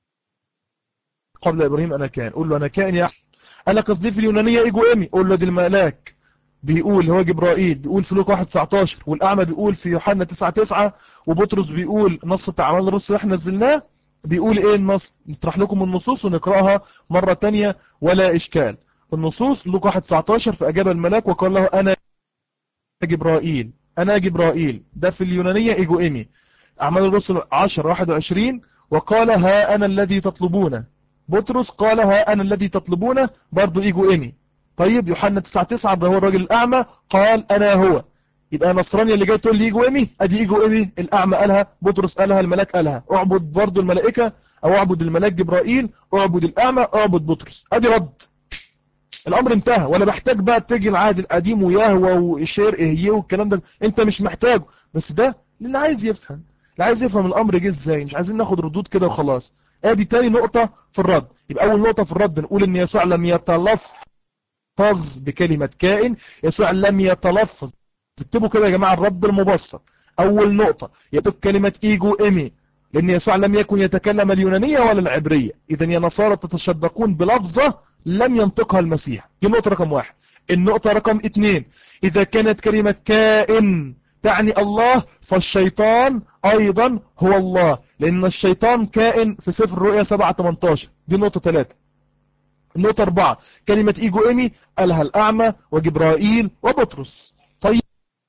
قبل إبراهيم أنا كان، قول له أنا كائن يا قال لك قصدي في اليونانية إيجو إيمي، قول له دي الملاك بيقول هو جبرائيل، بيقول في لوقا 1:19، والأعمى بيقول في يوحنا 9:9، وبطرس بيقول نص بتاع أعمال الرسل احنا نزلناه بيقول ايه النص. نطرح لكم النصوص ونقرأها مرة تانية ولا إشكال. النصوص لوقا 1:19، فأجاب الملاك وقال له أنا جبرائيل، أنا جبرائيل، ده في اليونانية إيجو إيمي. أعمال الرسل 10:21، وقال ها أنا الذي تطلبونه. بطرس قال ها أنا الذي تطلبونه، برضو إيجو إيمي. طيب يوحنا 9:9 ده هو الراجل الأعمى قال أنا هو. يبقى نصراني اللي جاي تقول لي إيجو إيمي، أدي إيجو إيمي، الأعمى قالها، بطرس قالها، الملاك قالها. اعبد برضو الملائكة، أو اعبد الملاك جبرائيل، اعبد الأعمى، اعبد بطرس. أدي رد. الأمر انتهى، ولا بحتاج بقى تجي العهد القديم ويهوى وشير إهيه والكلام ده، أنت مش محتاجه. بس ده اللي عايز يفهم، اللي عايز يفهم الأمر جه إزاي. مش عايزين ناخد ردود كده وخلاص. ادي تاني نقطة في الرد. يبقى أول نقطة في الرد نقول إن يسوع لم يتلفظ بكلمة كائن، يسوع لم يتلفظ. اكتبوا كده يا جماعة الرد المبسط. أول نقطة يكتب كلمة إيجو إيمي، لأن يسوع لم يكن يتكلم اليونانية ولا العبرية. إذن يا نصارى تتشدقون بلفظة لم ينطقها المسيح. دي نقطة رقم 1. النقطة رقم 2، إذا كانت كلمة كائن تعني الله، فالشيطان أيضا هو الله، لأن الشيطان كائن في سفر الرؤيا 7:18. دي نقطة 3. النقطة 4، كلمة إيجو إيمي قالها الأعمى وجبرائيل وبطرس. طيب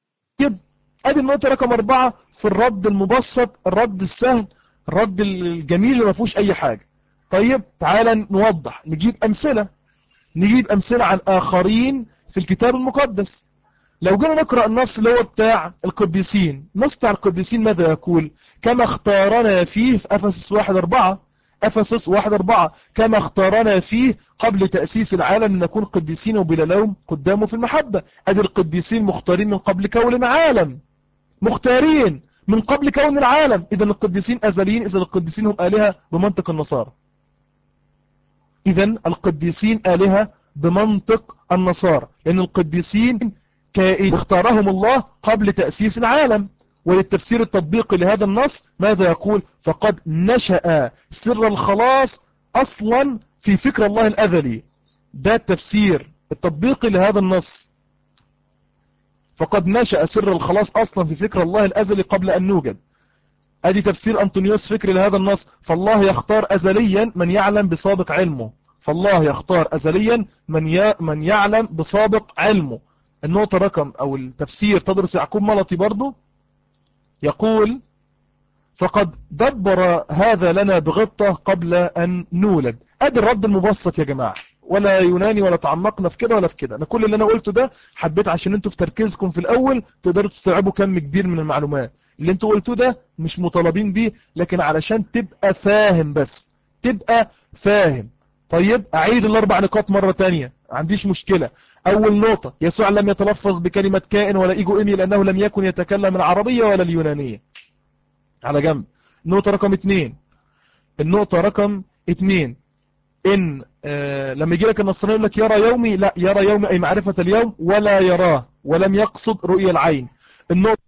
ادي النقطة رقم 4 في الرد المبسط، الرد السهل، الرد الجميل اللي ما فيهوش اي حاجة. طيب تعالى نوضح، نجيب امثلة عن اخرين في الكتاب المقدس. لو جينا نقرأ النص اللي هو بتاع القديسين، نص بتاع القديسين ماذا يقول؟ كما اختارنا فيه في أفسس 1:4، أفسس 1:4، كما اختارنا فيه قبل تأسيس العالم نكون قديسين وبلا لوم قدامه في المحبة. ادي القديسين مختارين من قبل كون العالم، مختارين من قبل كون العالم. إذا القديسين أزليين، إذا القديسين هم آلهة بمنطق النصارى. إذا القديسين آلهة بمنطق النصارى، لأن القديسين كائن اختارهم الله قبل تأسيس العالم. وللتفسير التطبيقي لهذا النص ماذا يقول؟ فقد نشأ سر الخلاص أصلا في فكر الله الأزلي. ده التفسير التطبيقي لهذا النص. فقد نشأ سر الخلاص أصلا في فكر الله الأزلي قبل أن نوجد. ادي تفسير أنطونيوس فكري لهذا النص. فالله يختار أزليا من يعلم بسابق علمه، فالله يختار أزليا من يعلم بسابق علمه. النقطة رقم أو التفسير تدرس يعقوب ملطي برضو يقول فقد دبر هذا لنا بغطة قبل أن نولد. ادي الرد المبسط يا جماعة، ولا يوناني ولا تعمقنا في كده ولا في كده. انا كل اللي انا قلته ده حبيت عشان انتوا في تركيزكم في الاول تقدروا تستوعبوا كم كبير من المعلومات. اللي انتوا قلتوه ده مش مطالبين بيه، لكن علشان تبقى فاهم، بس تبقى فاهم. طيب اعيد الاربع نقاط مرة تانية، عنديش مشكلة. اول نقطة، يسوع لم يتلفظ بكلمة كائن ولا ايجو ايمي لانه لم يكن يتكلم العربية ولا اليونانية. على جنب. النقطة رقم 2، النقطة رقم 2 إن لما يجي لك النصراني يقول لك يرى يومي، لا، يرى يومي أي معرفة اليوم ولا يراه، ولم يقصد رؤية العين. النقطة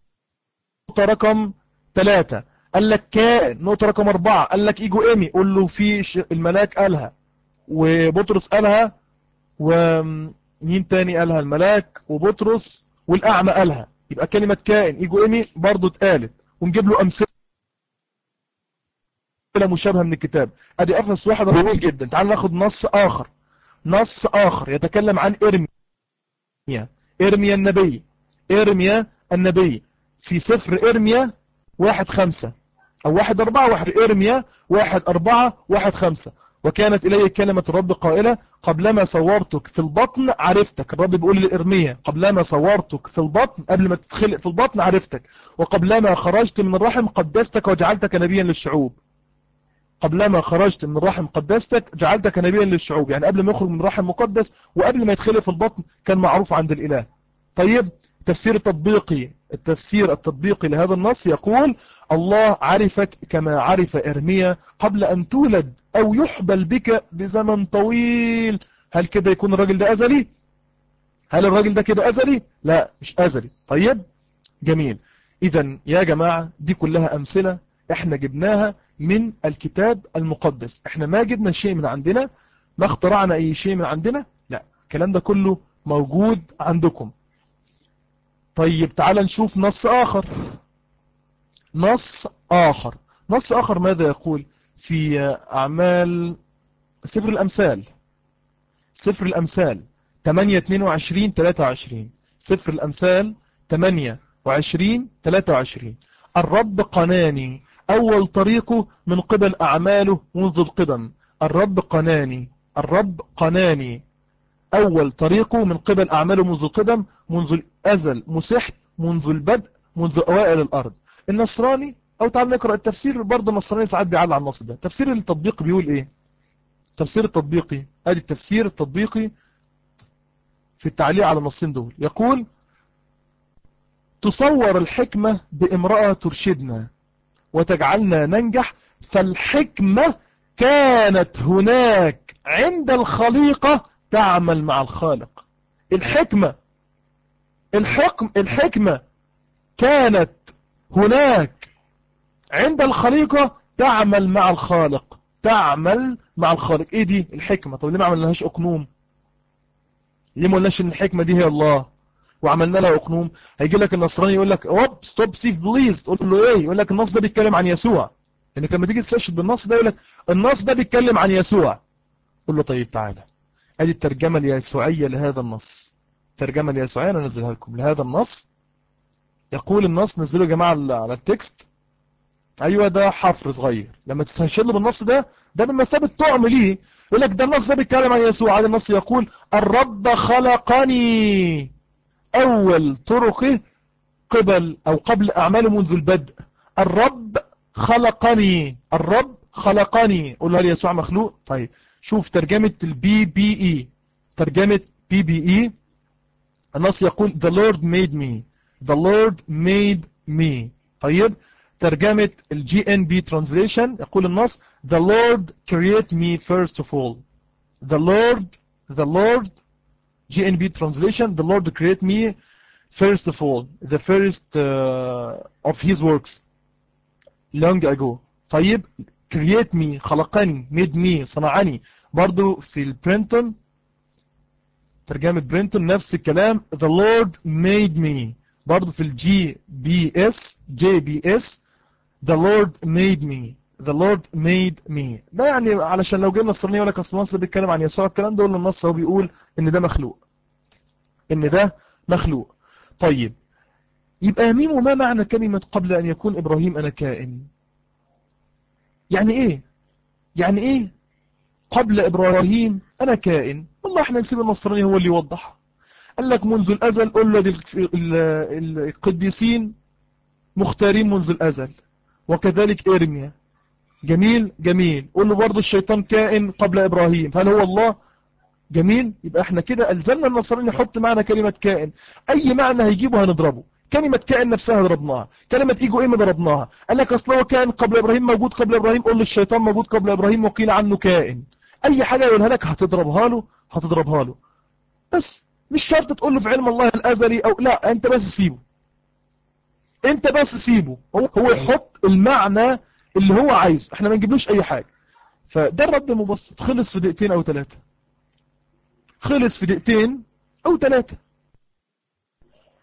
رقم 3 قال لك كائن. نقطة رقم 4 قال لك إيجو إيمي، قول له في الملاك قالها وبطرس قالها، ومين تاني قالها؟ الملاك وبطرس والأعمى قالها. يبقى كلمة كائن ايجو ايمي برضو اتقالت، ونجيب له امثلة مشابهة من الكتاب. ادي افسس 1 طويل جدا. تعال ناخد نص اخر يتكلم عن ارميا النبي في سفر ارميا 1:5 او 1:4 ارميا 1:4 وكانت الي كلمة الرب قائلة قبلما صورتك في البطن عرفتك. الرب بيقول لإرميا قبلما صورتك في البطن، قبل ما تتخلق في البطن عرفتك، وقبلما خرجت من الرحم قدستك وجعلتك نبيا للشعوب. قبلما خرجت من الرحم قدستك جعلتك نبيا للشعوب، يعني قبل ما يخرج من الرحم مقدس، وقبل ما يتخلق في البطن كان معروف عند الإله. طيب التفسير التطبيقي لهذا النص يقول الله عرفك كما عرف إرميا قبل أن تولد أو يحبل بك بزمن طويل. هل كده يكون الراجل ده أزلي؟ هل الراجل ده كده أزلي؟ لا، مش أزلي. طيب جميل. إذن يا جماعة دي كلها أمثلة احنا جبناها من الكتاب المقدس. احنا ما جبنا شيء من عندنا، ما اخترعنا اي شيء من عندنا، لا، الكلام ده كله موجود عندكم. طيب تعال نشوف نص آخر ماذا يقول في أعمال سفر الأمثال 8:22-23. سفر الأمثال 8:22-23. الرب قناني أول طريقه من قبل أعماله منذ القدم. الرب قناني أول طريقه من قبل أعماله منذ القدم، منذ الأزل مسحت، منذ البدء، منذ أوائل الأرض. النصراني، أو تعال نقرأ التفسير برضه. النصراني ساعات بيعلق على النص ده. تفسير التطبيق بيقول إيه؟ تفسير التطبيقي، ادي التفسير التطبيقي في التعليق على النصين دول، يقول تصور الحكمة بامرأة ترشدنا وتجعلنا ننجح، فالحكمة كانت هناك عند الخليقة تعمل مع الخالق. الحكمة كانت هناك عند الخليقة تعمل مع الخالق. ايه دي الحكمة؟ طب ليه ما عملناهاش اقنوم؟ ليه ما قلناش ان الحكمة دي هي الله وعملنا لها اقنوم؟ هيجي لك النصراني يقول لك ستوب سيف بليز، تقول له ايه؟ يقول لك النص ده بيتكلم عن يسوع. انك لما تيجي تستشهد بالنص ده يقول لك النص ده بيتكلم عن يسوع. قول له طيب تعالى، ادي الترجمة اليسوعية لهذا النص. الترجمة اليسوعية انا انزلها لكم لهذا النص. يقول النص، نزلوا يا جماعة على التكست. ايوه ده حفر صغير. لما تستشهد له بالنص ده بمثابة طعم ليه. يقول لك ده النص ده بيتكلم عن يسوع. هذا النص يقول الرب خلقني أول طرقه قبل أعماله منذ البدء. الرب خلقني. قول له هل يسوع مخلوق؟ طيب شوف ترجمة البي بي اي. النص يقول the Lord made me. طيب ترجمة الجي ان بي ترانزليشن يقول النص the Lord create me first of all. the Lord GNB translation, the Lord create me first of all, the first of his works long ago. طيب create me خلقني، made me صنعني. برضو في البرينتون، ترجمة برينتون نفس الكلام the Lord made me. برضو في الجي بي اس the Lord made me. ده يعني علشان لو جينا الصرنية يقول لك اصل النص بيتكلم عن يسوع، الكلام ده النص هو بيقول ان ده مخلوق. طيب يبقى مين وما معنى كلمة قبل أن يكون إبراهيم أنا كائن؟ يعني إيه قبل إبراهيم أنا كائن؟ والله احنا نسيب النصراني هو اللي يوضح. قال لك منذ الأزل، قل له القديسين مختارين منذ الأزل، وكذلك إرميا. جميل. قل له برضه الشيطان كائن قبل إبراهيم، هل هو الله؟ جميل. يبقى احنا كده ألزمنا النصراني يحط معنى كلمة كائن. أي معنى هيجيبه هنضربه. كلمة كائن نفسها ضربناها، كلمة ايجو ايم ضربناها. قال لك اصل هو كائن قبل ابراهيم، موجود قبل ابراهيم، قول الشيطان موجود قبل ابراهيم وقيل عنه كائن. اي حاجة يقولها لك هتضربها له. بس مش شرط تقول له في علم الله الازلي او لا، انت بس سيبه هو يحط المعنى اللي هو عايزه، احنا ما نجيبلوش اي حاجة. فده الرد المبسط، خلص في دقيقتين او ثلاثة.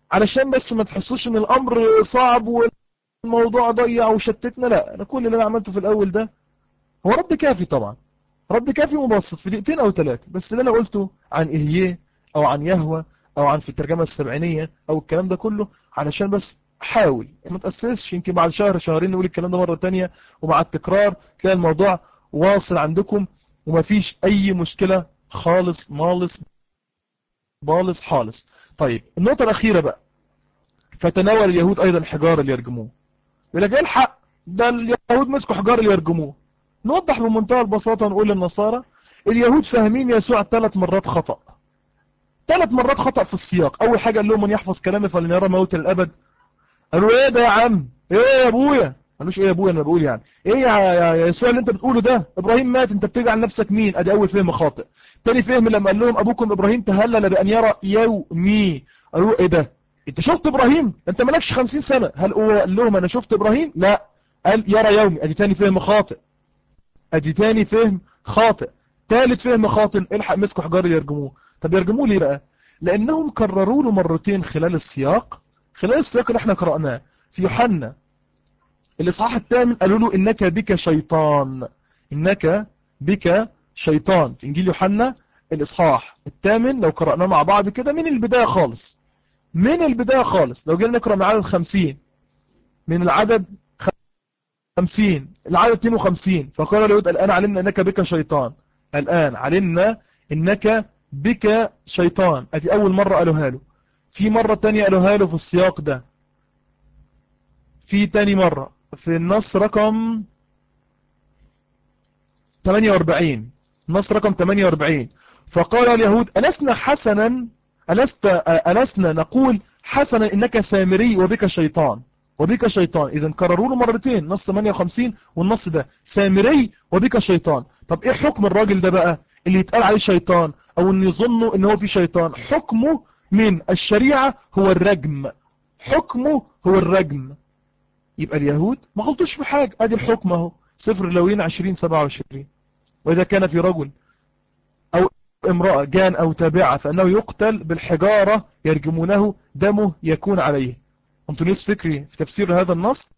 علشان بس ما تحسوش ان الامر صعب والموضوع ضيع وشتتنا. لا، انا كل اللي انا عملته في الاول ده هو رد كافي طبعا، رد كافي مبسط في دقيقتين او 3، بس اللي انا قلته عن إيهيه او عن يهوه او عن في الترجمة السبعينية او الكلام ده كله، علشان بس حاول ما تأسسش، يمكن بعد شهر شهرين نقول الكلام ده مرة تانية، ومع التكرار تلاقي الموضوع واصل عندكم ومفيش اي مشكلة خالص مالص بالص حالص. طيب النقطة الأخيرة بقى، فتناول اليهود أيضا حجارة ليرجموه. يقول لك ايه الحق ده اليهود مسكوا حجارة ليرجموه. نوضح بمنتهى البساطة، نقول للنصارى اليهود فاهمين يسوع 3 مرات خطأ، 3 مرات خطأ في السياق. أول حاجة قال لهم من يحفظ كلامي فلن يرى موت الأبد. قالوا ايه ده يا عم، ايه يا ابويا، قالوش ايه يا ابويا، انا بقول يعني ايه يا يسوع اللي انت بتقوله ده، ابراهيم مات انت بتيجي عن نفسك مين. ادي اول فهم خاطئ. تاني فهم لما قال لهم ابوكم ابراهيم تهلل بان يرى يومي، قالوا ايه ده انت شفت ابراهيم، انت مالكش 50 سنة. هل هو قال لهم انا شفت ابراهيم؟ لا، قال يرى يومي. ادي تاني فهم خاطئ، ادي تاني فهم خاطئ. تالت فهم خاطئ، الحق مسكوا حجار يرجموه. طب يرجموه ليه بقى؟ لانهم كرروا له مرتين خلال السياق، خلال السياق اللي احنا قرأناه في يوحنا الإصحاح الثامن، قالوا له إنك بك شيطان، إنك بك شيطان. في إنجيل يوحنا الإصحاح الثامن لو قرأناه مع بعض كده من البداية خالص، من البداية خالص، لو جينا نقرأ من عدد 50، من العدد 50 العدد 52، فقال اليهود الآن علمنا إنك بك شيطان، الآن علمنا إنك بك شيطان. أدي أول مرة قالوها له. في مرة تانية قالوها له في السياق ده، في تاني مرة في النص رقم 48، نص رقم 48، فقال اليهود ألسنا حسنا، ألسنا نقول حسنا إنك سامري وبك شيطان، وبك شيطان. إذن كرروا له مرتين، نص 58 والنص ده سامري وبك شيطان. طب إيه حكم الراجل ده بقى اللي يتقال عليه شيطان أو إن يظنوا إن هو في شيطان؟ حكمه من الشريعة هو الرجم، حكمه هو الرجم. يبقى اليهود ما غلطوش في حاجة، ادي الحكم اهو، سفر اللاويين 20:27. وإذا كان في رجل أو امرأة جان أو تابعة فإنه يقتل بالحجارة يرجمونه دمه يكون عليه. أنطونيوس فكري في تفسير هذا النص،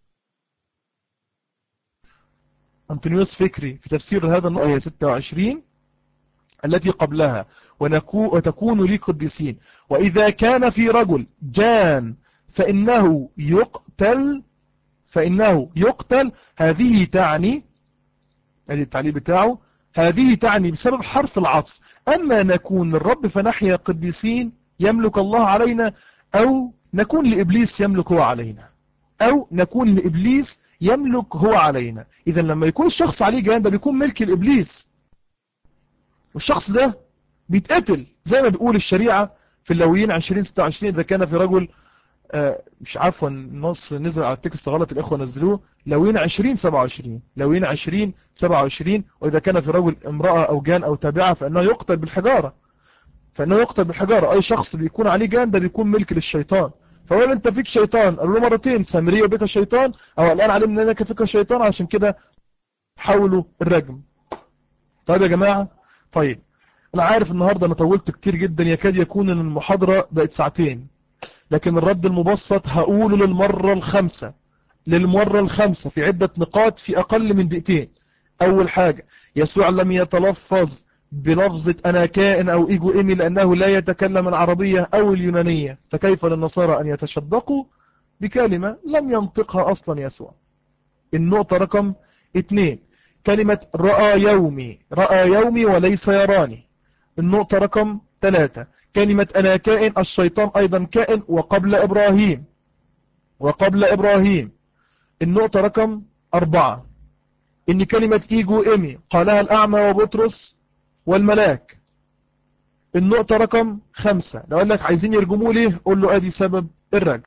أنطونيوس فكري في تفسير هذا النص آية 26 التي قبلها وتكون لي قديسين. وإذا كان في رجل جان فإنه يقتل، فإنه يقتل. هذه تعني، هذه التعليل بتاعه، هذه تعني بسبب حرف العطف، أما نكون للرب فنحيا قديسين يملك الله علينا، أو نكون لإبليس يملك هو علينا، أو نكون لإبليس يملك هو علينا. إذا لما يكون الشخص عليه جهان ده بيكون ملك الإبليس، والشخص ده بيتقتل زي ما بيقول الشريعة في اللاويين 20:26. إذا كان في رجل مش عفوا النص نزل على التكست غلط، الإخوة نزلوه لاويين 20:27، لاويين 20:27. وإذا كان في رجل امرأة أو جان أو تابعة فإنه يقتل بالحجارة، فإنه يقتل بالحجارة. أي شخص بيكون عليه جان ده بيكون ملك للشيطان. فقال أنت فيك شيطان، قالوا له مرتين سامرية وبك شيطان، أو الآن علمنا أنك فيك شيطان، عشان كده حاولوا الرجم. طيب يا جماعة، طيب أنا عارف النهاردة أنا طولت كتير جدا، يكاد يكون أن المحاضرة بقت ساعتين، لكن الرد المبسط هقوله للمرة الخامسة، للمرة الخامسة في عدة نقاط في أقل من دقيقتين. أول حاجة، يسوع لم يتلفظ بلفظة أنا كائن أو إيجو إيمي لأنه لا يتكلم العربية أو اليونانية، فكيف للنصارى أن يتشدقوا بكلمة لم ينطقها أصلا يسوع. النقطة رقم 2، كلمة رأى يومي، رأى يومي وليس يراني. النقطة رقم 3، كلمة أنا كائن، الشيطان أيضا كائن وقبل إبراهيم، وقبل إبراهيم. النقطة رقم 4، إن كلمة إيجو إيمي قالها الأعمى وبطرس والملاك. النقطة رقم 5، لو قال لك عايزين يرجموه ليه، قول له أدي سبب الرجم.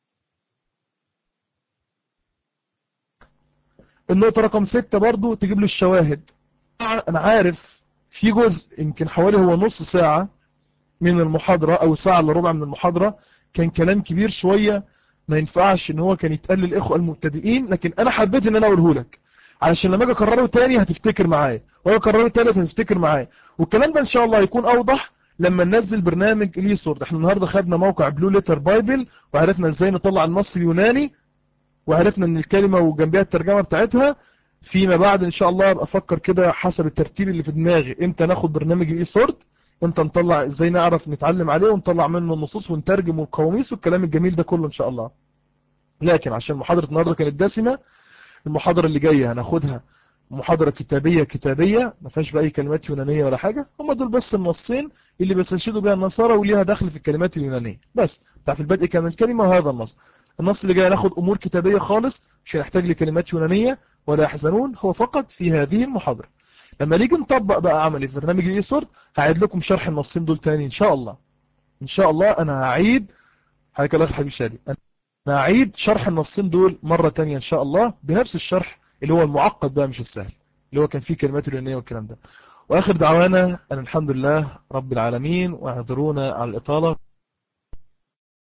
النقطة رقم 6 برضو تجيب له الشواهد. أنا عارف في جزء يمكن حوالي هو نص ساعة من المحاضرة أو ساعة إلا ربع من المحاضرة كان كلام كبير شوية، ما ينفعش إن هو كان يتقال للإخوة المبتدئين، لكن أنا حبيت إن أنا أقوله لك علشان لما أجي أكرره تاني هتفتكر معايا، وأجي أكرره تالت هتفتكر معايا، والكلام ده إن شاء الله هيكون أوضح لما ننزل برنامج اليسورد. احنا النهاردة خدنا موقع بلو ليتر بايبل، وعرفنا ازاي نطلع النص اليوناني، وعرفنا ان الكلمة وجنبها الترجمة بتاعتها. فيما بعد ان شاء الله ابقى افكر كده حسب الترتيب اللي في دماغي، امتى ناخد برنامج اليسورد، امتى نطلع، ازاي نعرف نتعلم عليه ونطلع منه النصوص ونترجم والقواميس والكلام الجميل ده كله ان شاء الله. لكن عشان محاضرة النهاردة كانت دسمة، المحاضرة اللي جاية هناخدها محاضرة كتابية ما فيهاش بأي كلمات يونانية ولا حاجة، هم دول بس النصين اللي بيستشهدوا بها النصارى وليها دخل في الكلمات اليونانية بس. بتاع في البدء كان الكلمة وهذا النص. النص اللي جاي ناخد أمور كتابية خالص، مش هنحتاج لكلمات يونانية ولا يحزنون، هو فقط في هذه المحاضرة. لما نيجي نطبق بقى عملي في برنامج الإيسورد هعيد لكم شرح النصين دول تاني إن شاء الله. إن شاء الله أنا هعيد، حياك الله حبيبي شادي، أنا هعيد شرح النصين دول مرة تانية إن شاء الله بنفس الشرح اللي هو المعقد بقى مش السهل، اللي هو كان فيه كلمات اليونانية والكلام ده. وآخر دعوانا أن الحمد لله رب العالمين، واعذرونا على الإطالة.